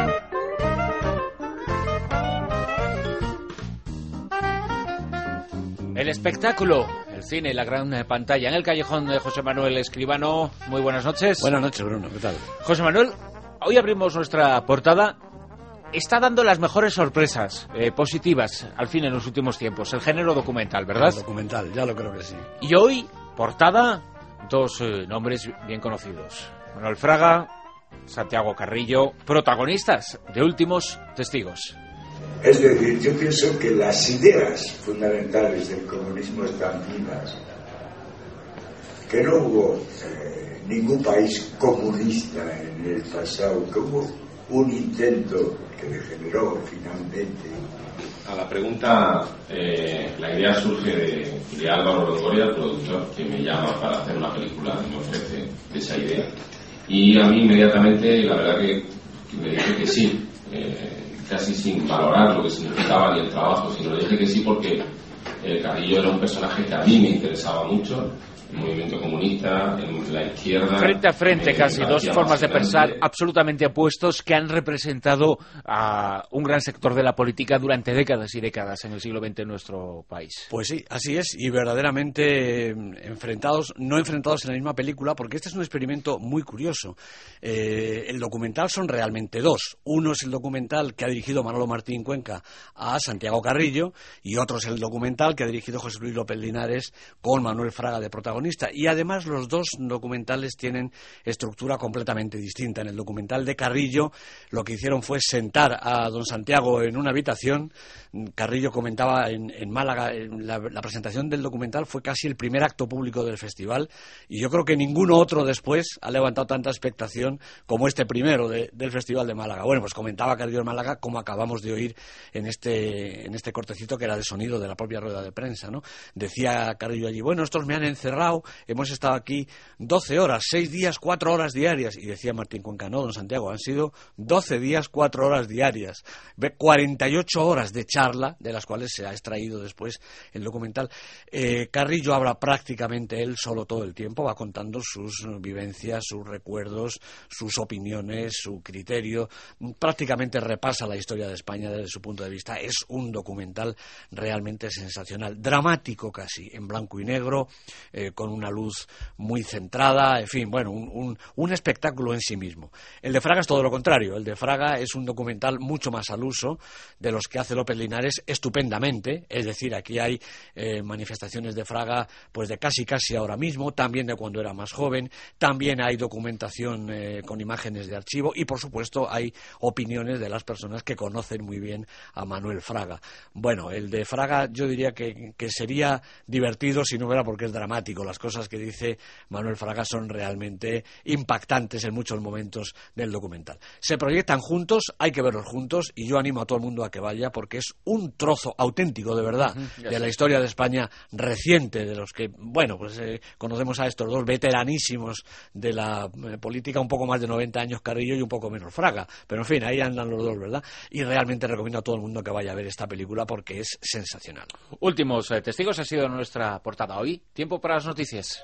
[SPEAKER 2] El espectáculo, el cine, la gran pantalla. En el callejón de José Manuel Escribano. Muy buenas noches.
[SPEAKER 14] Buenas noches, Bruno. ¿Qué tal?
[SPEAKER 2] José Manuel, hoy abrimos nuestra portada. Está dando las mejores sorpresas eh, positivas al cine en los últimos tiempos. El género documental, ¿verdad?
[SPEAKER 14] El documental, ya lo creo que sí.
[SPEAKER 2] Y hoy, portada, dos eh, nombres bien conocidos. Manuel Fraga, Santiago Carrillo, protagonistas de Últimos Testigos.
[SPEAKER 15] Es decir, yo pienso que las ideas fundamentales del comunismo están vivas, que no hubo eh, ningún país comunista en el pasado, que hubo un intento que degeneró finalmente.
[SPEAKER 16] A la pregunta, eh, la idea surge de, de Álvaro Longoria, el productor, que me llama para hacer una película y me ofrece esa idea. Y a mí inmediatamente, la verdad que, que me dije que sí. Eh, casi sin valorar lo que significaba ni el trabajo, sino le dije que sí porque el Carrillo era un personaje que a mí me interesaba mucho, el movimiento comunista, en la izquierda.
[SPEAKER 2] Frente a frente,
[SPEAKER 16] eh,
[SPEAKER 2] casi, dos formas de pensar absolutamente opuestos que han representado a un gran sector de la política durante décadas y décadas en el siglo veinte en nuestro país.
[SPEAKER 14] Pues sí, así es, y verdaderamente enfrentados, no enfrentados en la misma película, porque este es un experimento muy curioso. Eh, el documental son realmente dos. Uno es el documental que ha dirigido Manolo Martín Cuenca a Santiago Carrillo, y otro es el documental que ha dirigido José Luis López Linares con Manuel Fraga de protagonista. Y además los dos documentales tienen estructura completamente distinta. En el documental de Carrillo lo que hicieron fue sentar a don Santiago en una habitación. Carrillo comentaba en, en Málaga, en la, la presentación del documental fue casi el primer acto público del festival, y yo creo que ninguno otro después ha levantado tanta expectación como este primero de, del Festival de Málaga. Bueno, pues comentaba Carrillo en Málaga, como acabamos de oír en este, en este cortecito que era de sonido de la propia rueda de prensa, ¿no? Decía Carrillo allí, bueno, estos me han encerrado, hemos estado aquí doce horas, seis días, cuatro horas diarias. Y decía Martín Cuenca, no, don Santiago, han sido doce días, cuatro horas diarias. cuarenta y ocho horas de charla, de las cuales se ha extraído después el documental. Eh, Carrillo habla prácticamente él solo todo el tiempo, va contando sus vivencias, sus recuerdos, sus opiniones, su criterio. Prácticamente repasa la historia de España desde su punto de vista. Es un documental realmente sensacional. sensacional, dramático casi, en blanco y negro, eh, con una luz muy centrada, en fin, bueno, un, un, un espectáculo en sí mismo. El de Fraga es todo lo contrario, el de Fraga es un documental mucho más al uso de los que hace López Linares estupendamente, es decir, aquí hay eh, manifestaciones de Fraga pues de casi casi ahora mismo, también de cuando era más joven, también hay documentación eh, con imágenes de archivo y por supuesto hay opiniones de las personas que conocen muy bien a Manuel Fraga. Bueno, el de Fraga yo diría que, que sería divertido si no fuera porque es dramático. Las cosas que dice Manuel Fraga son realmente impactantes en muchos momentos del documental. Se proyectan juntos, hay que verlos juntos y yo animo a todo el mundo a que vaya porque es un trozo auténtico de verdad uh-huh, de la historia de España reciente, de los que, bueno, pues eh, conocemos a estos dos veteranísimos de la eh, política, un poco más de noventa años Carrillo y un poco menos Fraga, pero en fin, ahí andan los dos, ¿verdad? Y realmente recomiendo a todo el mundo que vaya a ver esta película porque es sensacional.
[SPEAKER 2] Últimos eh, testigos ha sido nuestra portada hoy. Tiempo para las noticias.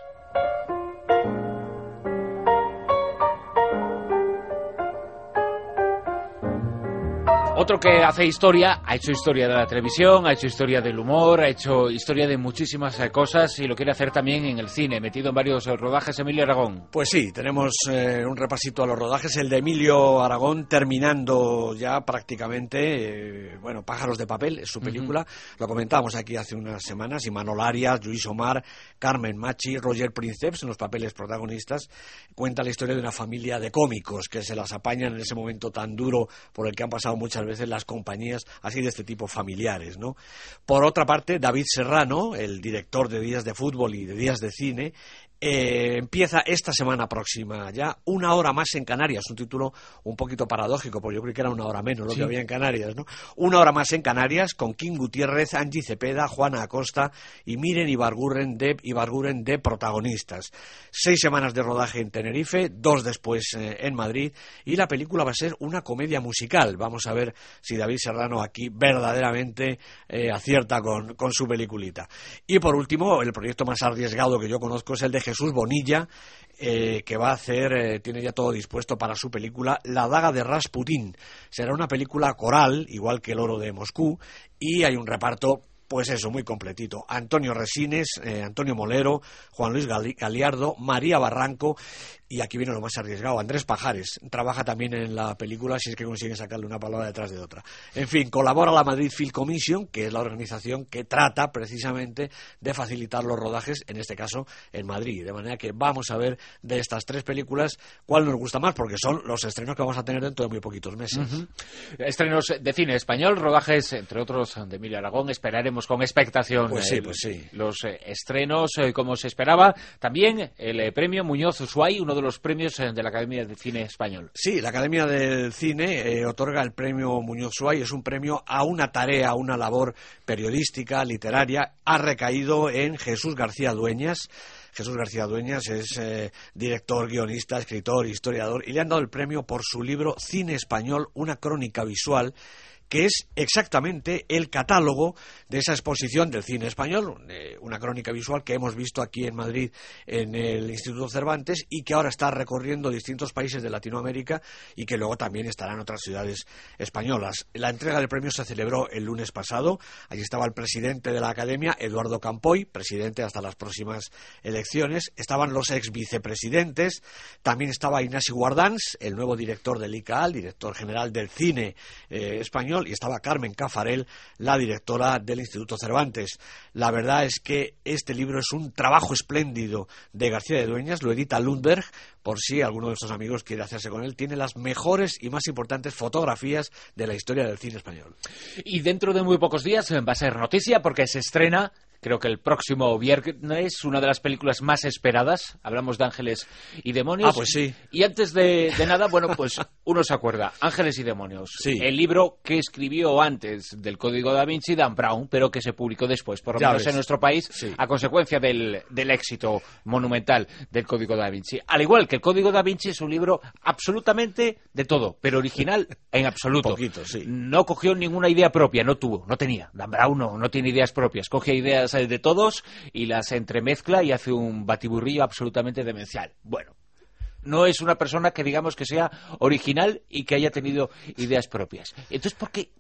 [SPEAKER 2] Otro que hace historia, ha hecho historia de la televisión, ha hecho historia del humor, ha hecho historia de muchísimas eh, cosas y lo quiere hacer también en el cine, metido en varios eh, rodajes. Emilio Aragón.
[SPEAKER 14] Pues sí, tenemos eh, un repasito a los rodajes, el de Emilio Aragón terminando ya prácticamente, eh, bueno, Pájaros de papel, es su película, uh-huh. Lo comentábamos aquí hace unas semanas, y Manol Arias, Lluís Omar, Carmen Machi, Roger Princeps en los papeles protagonistas. Cuenta la historia de una familia de cómicos que se las apañan en ese momento tan duro por el que han pasado muchas veces veces las compañías así de este tipo familiares, ¿no? Por otra parte, David Serrano, el director de Días de Fútbol y de Días de Cine, Eh, empieza esta semana próxima ya Una hora más en Canarias, un título un poquito paradójico porque yo creo que era una hora menos lo sí. que había en Canarias, ¿no? Una hora más en Canarias con Kim Gutiérrez, Angie Cepeda, Juana Acosta y Miren Ibarguren de, Ibarguren de protagonistas. Seis semanas de rodaje en Tenerife, dos después eh, en Madrid, y la película va a ser una comedia musical. Vamos a ver si David Serrano aquí verdaderamente eh, acierta con, con su peliculita. Y por último, el proyecto más arriesgado que yo conozco es el de Jesús Bonilla, eh, que va a hacer, eh, tiene ya todo dispuesto para su película La daga de Rasputín. Será una película coral, igual que El oro de Moscú, y hay un reparto, pues eso, muy completito. Antonio Resines, eh, Antonio Molero, Juan Luis Galiardo, María Barranco, y aquí viene lo más arriesgado, Andrés Pajares. Trabaja también en la película, si es que consiguen sacarle una palabra detrás de otra. En fin, colabora la Madrid Film Commission, que es la organización que trata precisamente de facilitar los rodajes, en este caso en Madrid. De manera que vamos a ver de estas tres películas cuál nos gusta más, porque son los estrenos que vamos a tener dentro de muy poquitos meses.
[SPEAKER 2] Uh-huh. Estrenos de cine español, rodajes, entre otros, de Emilio Aragón. Esperaremos con expectación
[SPEAKER 14] pues sí,
[SPEAKER 2] eh,
[SPEAKER 14] pues sí.
[SPEAKER 2] los eh, estrenos, eh, como se esperaba. También el eh, premio Muñoz Ushuay, uno de los premios eh, de la Academia de Cine Español.
[SPEAKER 14] Sí, la Academia del Cine eh, otorga el premio Muñoz Ushuay. Es un premio a una tarea, a una labor periodística, literaria. Ha recaído en Jesús García Dueñas. Jesús García Dueñas es eh, director, guionista, escritor, historiador, y le han dado el premio por su libro Cine Español, una crónica visual, que es exactamente el catálogo de esa exposición del cine español, eh, una crónica visual que hemos visto aquí en Madrid en el Instituto Cervantes y que ahora está recorriendo distintos países de Latinoamérica y que luego también estará en otras ciudades españolas. La entrega del premio se celebró el lunes pasado. Allí estaba el presidente de la Academia, Eduardo Campoy, presidente hasta las próximas elecciones. Estaban los ex vicepresidentes, también estaba Ignasi Guardans, el nuevo director del I C A L, director general del cine eh, español, y estaba Carmen Cafarel, la directora del Instituto Cervantes. La verdad es que este libro es un trabajo espléndido de García de Dueñas, lo edita Lundberg, por si alguno de nuestros amigos quiere hacerse con él. Tiene las mejores y más importantes fotografías de la historia del cine español.
[SPEAKER 2] Y dentro de muy pocos días va a ser noticia porque se estrena, creo que el próximo viernes, una de las películas más esperadas. Hablamos de Ángeles y Demonios.
[SPEAKER 14] Ah, pues sí.
[SPEAKER 2] Y antes de, de nada, bueno, pues uno se acuerda. Ángeles y Demonios.
[SPEAKER 14] Sí.
[SPEAKER 2] El libro que escribió antes del Código da Vinci Dan Brown, pero que se publicó después, por lo
[SPEAKER 14] Ya
[SPEAKER 2] menos
[SPEAKER 14] ves.
[SPEAKER 2] en nuestro país,
[SPEAKER 14] Sí.
[SPEAKER 2] a consecuencia del, del éxito monumental del Código da Vinci. Al igual que el Código da Vinci es un libro absolutamente de todo, pero original en absoluto.
[SPEAKER 14] Un poquito, sí.
[SPEAKER 2] No cogió ninguna idea propia, no tuvo, no tenía. Dan Brown no, no tiene ideas propias, coge ideas de todos y las entremezcla y hace un batiburrillo absolutamente demencial. Bueno, no es una persona que digamos que sea original y que haya tenido ideas propias. Entonces, ¿por qué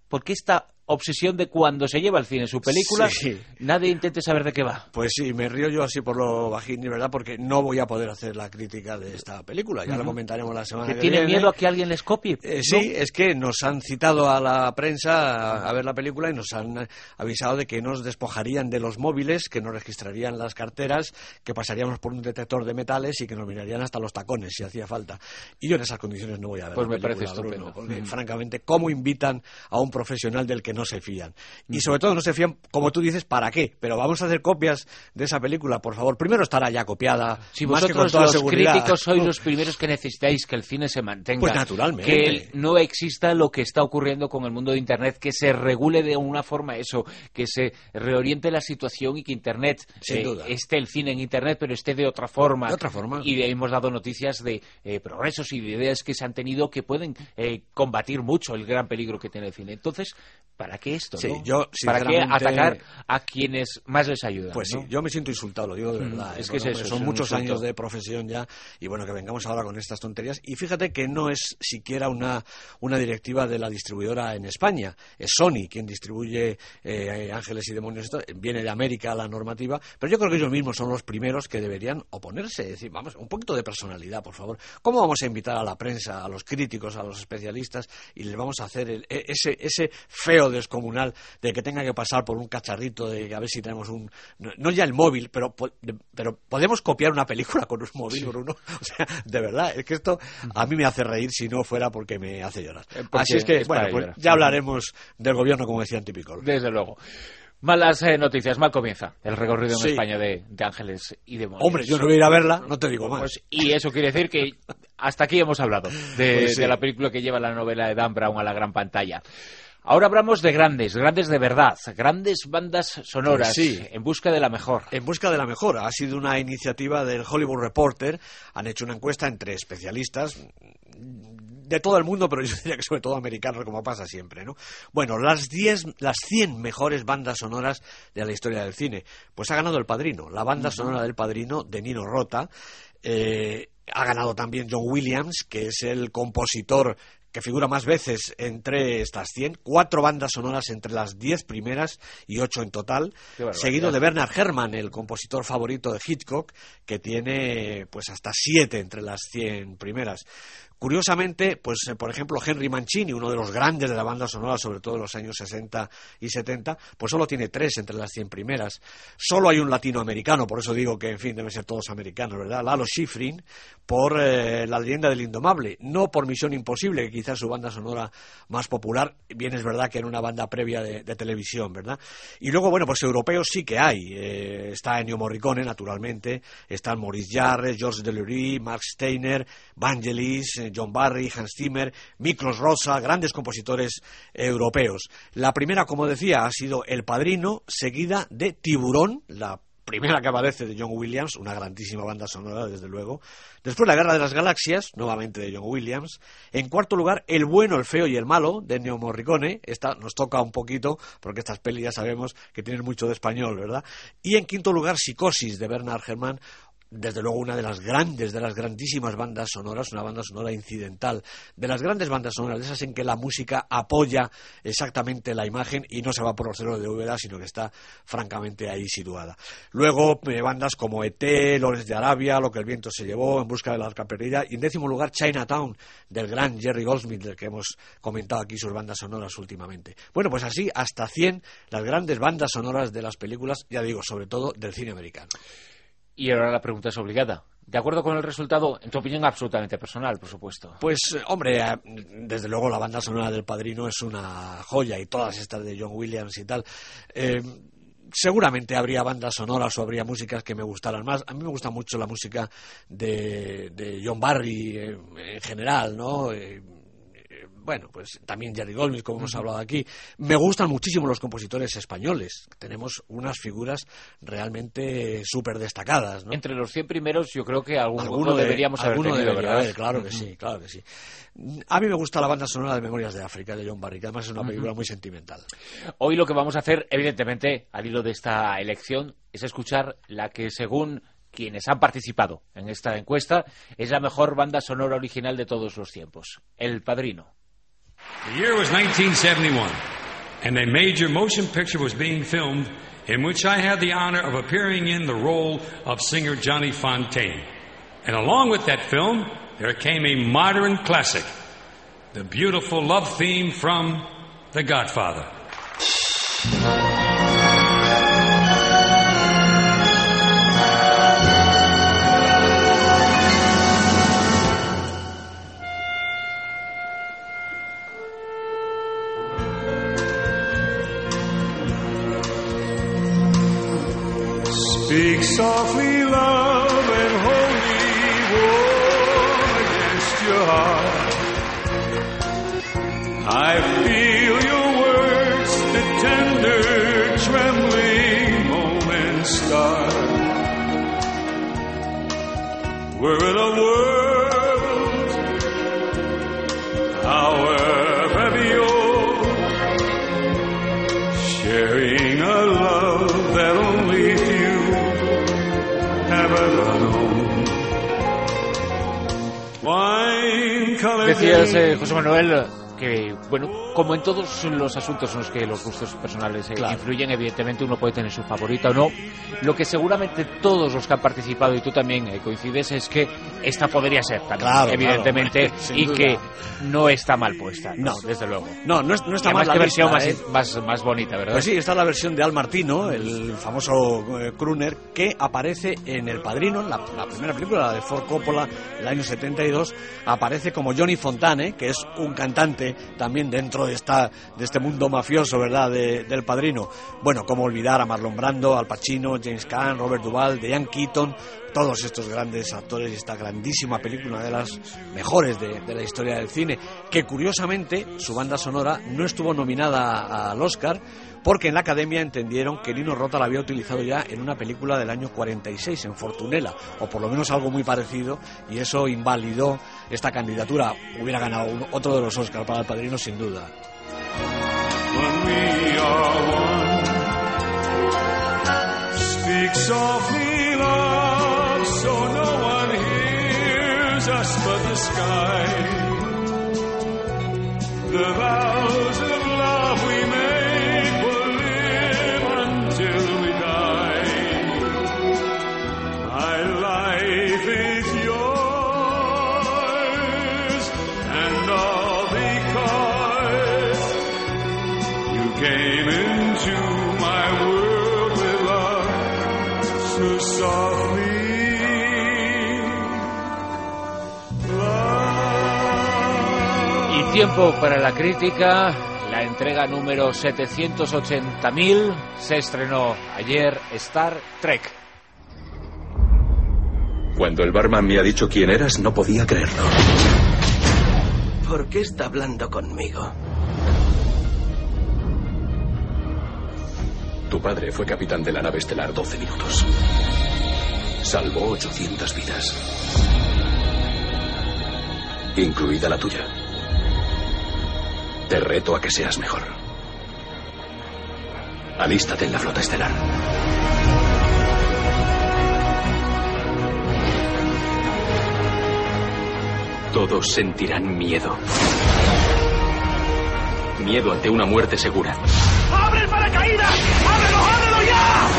[SPEAKER 2] ¿Por qué esta obsesión de cuando se lleva al cine su película,
[SPEAKER 14] sí.
[SPEAKER 2] nadie intente saber de qué va?
[SPEAKER 14] Pues sí, me río yo así por lo bajín, ¿verdad? Porque no voy a poder hacer la crítica de esta película. Ya uh-huh. lo comentaremos la semana
[SPEAKER 2] que,
[SPEAKER 14] que
[SPEAKER 2] viene. ¿Que
[SPEAKER 14] tiene
[SPEAKER 2] tiene miedo a que alguien les copie?
[SPEAKER 14] Eh,
[SPEAKER 2] ¿no?
[SPEAKER 14] Sí, es que nos han citado a la prensa a, a ver la película y nos han avisado de que nos despojarían de los móviles, que nos registrarían las carteras, que pasaríamos por un detector de metales y que nos mirarían hasta los tacones si hacía falta. Y yo en esas condiciones no voy a ver
[SPEAKER 2] pues
[SPEAKER 14] la
[SPEAKER 2] me
[SPEAKER 14] película,
[SPEAKER 2] parece estupendo.
[SPEAKER 14] Bruno, porque, mm. francamente, ¿cómo invitan a un profesional del que no se fían? Y sobre todo no se fían, como tú dices, ¿para qué? Pero vamos a hacer copias de esa película, por favor. Primero estará ya copiada.
[SPEAKER 2] Si
[SPEAKER 14] más
[SPEAKER 2] vosotros
[SPEAKER 14] que con toda
[SPEAKER 2] los
[SPEAKER 14] seguridad.
[SPEAKER 2] críticos sois los primeros que necesitáis que el cine se mantenga.
[SPEAKER 14] Pues naturalmente.
[SPEAKER 2] Que no exista lo que está ocurriendo con el mundo de Internet, que se regule de una forma eso, que se reoriente la situación y que Internet
[SPEAKER 14] Sin
[SPEAKER 2] eh,
[SPEAKER 14] duda.
[SPEAKER 2] esté el cine en Internet, pero esté de otra forma.
[SPEAKER 14] De otra forma.
[SPEAKER 2] Y hemos dado noticias de eh, progresos y de ideas que se han tenido que pueden eh, combatir mucho el gran peligro que tiene el cine. Entonces, ¿para qué esto?
[SPEAKER 14] Sí,
[SPEAKER 2] ¿no?
[SPEAKER 14] yo,
[SPEAKER 2] ¿Para qué atacar a quienes más les ayudan?
[SPEAKER 14] Pues
[SPEAKER 2] ¿no?
[SPEAKER 14] sí, yo me siento insultado, lo digo de verdad.
[SPEAKER 2] Es
[SPEAKER 14] ¿eh?
[SPEAKER 2] que es eso,
[SPEAKER 14] son
[SPEAKER 2] es
[SPEAKER 14] muchos
[SPEAKER 2] insulto.
[SPEAKER 14] años de profesión ya y bueno, que vengamos ahora con estas tonterías. Y fíjate que no es siquiera una, una directiva de la distribuidora en España. Es Sony quien distribuye eh, Ángeles y Demonios. Esto viene de América la normativa, pero yo creo que ellos mismos son los primeros que deberían oponerse. Es decir, vamos, un poquito de personalidad, por favor. ¿Cómo vamos a invitar a la prensa, a los críticos, a los especialistas y les vamos a hacer el, ese, ese feo descomunal de que tenga que pasar por un cacharrito de a ver si tenemos un... No, no ya el móvil, pero, pero podemos copiar una película con un móvil, Bruno. O sea, de verdad, es que esto a mí me hace reír si no fuera porque me hace llorar.
[SPEAKER 2] Porque
[SPEAKER 14] Así es que,
[SPEAKER 2] es
[SPEAKER 14] bueno,
[SPEAKER 2] para
[SPEAKER 14] pues
[SPEAKER 2] llorar.
[SPEAKER 14] ya hablaremos del gobierno, como decía Antipico.
[SPEAKER 2] Desde luego. Malas eh, noticias, mal comienza el recorrido en
[SPEAKER 14] Sí.
[SPEAKER 2] España de, de Ángeles y Demonios.
[SPEAKER 14] Hombre, yo no voy a ir a verla, no te digo más.
[SPEAKER 2] Pues, y eso quiere decir que hasta aquí hemos hablado de,
[SPEAKER 14] Pues sí.
[SPEAKER 2] de la película que lleva la novela de Dan Brown a la gran pantalla. Ahora hablamos de grandes, grandes de verdad, grandes bandas sonoras,
[SPEAKER 14] Pues sí.
[SPEAKER 2] en busca de la mejor.
[SPEAKER 14] En busca de la mejor. Ha sido una iniciativa del Hollywood Reporter. Han hecho una encuesta entre especialistas de todo el mundo, pero yo diría que sobre todo americanos, como pasa siempre, ¿no? Bueno, las diez, las cien mejores bandas sonoras de la historia del cine. Pues ha ganado El Padrino, la banda uh-huh. sonora del Padrino de Nino Rota. Eh, ha ganado también John Williams, que es el compositor que figura más veces entre estas cien, cuatro bandas sonoras entre las diez primeras y ocho en total, seguido de Bernard Herrmann, el compositor favorito de Hitchcock, que tiene pues hasta siete entre las cien primeras. Curiosamente, pues por ejemplo Henry Mancini, uno de los grandes de la banda sonora, sobre todo en los años sesenta y setenta, pues solo tiene tres entre las cien primeras. Solo hay un latinoamericano, por eso digo que, en fin, deben ser todos americanos, ¿verdad? Lalo Schifrin, por eh, La leyenda del Indomable, no por Misión Imposible, que quizás es su banda sonora más popular, bien es verdad que en una banda previa de, de televisión, ¿verdad? Y luego, bueno, pues europeos sí que hay. Eh, está Ennio Morricone, naturalmente, están Maurice Jarre, Georges Delury, Mark Steiner, Vangelis, eh, John Barry, Hans Zimmer, Miklos Rosa, grandes compositores eh, europeos. La primera, como decía, ha sido El Padrino, seguida de Tiburón, la primera que aparece de John Williams, una grandísima banda sonora, desde luego. Después La Guerra de las Galaxias, nuevamente de John Williams. En cuarto lugar, El Bueno, el Feo y el Malo, de Ennio Morricone. Esta nos toca un poquito, porque estas pelis ya sabemos que tienen mucho de español, ¿verdad? Y en quinto lugar, Psicosis, de Bernard Herrmann. Desde luego una de las grandes, de las grandísimas bandas sonoras, una banda sonora incidental, de las grandes bandas sonoras, de esas en que la música apoya exactamente la imagen y no se va por los ceros de D V D, sino que está francamente ahí situada. Luego eh, bandas como E T, Lawrence de Arabia, Lo que el viento se llevó, En busca de la arca perdida, y en décimo lugar Chinatown, del gran Jerry Goldsmith, del que hemos comentado aquí sus bandas sonoras últimamente. Bueno, pues así hasta cien las grandes bandas sonoras de las películas, ya digo, sobre todo del cine americano.
[SPEAKER 2] Y ahora la pregunta es obligada. ¿De acuerdo con el resultado? En tu opinión absolutamente personal, por supuesto.
[SPEAKER 14] Pues, hombre, desde luego la banda sonora del Padrino es una joya, y todas estas de John Williams y tal. Eh, seguramente habría bandas sonoras o habría músicas que me gustaran más. A mí me gusta mucho la música de, de John Barry eh, en general, ¿no? Eh, Bueno, pues también Jerry Goldsmith, como hemos hablado aquí. Me gustan muchísimo los compositores españoles. Tenemos unas figuras realmente súper destacadas, ¿no?
[SPEAKER 2] Entre los cien primeros yo creo que alguno,
[SPEAKER 14] alguno de,
[SPEAKER 2] deberíamos haber
[SPEAKER 14] alguno
[SPEAKER 2] tenido,
[SPEAKER 14] debería
[SPEAKER 2] ¿verdad?
[SPEAKER 14] haber, claro que sí, claro que sí. A mí me gusta la banda sonora de Memorias de África, de John Barry, que además es una película uh-huh. muy sentimental.
[SPEAKER 2] Hoy lo que vamos a hacer, evidentemente, al hilo de esta elección, es escuchar la que, según quienes han participado en esta encuesta, es la mejor banda sonora original de todos los tiempos, El Padrino.
[SPEAKER 17] The year was nineteen seventy-one. and a major motion picture was being filmed in which I had the honor of appearing in the role of singer Johnny Fontaine. And along with that film, there came a modern classic, the beautiful love theme from The Godfather.
[SPEAKER 18] Speak softly, love, and hold me warm against your heart. I feel your words, the tender, trembling moments start. We're in a world, however you're sharing a love that only few have ever known. Wine colored.
[SPEAKER 2] Decías, eh, José Manuel, que, bueno, como en todos los asuntos en los que los gustos personales eh, claro. influyen, evidentemente uno puede tener su favorita o no. Lo que seguramente todos los que han participado, y tú también eh, coincides, es que esta podría ser también, claro, evidentemente, claro, y duda. Que no está mal puesta, no, no desde luego.
[SPEAKER 14] No, no, no está mal la
[SPEAKER 2] versión
[SPEAKER 14] lista,
[SPEAKER 2] más,
[SPEAKER 14] ¿eh?
[SPEAKER 2] más, más bonita, ¿verdad?
[SPEAKER 14] Pues sí, está la versión de Al Martino, el famoso eh, crooner, que aparece en El Padrino, la, la primera película, la de Ford Coppola, el año setenta y dos, aparece como Johnny Fontane, que es un cantante también dentro de esta de este mundo mafioso, ¿verdad?, de, del Padrino. Bueno, cómo olvidar a Marlon Brando, Al Pacino, James Caan, Robert Duvall, Diane Keaton, todos estos grandes actores y esta grandísima película, una de las mejores de, de la historia del cine, que curiosamente su banda sonora no estuvo nominada al Oscar porque en la Academia entendieron que Nino Rota la había utilizado ya en una película del año cuarenta y seis, en Fortunella, o por lo menos algo muy parecido, y eso invalidó esta candidatura. Hubiera ganado uno, otro de los Oscars para El Padrino sin duda.
[SPEAKER 18] When we are one, speak softly, love, so no one hears us but the sky. The vows of love we make will live until we die. My life is yours, and all because you came into my world with love so softly.
[SPEAKER 2] Y tiempo para la crítica. La entrega número setecientos ochenta mil se estrenó ayer, Star Trek.
[SPEAKER 7] Cuando el barman me ha dicho quién eras, no podía creerlo.
[SPEAKER 19] ¿Por qué está hablando conmigo?
[SPEAKER 7] Tu padre fue capitán de la nave estelar doce minutos. Salvó ochocientas vidas. Incluida la tuya. Te reto a que seas mejor. Alístate en la flota estelar. Todos sentirán miedo. Miedo ante una muerte segura.
[SPEAKER 18] ¡Abre el paracaídas! ¡Ábrelo, ábrelo ya!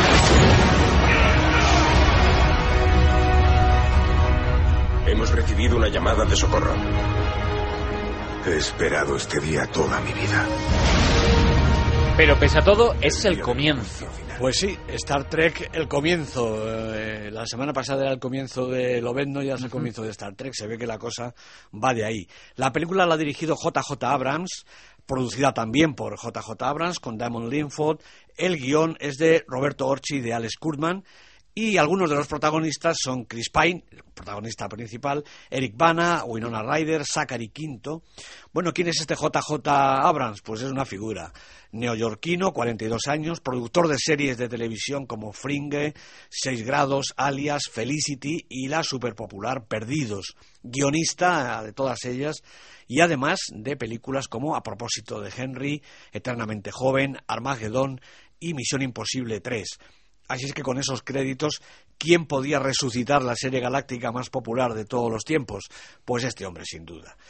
[SPEAKER 7] Hemos recibido una llamada de socorro.
[SPEAKER 20] He esperado este día toda mi vida.
[SPEAKER 2] Pero pese a todo, es el comienzo.
[SPEAKER 14] Pues sí, Star Trek, el comienzo. Eh, la semana pasada era el comienzo de Lobezno, ya es el uh-huh. comienzo de Star Trek. Se ve que la cosa va de ahí. La película la ha dirigido J J Abrams, producida también por J J Abrams, con Damon Linford. El guión es de Roberto Orci y de Alex Kurtzman. Y algunos de los protagonistas son Chris Pine, el protagonista principal, Eric Bana, Winona Ryder, Zachary Quinto. Bueno, ¿quién es este J J Abrams? Pues es una figura neoyorquino, cuarenta y dos años, productor de series de televisión como Fringe, Seis Grados, Alias, Felicity y la superpopular Perdidos. Guionista de todas ellas y además de películas como A propósito de Henry, Eternamente Joven, Armagedón y Misión Imposible tres. Así es que con esos créditos, ¿quién podía resucitar la serie galáctica más popular de todos los tiempos? Pues este hombre, sin duda.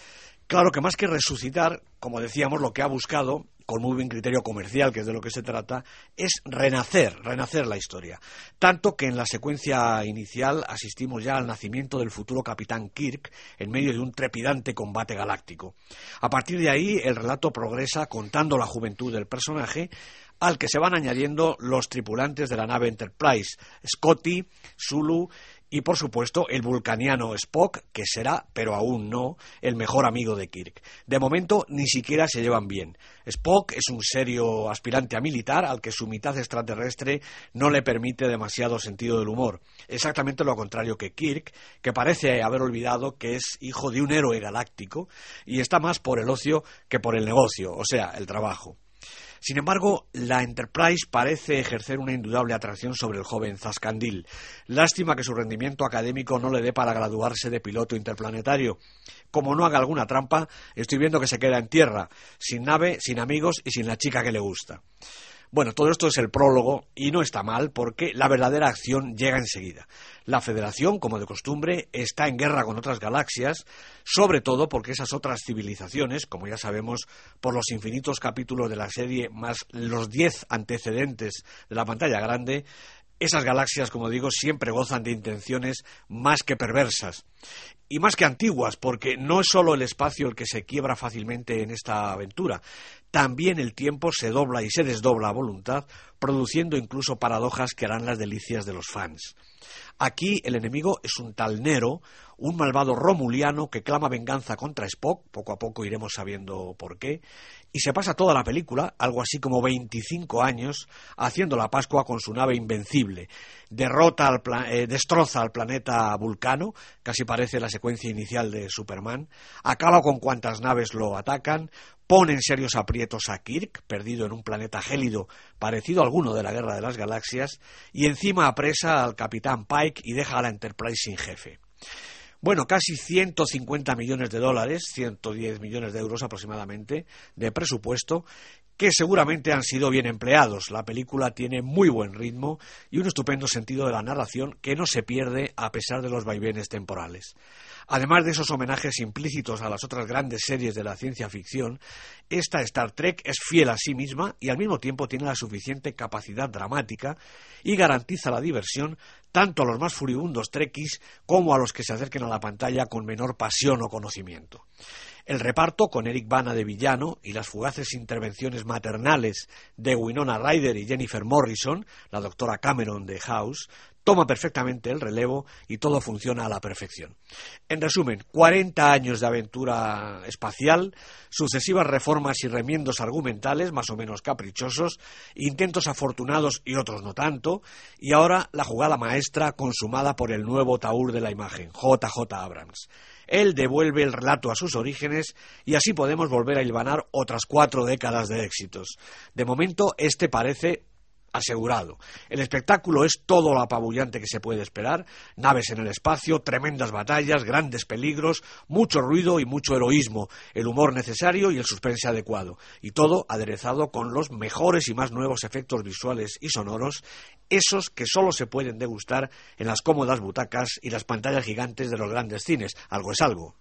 [SPEAKER 14] Claro que más que resucitar, como decíamos, lo que ha buscado, con muy buen criterio comercial, que es de lo que se trata, es renacer, renacer la historia. Tanto que en la secuencia inicial asistimos ya al nacimiento del futuro Capitán Kirk en medio de un trepidante combate galáctico. A partir de ahí, el relato progresa contando la juventud del personaje, al que se van añadiendo los tripulantes de la nave Enterprise, Scotty, Sulu y, por supuesto, el vulcaniano Spock, que será, pero aún no, el mejor amigo de Kirk. De momento, ni siquiera se llevan bien. Spock es un serio aspirante a militar al que su mitad extraterrestre no le permite demasiado sentido del humor. Exactamente lo contrario que Kirk, que parece haber olvidado que es hijo de un héroe galáctico y está más por el ocio que por el negocio, o sea, el trabajo. Sin embargo, la Enterprise parece ejercer una indudable atracción sobre el joven Zascandil. Lástima que su rendimiento académico no le dé para graduarse de piloto interplanetario. Como no haga alguna trampa, estoy viendo que se queda en tierra, sin nave, sin amigos y sin la chica que le gusta. Bueno, todo esto es el prólogo y no está mal porque la verdadera acción llega enseguida. La Federación, como de costumbre, está en guerra con otras galaxias, sobre todo porque esas otras civilizaciones, como ya sabemos por los infinitos capítulos de la serie más los diez antecedentes de la pantalla grande, esas galaxias, como digo, siempre gozan de intenciones más que perversas y más que antiguas, porque no es solo el espacio el que se quiebra fácilmente en esta aventura, también el tiempo se dobla y se desdobla a voluntad, produciendo incluso paradojas que harán las delicias de los fans. Aquí el enemigo es un tal Nero, un malvado romuliano que clama venganza contra Spock, poco a poco iremos sabiendo por qué, y se pasa toda la película, algo así como veinticinco años, haciendo la Pascua con su nave invencible. Derrota al pla- eh, destroza al planeta Vulcano, casi parece la secuencia inicial de Superman, acaba con cuantas naves lo atacan, pone en serios aprietos a Kirk, perdido en un planeta gélido parecido a alguno de la Guerra de las Galaxias, y encima apresa al Capitán Pike y deja a la Enterprise sin jefe. Bueno, casi ciento cincuenta millones de dólares, ciento diez millones de euros aproximadamente, de presupuesto, que seguramente han sido bien empleados. La película tiene muy buen ritmo y un estupendo sentido de la narración que no se pierde a pesar de los vaivenes temporales. Además de esos homenajes implícitos a las otras grandes series de la ciencia ficción, esta Star Trek es fiel a sí misma y al mismo tiempo tiene la suficiente capacidad dramática y garantiza la diversión tanto a los más furibundos trekkies como a los que se acerquen a la pantalla con menor pasión o conocimiento. El reparto, con Eric Bana de villano y las fugaces intervenciones maternales de Winona Ryder y Jennifer Morrison, la doctora Cameron de House, toma perfectamente el relevo y todo funciona a la perfección. En resumen, cuarenta años de aventura espacial, sucesivas reformas y remiendos argumentales más o menos caprichosos, intentos afortunados y otros no tanto, y ahora la jugada maestra consumada por el nuevo taur de la imagen, J J Abrams. Él devuelve el relato a sus orígenes y así podemos volver a hilvanar otras cuatro décadas de éxitos. De momento, este parece asegurado. El espectáculo es todo lo apabullante que se puede esperar, naves en el espacio, tremendas batallas, grandes peligros, mucho ruido y mucho heroísmo, el humor necesario y el suspense adecuado, y todo aderezado con los mejores y más nuevos efectos visuales y sonoros, esos que solo se pueden degustar en las cómodas butacas y las pantallas gigantes de los grandes cines. Algo es algo.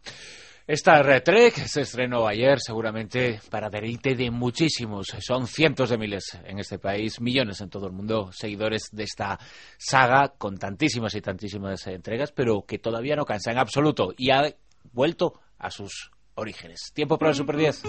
[SPEAKER 2] Star Trek se estrenó ayer, seguramente para deleite de muchísimos. Son cientos de miles en este país, millones en todo el mundo, seguidores de esta saga con tantísimas y tantísimas entregas, pero que todavía no cansa en absoluto y ha vuelto a sus orígenes. Tiempo para el Super diez.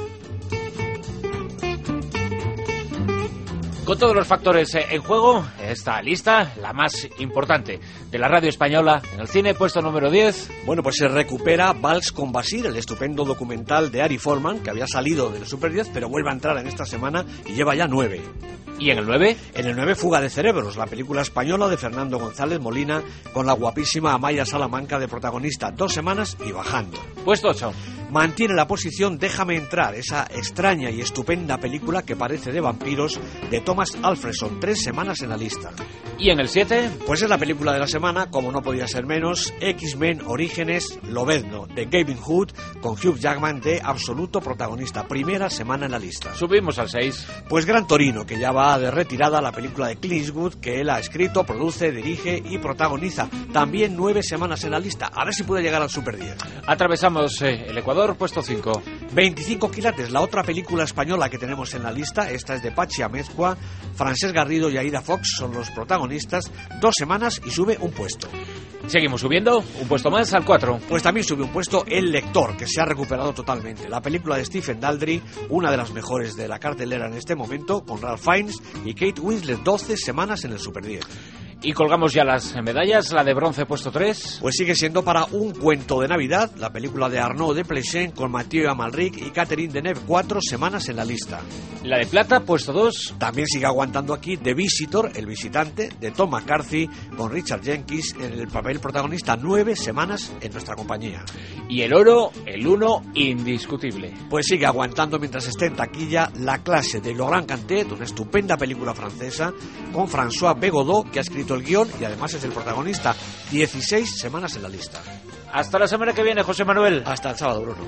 [SPEAKER 2] Con todos los factores en juego, esta lista, la más importante de la radio española en el cine, puesto número diez.
[SPEAKER 14] Bueno, pues se recupera Vals con Basir, el estupendo documental de Ari Folman, que había salido del Super diez, pero vuelve a entrar en esta semana y lleva ya nueve.
[SPEAKER 2] ¿Y en el nueve?
[SPEAKER 14] En el nueve, Fuga de Cerebros, la película española de Fernando González Molina, con la guapísima Amaya Salamanca de protagonista. Dos semanas y bajando.
[SPEAKER 2] Puesto ocho.
[SPEAKER 14] Mantiene la posición Déjame entrar, esa extraña y estupenda película que parece de vampiros de Thomas Alfredson. Tres semanas en la lista.
[SPEAKER 2] ¿Y en el siete?
[SPEAKER 14] Pues es la película de la semana, como no podía ser menos, X-Men Orígenes Lobezno, de Gavin Hood, con Hugh Jackman de absoluto protagonista. Primera semana en la lista.
[SPEAKER 2] Subimos al seis.
[SPEAKER 14] Pues Gran Torino, que ya va está de retirada la película de Clint Eastwood, que él ha escrito, produce, dirige y protagoniza. También nueve semanas en la lista. A ver si puede llegar al Super diez.
[SPEAKER 2] Atravesamos eh, el Ecuador, puesto cinco.
[SPEAKER 14] veinticinco quilates, la otra película española que tenemos en la lista. Esta es de Pachi Amezcua. Francesc Garrido y Aida Fox son los protagonistas. Dos semanas y sube un puesto.
[SPEAKER 2] Seguimos subiendo, un puesto más, al cuatro.
[SPEAKER 14] Pues también sube un puesto El Lector, que se ha recuperado totalmente. La película de Stephen Daldry, una de las mejores de la cartelera en este momento, con Ralph Fiennes y Kate Winslet, doce semanas en el Super diez.
[SPEAKER 2] Y colgamos ya las medallas, la de bronce puesto tres.
[SPEAKER 14] Pues sigue siendo para Un cuento de Navidad, la película de Arnaud Desplechin con Mathieu Amalric y Catherine Deneuve, cuatro semanas en la lista.
[SPEAKER 2] La de plata puesto dos.
[SPEAKER 14] También sigue aguantando aquí The Visitor, El Visitante, de Tom McCarthy con Richard Jenkins en el papel protagonista, nueve semanas en nuestra compañía.
[SPEAKER 2] Y el oro, el uno, indiscutible.
[SPEAKER 14] Pues sigue aguantando mientras esté en taquilla La clase de Laurent Cantet, una estupenda película francesa con François Bégodeau, que ha escrito el guión y además es el protagonista. dieciséis semanas en la lista.
[SPEAKER 2] Hasta la semana que viene, José Manuel.
[SPEAKER 14] Hasta el sábado, Bruno.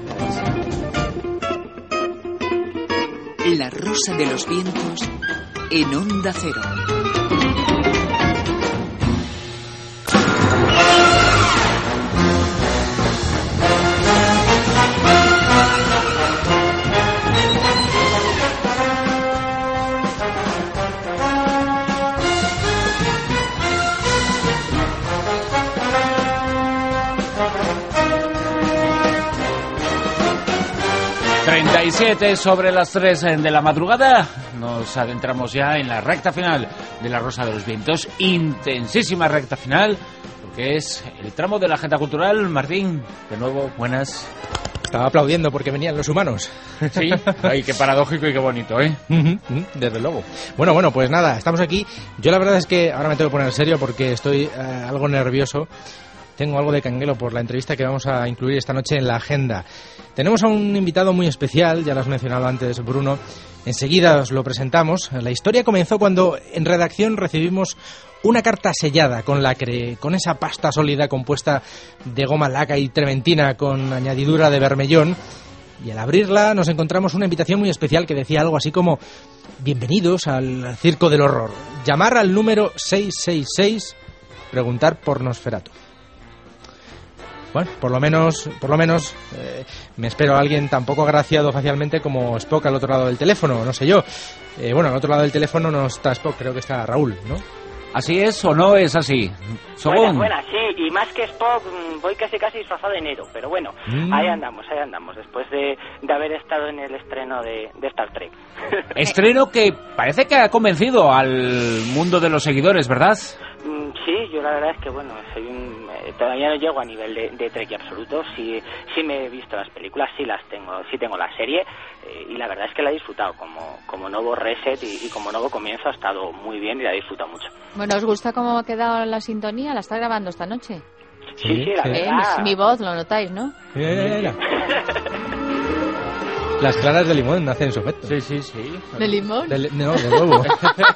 [SPEAKER 12] La Rosa de los Vientos en Onda Cero.
[SPEAKER 2] treinta y siete sobre las tres de la madrugada. Nos adentramos ya en la recta final de La Rosa de los Vientos. Intensísima recta final, porque es el tramo de la agenda cultural. Martín, de nuevo, buenas.
[SPEAKER 6] Estaba aplaudiendo porque venían los humanos.
[SPEAKER 2] Sí, ay, qué paradójico y qué bonito, ¿eh?
[SPEAKER 6] Desde luego. Bueno, bueno, pues nada, estamos aquí. Yo la verdad es que ahora me tengo que poner serio porque estoy eh, algo nervioso. Tengo algo de canguelo por la entrevista que vamos a incluir esta noche en la agenda. Tenemos a un invitado muy especial, ya lo has mencionado antes, Bruno. Enseguida os lo presentamos. La historia comenzó cuando en redacción recibimos una carta sellada con lacre, con esa pasta sólida compuesta de goma laca y trementina con añadidura de bermellón. Y al abrirla nos encontramos una invitación muy especial que decía algo así como: bienvenidos al Circo del Horror. Llamar al número seis seis seis, preguntar por Nosferatu. Bueno, por lo menos, por lo menos eh, me espero a alguien tan poco agraciado facialmente como Spock al otro lado del teléfono, no sé yo. Eh, bueno, al otro lado del teléfono no está Spock, creo que está Raúl, ¿no?
[SPEAKER 2] ¿Así es o no es así?
[SPEAKER 21] Buenas, buenas, sí, y más que Spock voy casi casi disfrazado de Nero, pero bueno, mm. ahí andamos, ahí andamos, después de, de haber estado en el estreno de, de Star Trek.
[SPEAKER 2] Estreno que parece que ha convencido al mundo de los seguidores, ¿verdad?
[SPEAKER 21] Sí, yo la verdad es que, bueno, soy un, eh, todavía no llego a nivel de, de Trekkie absoluto. Sí, sí me he visto las películas, sí las tengo, sí tengo la serie, eh, y la verdad es que la he disfrutado como, como nuevo reset y, y como nuevo comienzo. Ha estado muy bien y la he disfrutado mucho.
[SPEAKER 5] Bueno, ¿os gusta cómo ha quedado la sintonía? ¿La está grabando esta noche?
[SPEAKER 21] Sí, sí, sí la
[SPEAKER 5] ¿Eh?
[SPEAKER 21] verdad.
[SPEAKER 5] Mi, mi voz, lo notáis, ¿no?
[SPEAKER 6] Mira, mira, mira. Las claras de limón hacen su efecto.
[SPEAKER 2] Sí, sí, sí.
[SPEAKER 5] ¿De limón?
[SPEAKER 6] De, no, de huevo.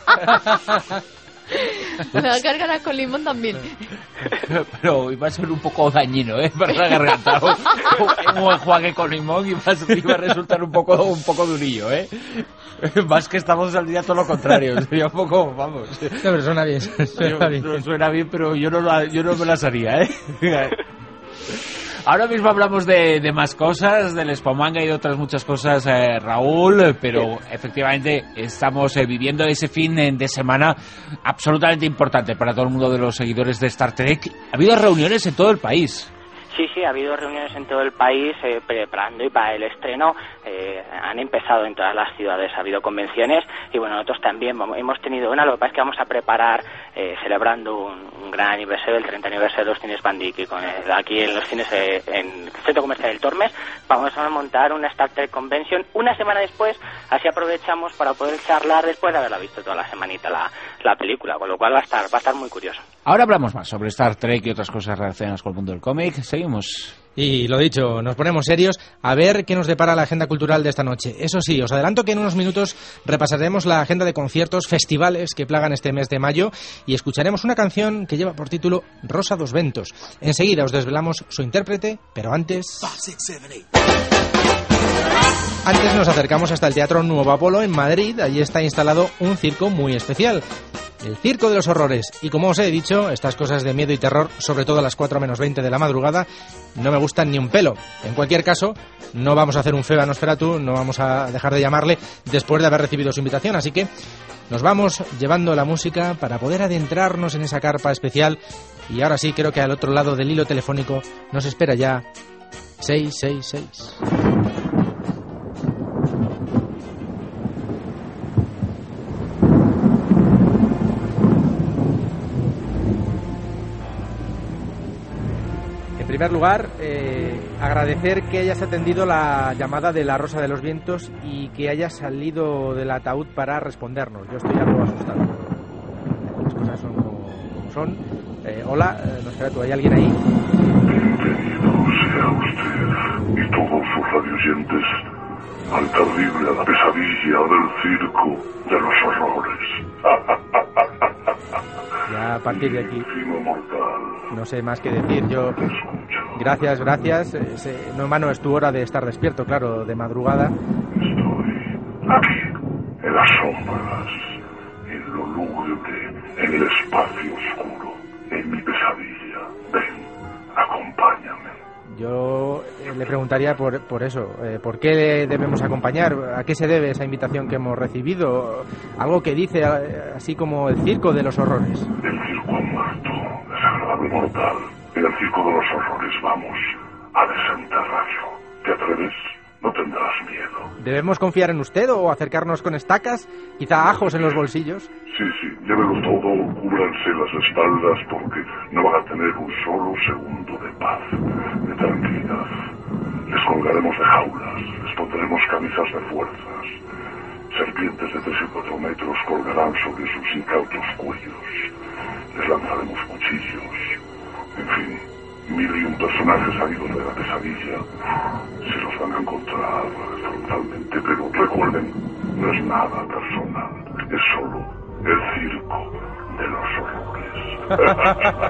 [SPEAKER 5] Me va a cargar con limón también.
[SPEAKER 2] Pero iba a ser un poco dañino, ¿eh? Para la garganta. Un enjuague con limón iba a, iba a resultar un poco, un poco durillo, ¿eh? Más que estamos al día todo lo contrario. Sería un poco, vamos.
[SPEAKER 6] No, pero suena bien. Suena bien,
[SPEAKER 2] no, suena bien, pero yo no, la, yo no me las haría, ¿eh? Ahora mismo hablamos de, de más cosas, del Spomanga y de otras muchas cosas, eh, Raúl, pero efectivamente estamos eh, viviendo ese fin de semana absolutamente importante para todo el mundo de los seguidores de Star Trek. Ha habido reuniones en todo el país.
[SPEAKER 21] Sí, sí, ha habido reuniones en todo el país eh, preparando y para el estreno. Eh, han empezado en todas las ciudades, ha habido convenciones y bueno, nosotros también vamos, hemos tenido una. Lo que pasa es que vamos a preparar, eh, celebrando un, un gran aniversario, el treinta aniversario de los cines Bandic, y con el, aquí en los cines eh, en el Centro Comercial del Tormes, vamos a montar una Star Trek Convention una semana después, así aprovechamos para poder charlar después de haberla visto toda la semanita la, la película, con lo cual va a estar, va a estar muy curioso.
[SPEAKER 2] Ahora hablamos más sobre Star Trek y otras cosas relacionadas con el mundo del cómic. Seguimos.
[SPEAKER 6] Y lo dicho, nos ponemos serios a ver qué nos depara la agenda cultural de esta noche. Eso sí, os adelanto que en unos minutos repasaremos la agenda de conciertos, festivales que plagan este mes de mayo y escucharemos una canción que lleva por título Rosa dos Ventos. Enseguida os desvelamos su intérprete, pero antes...
[SPEAKER 18] Five, six, seven, eight.
[SPEAKER 6] Antes nos acercamos hasta el Teatro Nuevo Apolo en Madrid. Allí está instalado un circo muy especial, el Circo de los Horrores. Y como os he dicho, estas cosas de miedo y terror, sobre todo a las cuatro menos veinte de la madrugada, no me gustan ni un pelo. En cualquier caso, no vamos a hacer un feo a Nosferatu, no vamos a dejar de llamarle después de haber recibido su invitación. Así que nos vamos llevando la música para poder adentrarnos en esa carpa especial. Y ahora sí, creo que al otro lado del hilo telefónico nos espera ya seis seis seis. En primer lugar, eh, agradecer que hayas atendido la llamada de La Rosa de los Vientos y que hayas salido del ataúd para respondernos. Yo estoy algo asustado. Las cosas son como son. Eh, hola, eh, Nosferatu, ¿hay alguien ahí?
[SPEAKER 3] Bienvenido sea usted y todos sus radioyentes al terrible, a la pesadilla del circo de los horrores.
[SPEAKER 6] Ya a partir de aquí no sé más que decir. Yo gracias, gracias. Eh, no en vano es tu hora de estar despierto, claro, de madrugada.
[SPEAKER 3] Aquí, en las sombras, en lo lúgubre, en el espacio oscuro, en mi pesadilla. Ven, acompáñame.
[SPEAKER 6] Yo eh, le preguntaría por, por eso, eh, ¿por qué le debemos acompañar? ¿A qué se debe esa invitación que hemos recibido? Algo que dice eh, así como el Circo de los Horrores.
[SPEAKER 3] El circo ha muerto, desagradable mortal. En el Circo de los Horrores vamos a desenterrarlo. ¿Te atreves? No tendrás miedo.
[SPEAKER 6] ¿Debemos confiar en usted o acercarnos con estacas? ¿Quizá ajos en los bolsillos?
[SPEAKER 3] Sí, sí, llévelo todo, cúbranse las espaldas porque no van a tener un solo segundo de paz, de tranquilidad. Les colgaremos de jaulas, les pondremos camisas de fuerzas. Serpientes de tres y cuatro metros colgarán sobre sus incautos cuellos. Les lanzaremos cuchillos. En fin, mil y un personajes salidos de la pesadilla se los van a encontrar frontalmente, pero recuerden, no es nada personal, es solo el circo de los horrores.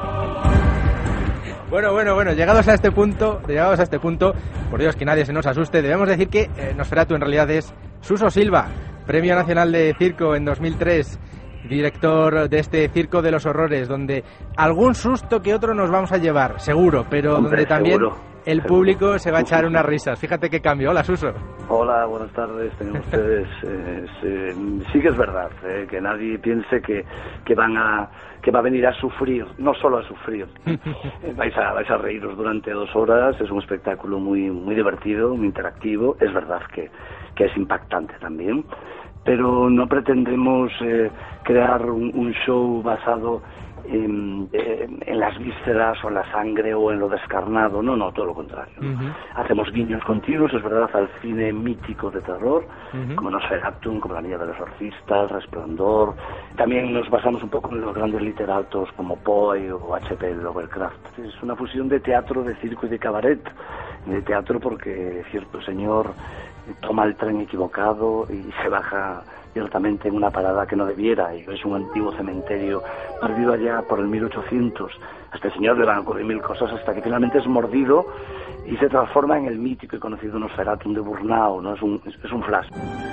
[SPEAKER 6] Bueno, bueno, bueno, llegados a este punto, llegados a este punto, por Dios que nadie se nos asuste, debemos decir que eh, Nosferatu en realidad es Suso Silva, Premio Nacional de Circo en dos mil tres, director de este Circo de los Horrores, donde algún susto que otro nos vamos a llevar, seguro, pero Hombre, donde también seguro, el seguro. público se va a echar unas risas. Fíjate qué cambio. Hola, Suso.
[SPEAKER 22] Hola, buenas tardes. Tengan ustedes. Eh, se, sí que es verdad, eh, que nadie piense que, que van a que va a venir a sufrir, no solo a sufrir. Eh, vais a vais a reíros durante dos horas. Es un espectáculo muy muy divertido, muy interactivo. Es verdad que que es impactante también. Pero no pretendemos eh, crear un, un show basado en, en, en las vísceras o en la sangre o en lo descarnado. No, no, todo lo contrario. Uh-huh. Hacemos guiños continuos, es verdad, al cine mítico de terror, uh-huh. como Nosferatu, como La Niña del Exorcista, El Resplandor. También nos basamos un poco en los grandes literatos como Poe o H P Lovecraft. Es una fusión de teatro, de circo y de cabaret. De teatro porque cierto señor toma el tren equivocado y se baja directamente en una parada que no debiera, y es un antiguo cementerio perdido allá por el mil ochocientos. A este señor le van a ocurrir mil cosas hasta que finalmente es mordido y se transforma en el mítico y conocido Nosferatu de Burnau, ¿no? Es un, es un flash.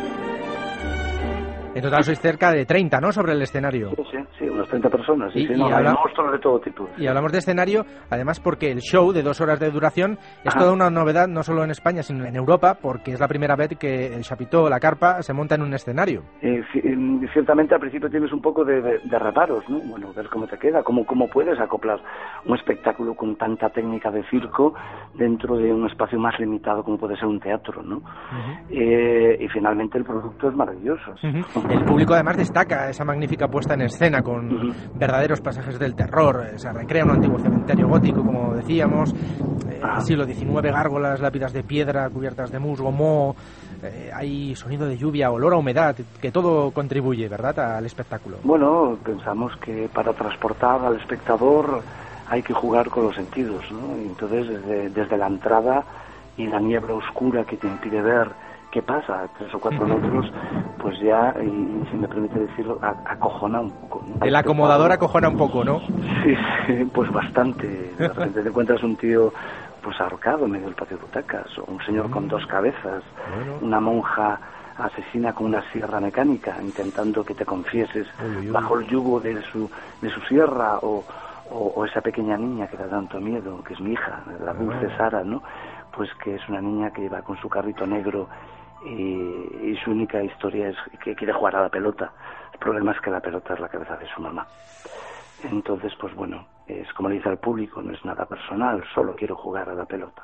[SPEAKER 6] En total sois cerca de treinta, ¿no?, sobre el escenario.
[SPEAKER 22] Sí, sí, sí, unas treinta personas. Sí,
[SPEAKER 6] y,
[SPEAKER 22] sí,
[SPEAKER 6] y
[SPEAKER 22] no,
[SPEAKER 6] habla...
[SPEAKER 22] hay monstruos de todo tipo.
[SPEAKER 6] Y hablamos de escenario, además porque el show de dos horas de duración es Ajá. toda una novedad, no solo en España, sino en Europa, porque es la primera vez que el chapiteau, la carpa, se monta en un escenario.
[SPEAKER 22] Eh, ciertamente al principio tienes un poco de, de, de reparos, ¿no? Bueno, ver cómo te queda, cómo, cómo puedes acoplar un espectáculo con tanta técnica de circo dentro de un espacio más limitado como puede ser un teatro, ¿no? Uh-huh. eh, y finalmente el producto es maravilloso.
[SPEAKER 6] Uh-huh. El público además destaca esa magnífica puesta en escena con uh-huh. verdaderos pasajes del terror. Se recrea un antiguo cementerio gótico, como decíamos, eh, ah. siglo diecinueve, gárgolas, lápidas de piedra cubiertas de musgo, moho, eh, hay sonido de lluvia, olor a humedad, que todo contribuye, ¿verdad?, al espectáculo.
[SPEAKER 22] Bueno, pensamos que para transportar al espectador hay que jugar con los sentidos, ¿no? Entonces, desde, desde la entrada y la niebla oscura que te impide ver qué pasa a tres o cuatro metros, pues ya, y, y si me permite decirlo, a, acojona un poco, ¿no?
[SPEAKER 6] El acomodador acojona un poco, ¿no?
[SPEAKER 22] Sí, sí, pues bastante. De repente te encuentras un tío pues ahorcado en medio del patio de butacas, o un señor con dos cabezas,
[SPEAKER 6] Bueno.
[SPEAKER 22] una monja asesina con una sierra mecánica intentando que te confieses
[SPEAKER 6] Uy, uy, uy.
[SPEAKER 22] bajo el yugo de su de su sierra, o, o, o esa pequeña niña que da tanto miedo, que es mi hija, la dulce
[SPEAKER 6] Ah.
[SPEAKER 22] Sara, ¿no? Pues que es una niña que va con su carrito negro y, y su única historia es que quiere jugar a la pelota. El problema es que la pelota es la cabeza de su mamá. Entonces, pues bueno, es como le dice al público, no es nada personal, solo quiero jugar a la pelota.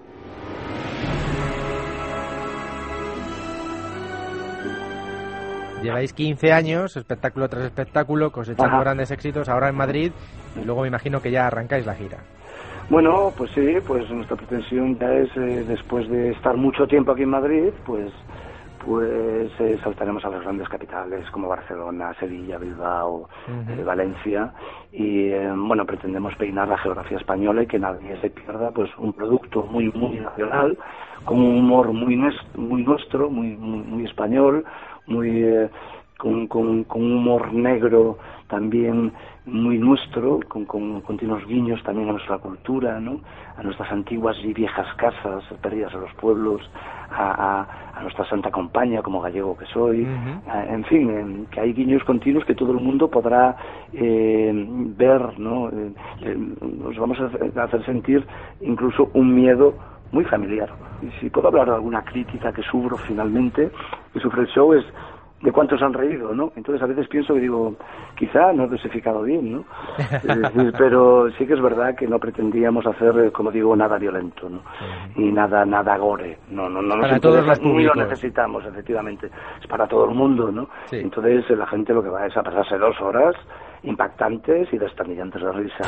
[SPEAKER 6] Lleváis quince años, espectáculo tras espectáculo, cosechando
[SPEAKER 22] Ajá.
[SPEAKER 6] grandes éxitos, ahora en Madrid, y luego me imagino que ya arrancáis la gira.
[SPEAKER 22] Bueno, pues sí, pues nuestra pretensión ya es, eh, después de estar mucho tiempo aquí en Madrid, pues pues eh, saltaremos a las grandes capitales como Barcelona, Sevilla, Bilbao,
[SPEAKER 6] Ujú.
[SPEAKER 22] eh, Valencia, y eh, bueno, pretendemos peinar la geografía española y que nadie se pierda pues un producto muy muy nacional, con un humor muy nues- muy nuestro, muy muy, muy español, muy eh, con, con, con un humor negro también muy nuestro, con, con continuos guiños también a nuestra cultura, ¿no? A nuestras antiguas y viejas casas perdidas en los pueblos, a, a, a nuestra santa compañía como gallego que soy,
[SPEAKER 6] Ujú.
[SPEAKER 22] a- en fin, eh, que hay guiños continuos que todo el mundo podrá eh, ver, ¿no? Eh, eh, nos vamos a hacer- a hacer sentir incluso un miedo muy familiar. Y si puedo hablar de alguna crítica que sufro finalmente, que sufre el show, es de cuántos han reído, ¿no? Entonces a veces pienso que digo, quizá no he dosificado bien, ¿no? Es decir, pero sí que es verdad que no pretendíamos hacer, eh, como digo, nada violento, ¿no? Y nada nada gore, no, no, no nos
[SPEAKER 6] Para todos
[SPEAKER 22] interesa,
[SPEAKER 6] los
[SPEAKER 22] ni lo
[SPEAKER 6] públicos.
[SPEAKER 22] necesitamos, efectivamente, es para todo el mundo, ¿no?
[SPEAKER 6] Sí.
[SPEAKER 22] Entonces eh, la gente lo que va es a pasarse dos horas impactantes y desternillantes de risa.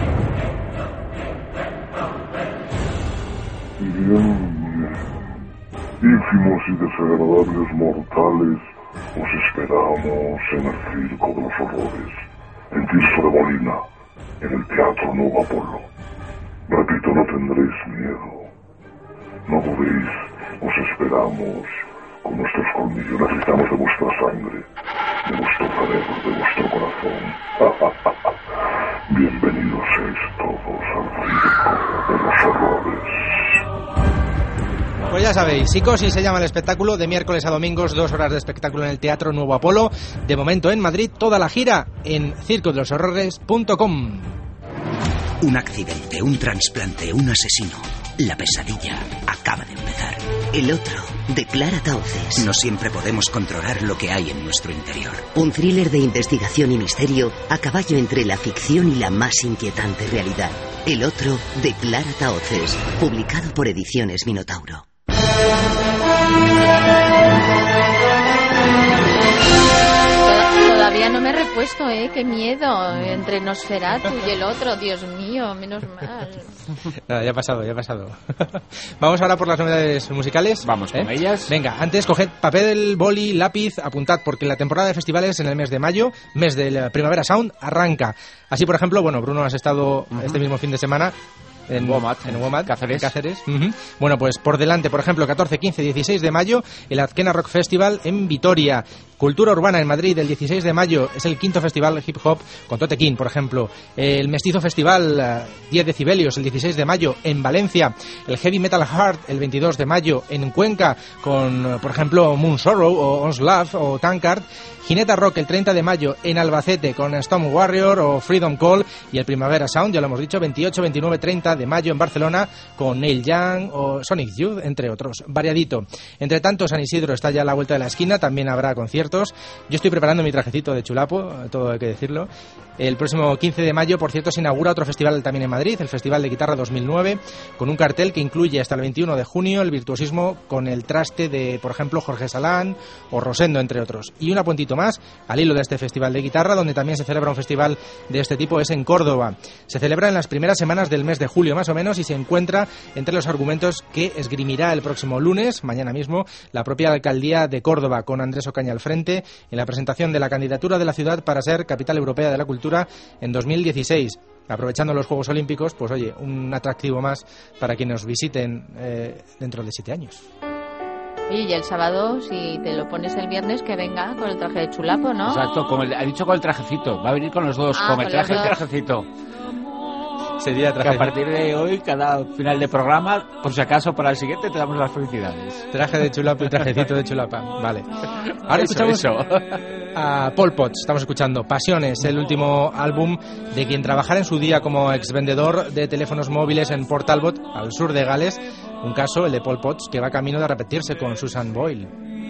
[SPEAKER 3] Bien, ínfimos y desagradables mortales, os esperamos en el Circo de los Horrores, en Tirso de Molina, en el Teatro Nuevo Apolo. Repito, no tendréis miedo. No dudéis, os esperamos con nuestros colmillos. Necesitamos de vuestra sangre, de vuestro cerebro, de vuestro corazón. Bienvenidos seáis todos al Circo de los Horrores.
[SPEAKER 6] Pues ya sabéis, Psicosis se llama el espectáculo, de miércoles a domingos, dos horas de espectáculo en el Teatro Nuevo Apolo. De momento en Madrid, toda la gira en circo de los horrores punto com.
[SPEAKER 4] Un accidente, un trasplante, un asesino. La pesadilla acaba de empezar.
[SPEAKER 8] El otro, de Clara Tauces.
[SPEAKER 4] No siempre podemos controlar lo que hay en nuestro interior.
[SPEAKER 8] Un thriller de investigación y misterio a caballo entre la ficción y la más inquietante realidad. El otro, de Clara Tauces. Publicado por Ediciones Minotauro.
[SPEAKER 5] Todavía no me he repuesto, ¿eh? Qué miedo. Entre Nosferatu y el otro, Dios mío, menos mal.
[SPEAKER 6] Nada, ya ha pasado, ya ha pasado. Vamos ahora por las novedades musicales.
[SPEAKER 2] Vamos con
[SPEAKER 6] ¿Eh?
[SPEAKER 2] ellas.
[SPEAKER 6] Venga, antes coged papel, boli, lápiz, apuntad, porque la temporada de festivales en el mes de mayo, mes de la Primavera Sound, arranca. Así, por ejemplo, bueno, Bruno, has estado uh-huh. este mismo fin de semana en
[SPEAKER 2] Womat,
[SPEAKER 6] en Womat,
[SPEAKER 2] Cáceres.
[SPEAKER 6] En Cáceres. Uh-huh. Bueno, pues por delante, por ejemplo, catorce, quince, dieciséis de mayo, el Azkena Rock Festival en Vitoria. Cultura Urbana en Madrid, el dieciséis de mayo, es el quinto festival hip hop con Tote King, por ejemplo. El Mestizo Festival, uh, diez decibelios, el dieciséis de mayo en Valencia. El Heavy Metal Heart, el veintidós de mayo en Cuenca, con, por ejemplo, Moon Sorrow o Onslaught o Tankard. Gineta Rock el treinta de mayo en Albacete con Storm Warrior o Freedom Call, y el Primavera Sound, ya lo hemos dicho, veintiocho, veintinueve, treinta de mayo en Barcelona con Neil Young o Sonic Youth, entre otros. Variadito. Entre tanto, San Isidro está ya a la vuelta de la esquina, también habrá conciertos. Yo estoy preparando mi trajecito de chulapo, todo hay que decirlo. El próximo quince de mayo, por cierto, se inaugura otro festival también en Madrid, el Festival de Guitarra dos mil nueve, con un cartel que incluye hasta el veintiuno de junio el virtuosismo con el traste de, por ejemplo, Jorge Salán o Rosendo, entre otros. Y un apuntito más, al hilo de este Festival de Guitarra, donde también se celebra un festival de este tipo, es en Córdoba. Se celebra en las primeras semanas del mes de julio, más o menos, y se encuentra entre los argumentos que esgrimirá el próximo lunes, mañana mismo, la propia alcaldía de Córdoba, con Andrés Ocaña al frente, en la presentación de la candidatura de la ciudad para ser Capital Europea de la Cultura en dos mil dieciséis. Aprovechando los Juegos Olímpicos, pues oye, un atractivo más para quienes nos visiten eh, dentro de siete años.
[SPEAKER 5] Y el sábado, si te lo pones el viernes, que venga con el traje de chulapo, ¿no?
[SPEAKER 2] Exacto, con el, ha dicho con el trajecito. Va a venir con los dos,
[SPEAKER 5] ah,
[SPEAKER 2] con el
[SPEAKER 5] con
[SPEAKER 2] traje y el
[SPEAKER 5] dos.
[SPEAKER 2] trajecito.
[SPEAKER 6] Sería traje.
[SPEAKER 9] Que a partir de hoy, cada final de programa, por si acaso, para el siguiente te damos las felicidades.
[SPEAKER 6] Traje de chulapa y trajecito de chulapa. Vale. Ahora
[SPEAKER 9] Eso,
[SPEAKER 6] escuchamos
[SPEAKER 9] eso.
[SPEAKER 6] a Pol Pot. Estamos escuchando Pasiones, el último álbum de quien trabajara en su día como exvendedor de teléfonos móviles en Port Talbot, al sur de Gales. Un caso, el de Pol Pot, que va camino de repetirse con Susan Boyle.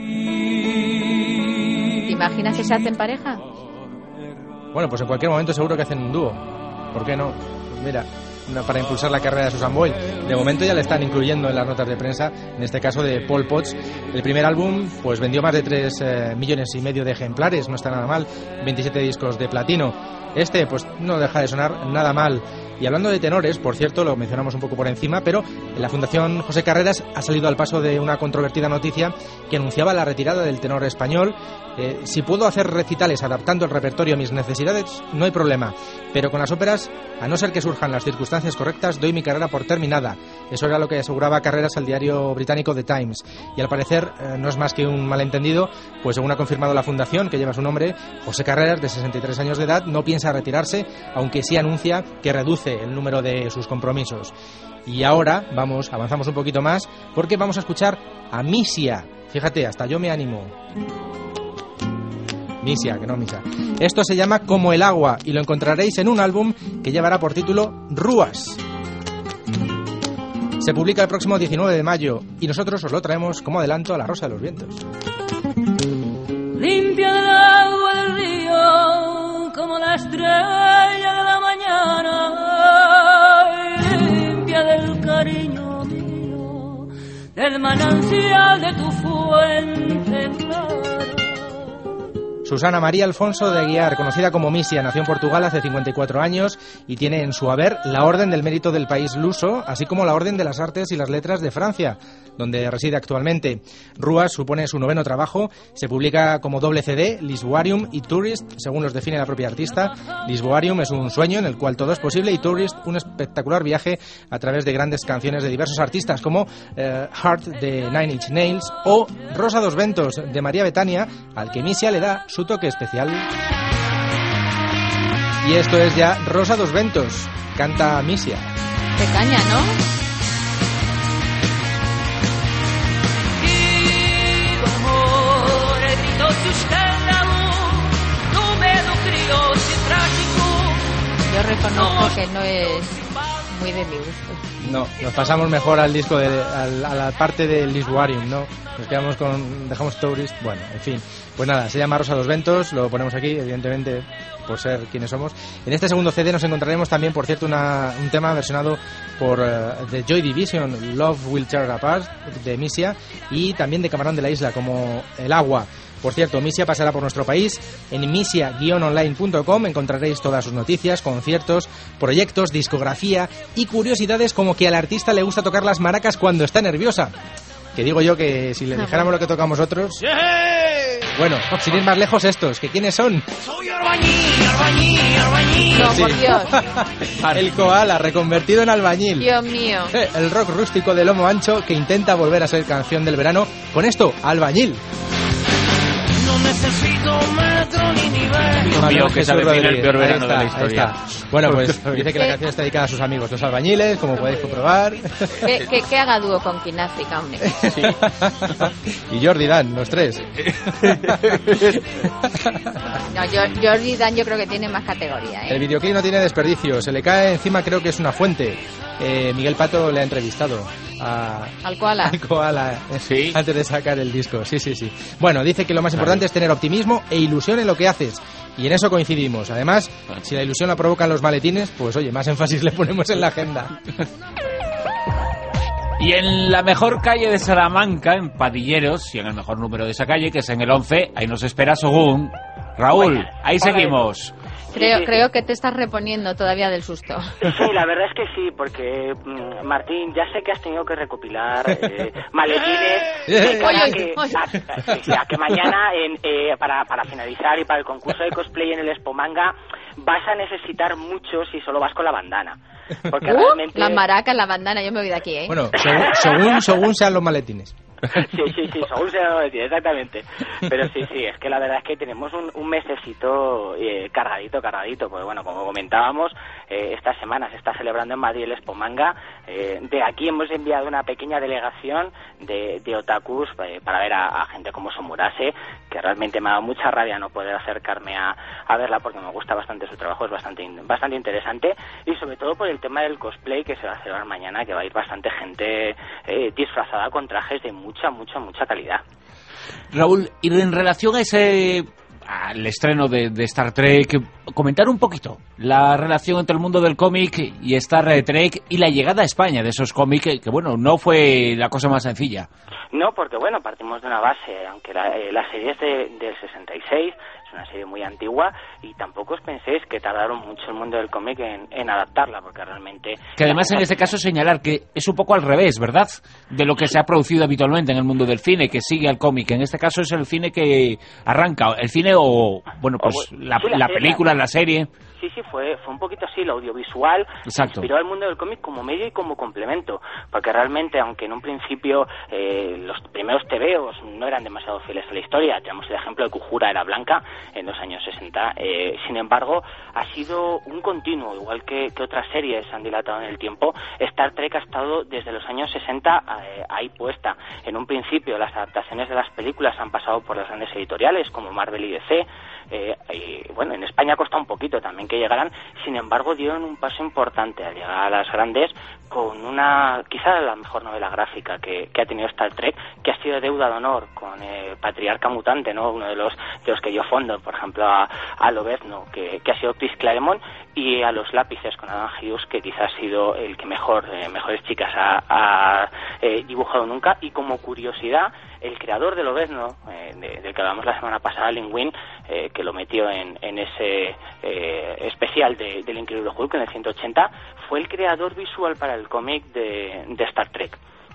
[SPEAKER 5] ¿Te imaginas que se hacen pareja?
[SPEAKER 6] Bueno, pues en cualquier momento seguro que hacen un dúo. ¿Por qué no? Mira, una para impulsar la carrera de Susan Boyle. De momento ya le están incluyendo en las notas de prensa, en este caso de Pol Pot. El primer álbum pues vendió más de tres eh, millones y medio de ejemplares, no está nada mal, veintisiete discos de platino. Este pues no deja de sonar nada mal. Y hablando de tenores, por cierto, lo mencionamos un poco por encima, pero la Fundación José Carreras ha salido al paso de una controvertida noticia que anunciaba la retirada del tenor español. Eh, si puedo hacer recitales adaptando el repertorio a mis necesidades, no hay problema. Pero con las óperas, a no ser que surjan las circunstancias correctas, doy mi carrera por terminada. Eso era lo que aseguraba Carreras al diario británico The Times. Y al parecer eh, no es más que un malentendido, pues según ha confirmado la fundación que lleva su nombre, José Carreras, de sesenta y tres años de edad, no piensa retirarse, aunque sí anuncia que reduce el número de sus compromisos. Y ahora vamos, avanzamos un poquito más, porque vamos a escuchar a Misia. Fíjate, hasta yo me animo. Misia, que no misa. Esto se llama Como el agua y lo encontraréis en un álbum que llevará por título Rúas. Se publica el próximo diecinueve de mayo y nosotros os lo traemos como adelanto a La Rosa de los Vientos.
[SPEAKER 10] Limpia del agua del río como la estrella de la mañana, limpia del cariño mío, del manantial de tu fuente clara.
[SPEAKER 6] Susana María Alfonso de Aguiar, conocida como Misia, nació en Portugal hace cincuenta y cuatro años y tiene en su haber la Orden del Mérito del País Luso, así como la Orden de las Artes y las Letras de Francia, donde reside actualmente. Rúas supone su noveno trabajo, se publica como doble C D, Lisboarium y Tourist, según los define la propia artista. Lisboarium es un sueño en el cual todo es posible y Tourist un espectacular viaje a través de grandes canciones de diversos artistas como eh, Heart de Nine Inch Nails o Rosa dos Ventos de María Bethania, al que Misia le da su toque especial. Y esto es ya Rosa dos Ventos, canta Misia.
[SPEAKER 5] De caña, ¿no? Yo reconozco que no es muy de mi gusto.
[SPEAKER 6] No, nos pasamos mejor al disco de, al, a la parte del Lisboarium, ¿no? Nos quedamos con, dejamos Tourist, bueno, en fin. Pues nada, se llama Rosa dos Ventos, lo ponemos aquí, evidentemente, por ser quienes somos. En este segundo C D nos encontraremos también, por cierto, una, un tema versionado por uh, The Joy Division, Love Will Tear Apart, de Misia, y también de Camarón de la Isla, como El Agua. Por cierto, Misia pasará por nuestro país. En misia guion online punto com encontraréis todas sus noticias, conciertos, proyectos, discografía y curiosidades como que al artista le gusta tocar las maracas cuando está nerviosa. Que digo yo que si le dijéramos lo que tocamos otros... Bueno, sin ir más lejos estos, ¿que quiénes son?
[SPEAKER 10] Soy albañil, albañil, albañil.
[SPEAKER 5] No, por Dios.
[SPEAKER 6] El koala, reconvertido en albañil.
[SPEAKER 5] Dios mío.
[SPEAKER 6] El rock rústico de lomo ancho que intenta volver a ser canción del verano con esto, Albañil.
[SPEAKER 10] No necesito metro ni nivel.
[SPEAKER 9] Dios mío, que se avecina el peor verano de la historia.
[SPEAKER 6] Bueno, pues dice que la canción está dedicada a sus amigos, los albañiles, como podéis comprobar.
[SPEAKER 5] Que, que, que haga dúo con Kináfica, hombre.
[SPEAKER 6] Sí. Y Jordi Dan, los tres.
[SPEAKER 5] No, Jordi Dan yo creo que tiene más categoría, ¿eh?
[SPEAKER 6] El videoclip no tiene desperdicio, se le cae encima, creo que es una fuente. Eh, Miguel Pato le ha entrevistado a,
[SPEAKER 5] al koala,
[SPEAKER 6] al koala ¿Sí? antes de sacar el disco. Sí, sí, sí. Bueno, dice que lo más importante es tener optimismo e ilusión en lo que haces. Y en eso coincidimos. Además, si la ilusión la provocan los maletines, pues oye, más énfasis le ponemos en la agenda.
[SPEAKER 2] Y en la mejor calle de Salamanca, en Padilleros, y en el mejor número de esa calle, que es en el once, ahí nos espera Sogún. Raúl, bueno, ahí seguimos.
[SPEAKER 5] Creo,
[SPEAKER 21] sí, sí.
[SPEAKER 5] creo que te estás reponiendo todavía del susto.
[SPEAKER 21] Sí, la verdad es que sí, porque mm, Martín, ya sé que has tenido que recopilar eh, maletines de cara a que, a, a que mañana en, eh, para, para finalizar y para el concurso de cosplay en el Expo Manga vas a necesitar mucho si solo vas con la bandana. Porque
[SPEAKER 5] uh,
[SPEAKER 21] realmente...
[SPEAKER 5] La maraca, la bandana, yo me voy de aquí, ¿eh?
[SPEAKER 6] Bueno, según, según, según sean los maletines.
[SPEAKER 21] Sí, sí, sí, Soul se lo decía, exactamente. Pero sí, sí, es que la verdad es que tenemos un, un mesecito eh, cargadito, cargadito. Pues bueno, como comentábamos, eh, esta semana se está celebrando en Madrid el Expo Manga. Eh, de aquí hemos enviado una pequeña delegación de, de otakus eh, para ver a, a gente como Somurase, que realmente me ha dado mucha rabia no poder acercarme a, a verla porque me gusta bastante su trabajo, es bastante, bastante interesante. Y sobre todo por el tema del cosplay que se va a celebrar mañana, que va a ir bastante gente eh, disfrazada con trajes de mucha, mucha, mucha calidad.
[SPEAKER 2] Raúl, y en relación a ese al estreno de, de Star Trek, comentar un poquito la relación entre el mundo del cómic y Star Trek y la llegada a España de esos cómics, que, que bueno, no fue la cosa más sencilla.
[SPEAKER 21] No, porque bueno, partimos de una base, aunque la, eh, la serie es de, del sesenta y seis, es una serie muy antigua, y tampoco os penséis que tardaron mucho el mundo del cómic en, en adaptarla, porque realmente...
[SPEAKER 2] Que además en este caso señalar que es un poco al revés, ¿verdad?, de lo que se ha producido habitualmente en el mundo del cine, que sigue al cómic. En este caso es el cine que arranca, el cine o, bueno, pues la,
[SPEAKER 21] sí, la,
[SPEAKER 2] la
[SPEAKER 21] serie,
[SPEAKER 2] película, la serie...
[SPEAKER 21] Sí, sí, fue, fue un poquito así, lo audiovisual.
[SPEAKER 2] Exacto.
[SPEAKER 21] Inspiró al mundo del cómic como medio y como complemento, porque realmente, aunque en un principio eh, los primeros tebeos no eran demasiado fieles a la historia, tenemos el ejemplo de Kujura era blanca en los años sesenta, eh, sin embargo, ha sido un continuo, igual que, que otras series han dilatado en el tiempo. Star Trek ha estado desde los años sesenta eh, ahí puesta. En un principio, las adaptaciones de las películas han pasado por las grandes editoriales, como Marvel y D C, eh, y bueno, en España ha costado un poquito también que llegaran, sin embargo dieron un paso importante al llegar a las grandes con una, quizá la mejor novela gráfica que, que ha tenido Star Trek, que ha sido Deuda de Honor con eh, Patriarca Mutante, ¿no?, uno de los de los que yo fondo, por ejemplo a, a Lobezno, que, que ha sido Chris Claremont, y a Los Lápices con Adam Hughes, que quizás ha sido el que mejor eh, mejores chicas ha, ha eh, dibujado nunca. Y como curiosidad, el creador de Lobezno, eh, de, del que hablamos la semana pasada, Lin Wynn, eh, que lo metió en, en ese eh, especial de, del Increíble Hulk en el ciento ochenta, fue el creador visual para el cómic de, de Star Trek.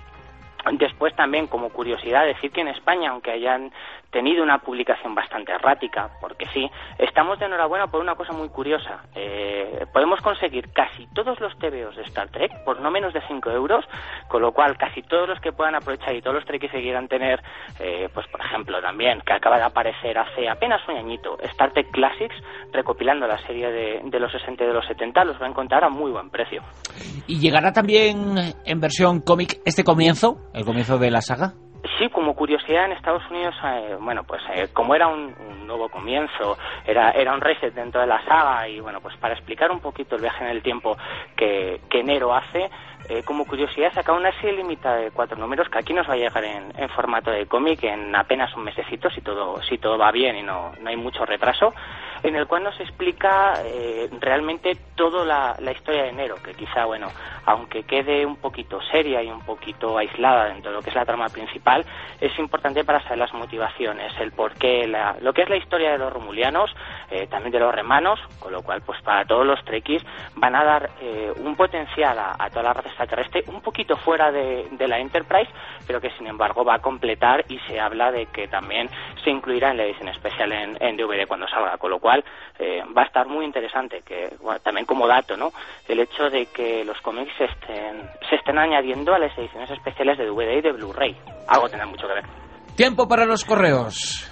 [SPEAKER 21] Después también, como curiosidad, decir que en España, aunque hayan tenido una publicación bastante errática, porque sí, estamos de enhorabuena por una cosa muy curiosa. Eh, podemos conseguir casi todos los tebeos de Star Trek por no menos de cinco euros, con lo cual casi todos los que puedan aprovechar y todos los trekkies que quieran tener, eh, pues por ejemplo también, que acaba de aparecer hace apenas un añito, Star Trek Classics, recopilando la serie de, de los sesenta y de los setenta, los va a encontrar a muy buen precio.
[SPEAKER 2] ¿Y llegará también en versión cómic este comienzo, el comienzo de la saga?
[SPEAKER 21] Sí, como curiosidad, en Estados Unidos, eh, bueno, pues eh, como era un, un nuevo comienzo, era era un reset dentro de la saga, y bueno, pues para explicar un poquito el viaje en el tiempo que, que Nero hace, eh, como curiosidad saca una serie limitada de cuatro números que aquí nos va a llegar en, en formato de cómic en apenas un mesecito, si todo si todo va bien y no, no hay mucho retraso, en el cual nos explica eh, realmente toda la, la historia de Nero, que quizá, bueno, aunque quede un poquito seria y un poquito aislada dentro de lo que es la trama principal, es importante para saber las motivaciones, el porqué, la, lo que es la historia de los romulianos, eh, también de los remanos, con lo cual, pues para todos los trekkies van a dar eh, un potencial a, a toda la raza extraterrestre, un poquito fuera de, de la Enterprise, pero que sin embargo va a completar, y se habla de que también se incluirá en la edición especial en, en D V D cuando salga, con lo cual eh, va a estar muy interesante, que bueno, también como dato, ¿no?, el hecho de que los cómics se estén, se estén añadiendo a las ediciones especiales de D V D y de Blu-ray, algo tendrá mucho que ver.
[SPEAKER 2] Tiempo para los correos.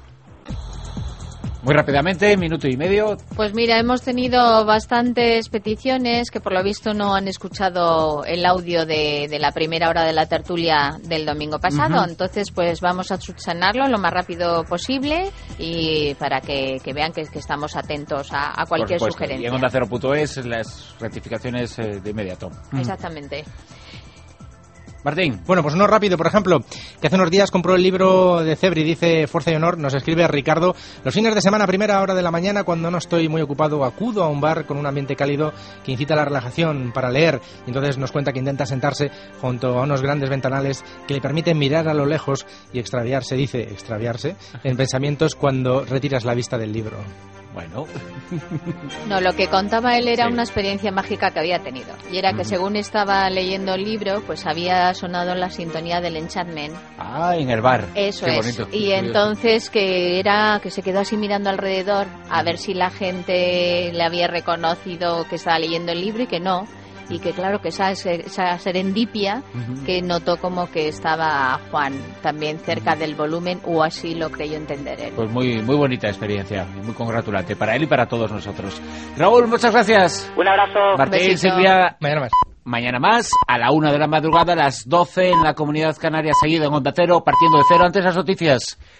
[SPEAKER 2] Muy rápidamente, minuto y medio.
[SPEAKER 5] Pues mira, hemos tenido bastantes peticiones que por lo visto no han escuchado el audio de, de la primera hora de la tertulia del domingo pasado. Uh-huh. Entonces, pues vamos a subsanarlo lo más rápido posible, y para que, que vean que, que estamos atentos a, a cualquier sugerencia.
[SPEAKER 2] Y en onda cero punto es las rectificaciones eh, de inmediato.
[SPEAKER 5] Exactamente.
[SPEAKER 2] Martín.
[SPEAKER 6] Bueno, pues uno rápido, por ejemplo, que hace unos días compró el libro de Cebri, dice Fuerza y Honor, nos escribe Ricardo: los fines de semana, a primera hora de la mañana, cuando no estoy muy ocupado, acudo a un bar con un ambiente cálido que incita a la relajación para leer, y entonces nos cuenta que intenta sentarse junto a unos grandes ventanales que le permiten mirar a lo lejos y extraviarse, dice, extraviarse, en pensamientos cuando retiras la vista del libro.
[SPEAKER 2] Bueno.
[SPEAKER 5] No, lo que contaba él era
[SPEAKER 2] sí.
[SPEAKER 5] una experiencia mágica que había tenido. Y era que según estaba leyendo el libro, pues había sonado la sintonía del Enchantment.
[SPEAKER 2] Ah, en el bar.
[SPEAKER 5] Eso
[SPEAKER 2] Qué
[SPEAKER 5] es.
[SPEAKER 2] bonito.
[SPEAKER 5] Y entonces que era que se quedó así mirando alrededor a ver si la gente le había reconocido que estaba leyendo el libro, y que no. y que claro que esa, esa serendipia uh-huh. que notó como que estaba Juan también cerca del volumen, o así lo creyó entender él.
[SPEAKER 2] Pues muy muy bonita experiencia, muy congratulante para él y para todos nosotros. Raúl, muchas gracias.
[SPEAKER 21] Un abrazo.
[SPEAKER 2] Martín, Silvia,
[SPEAKER 6] mañana más.
[SPEAKER 2] Mañana más, a la una de la madrugada, a las doce en la Comunidad Canaria, seguido en Onda Cero, partiendo de cero. Antes las noticias.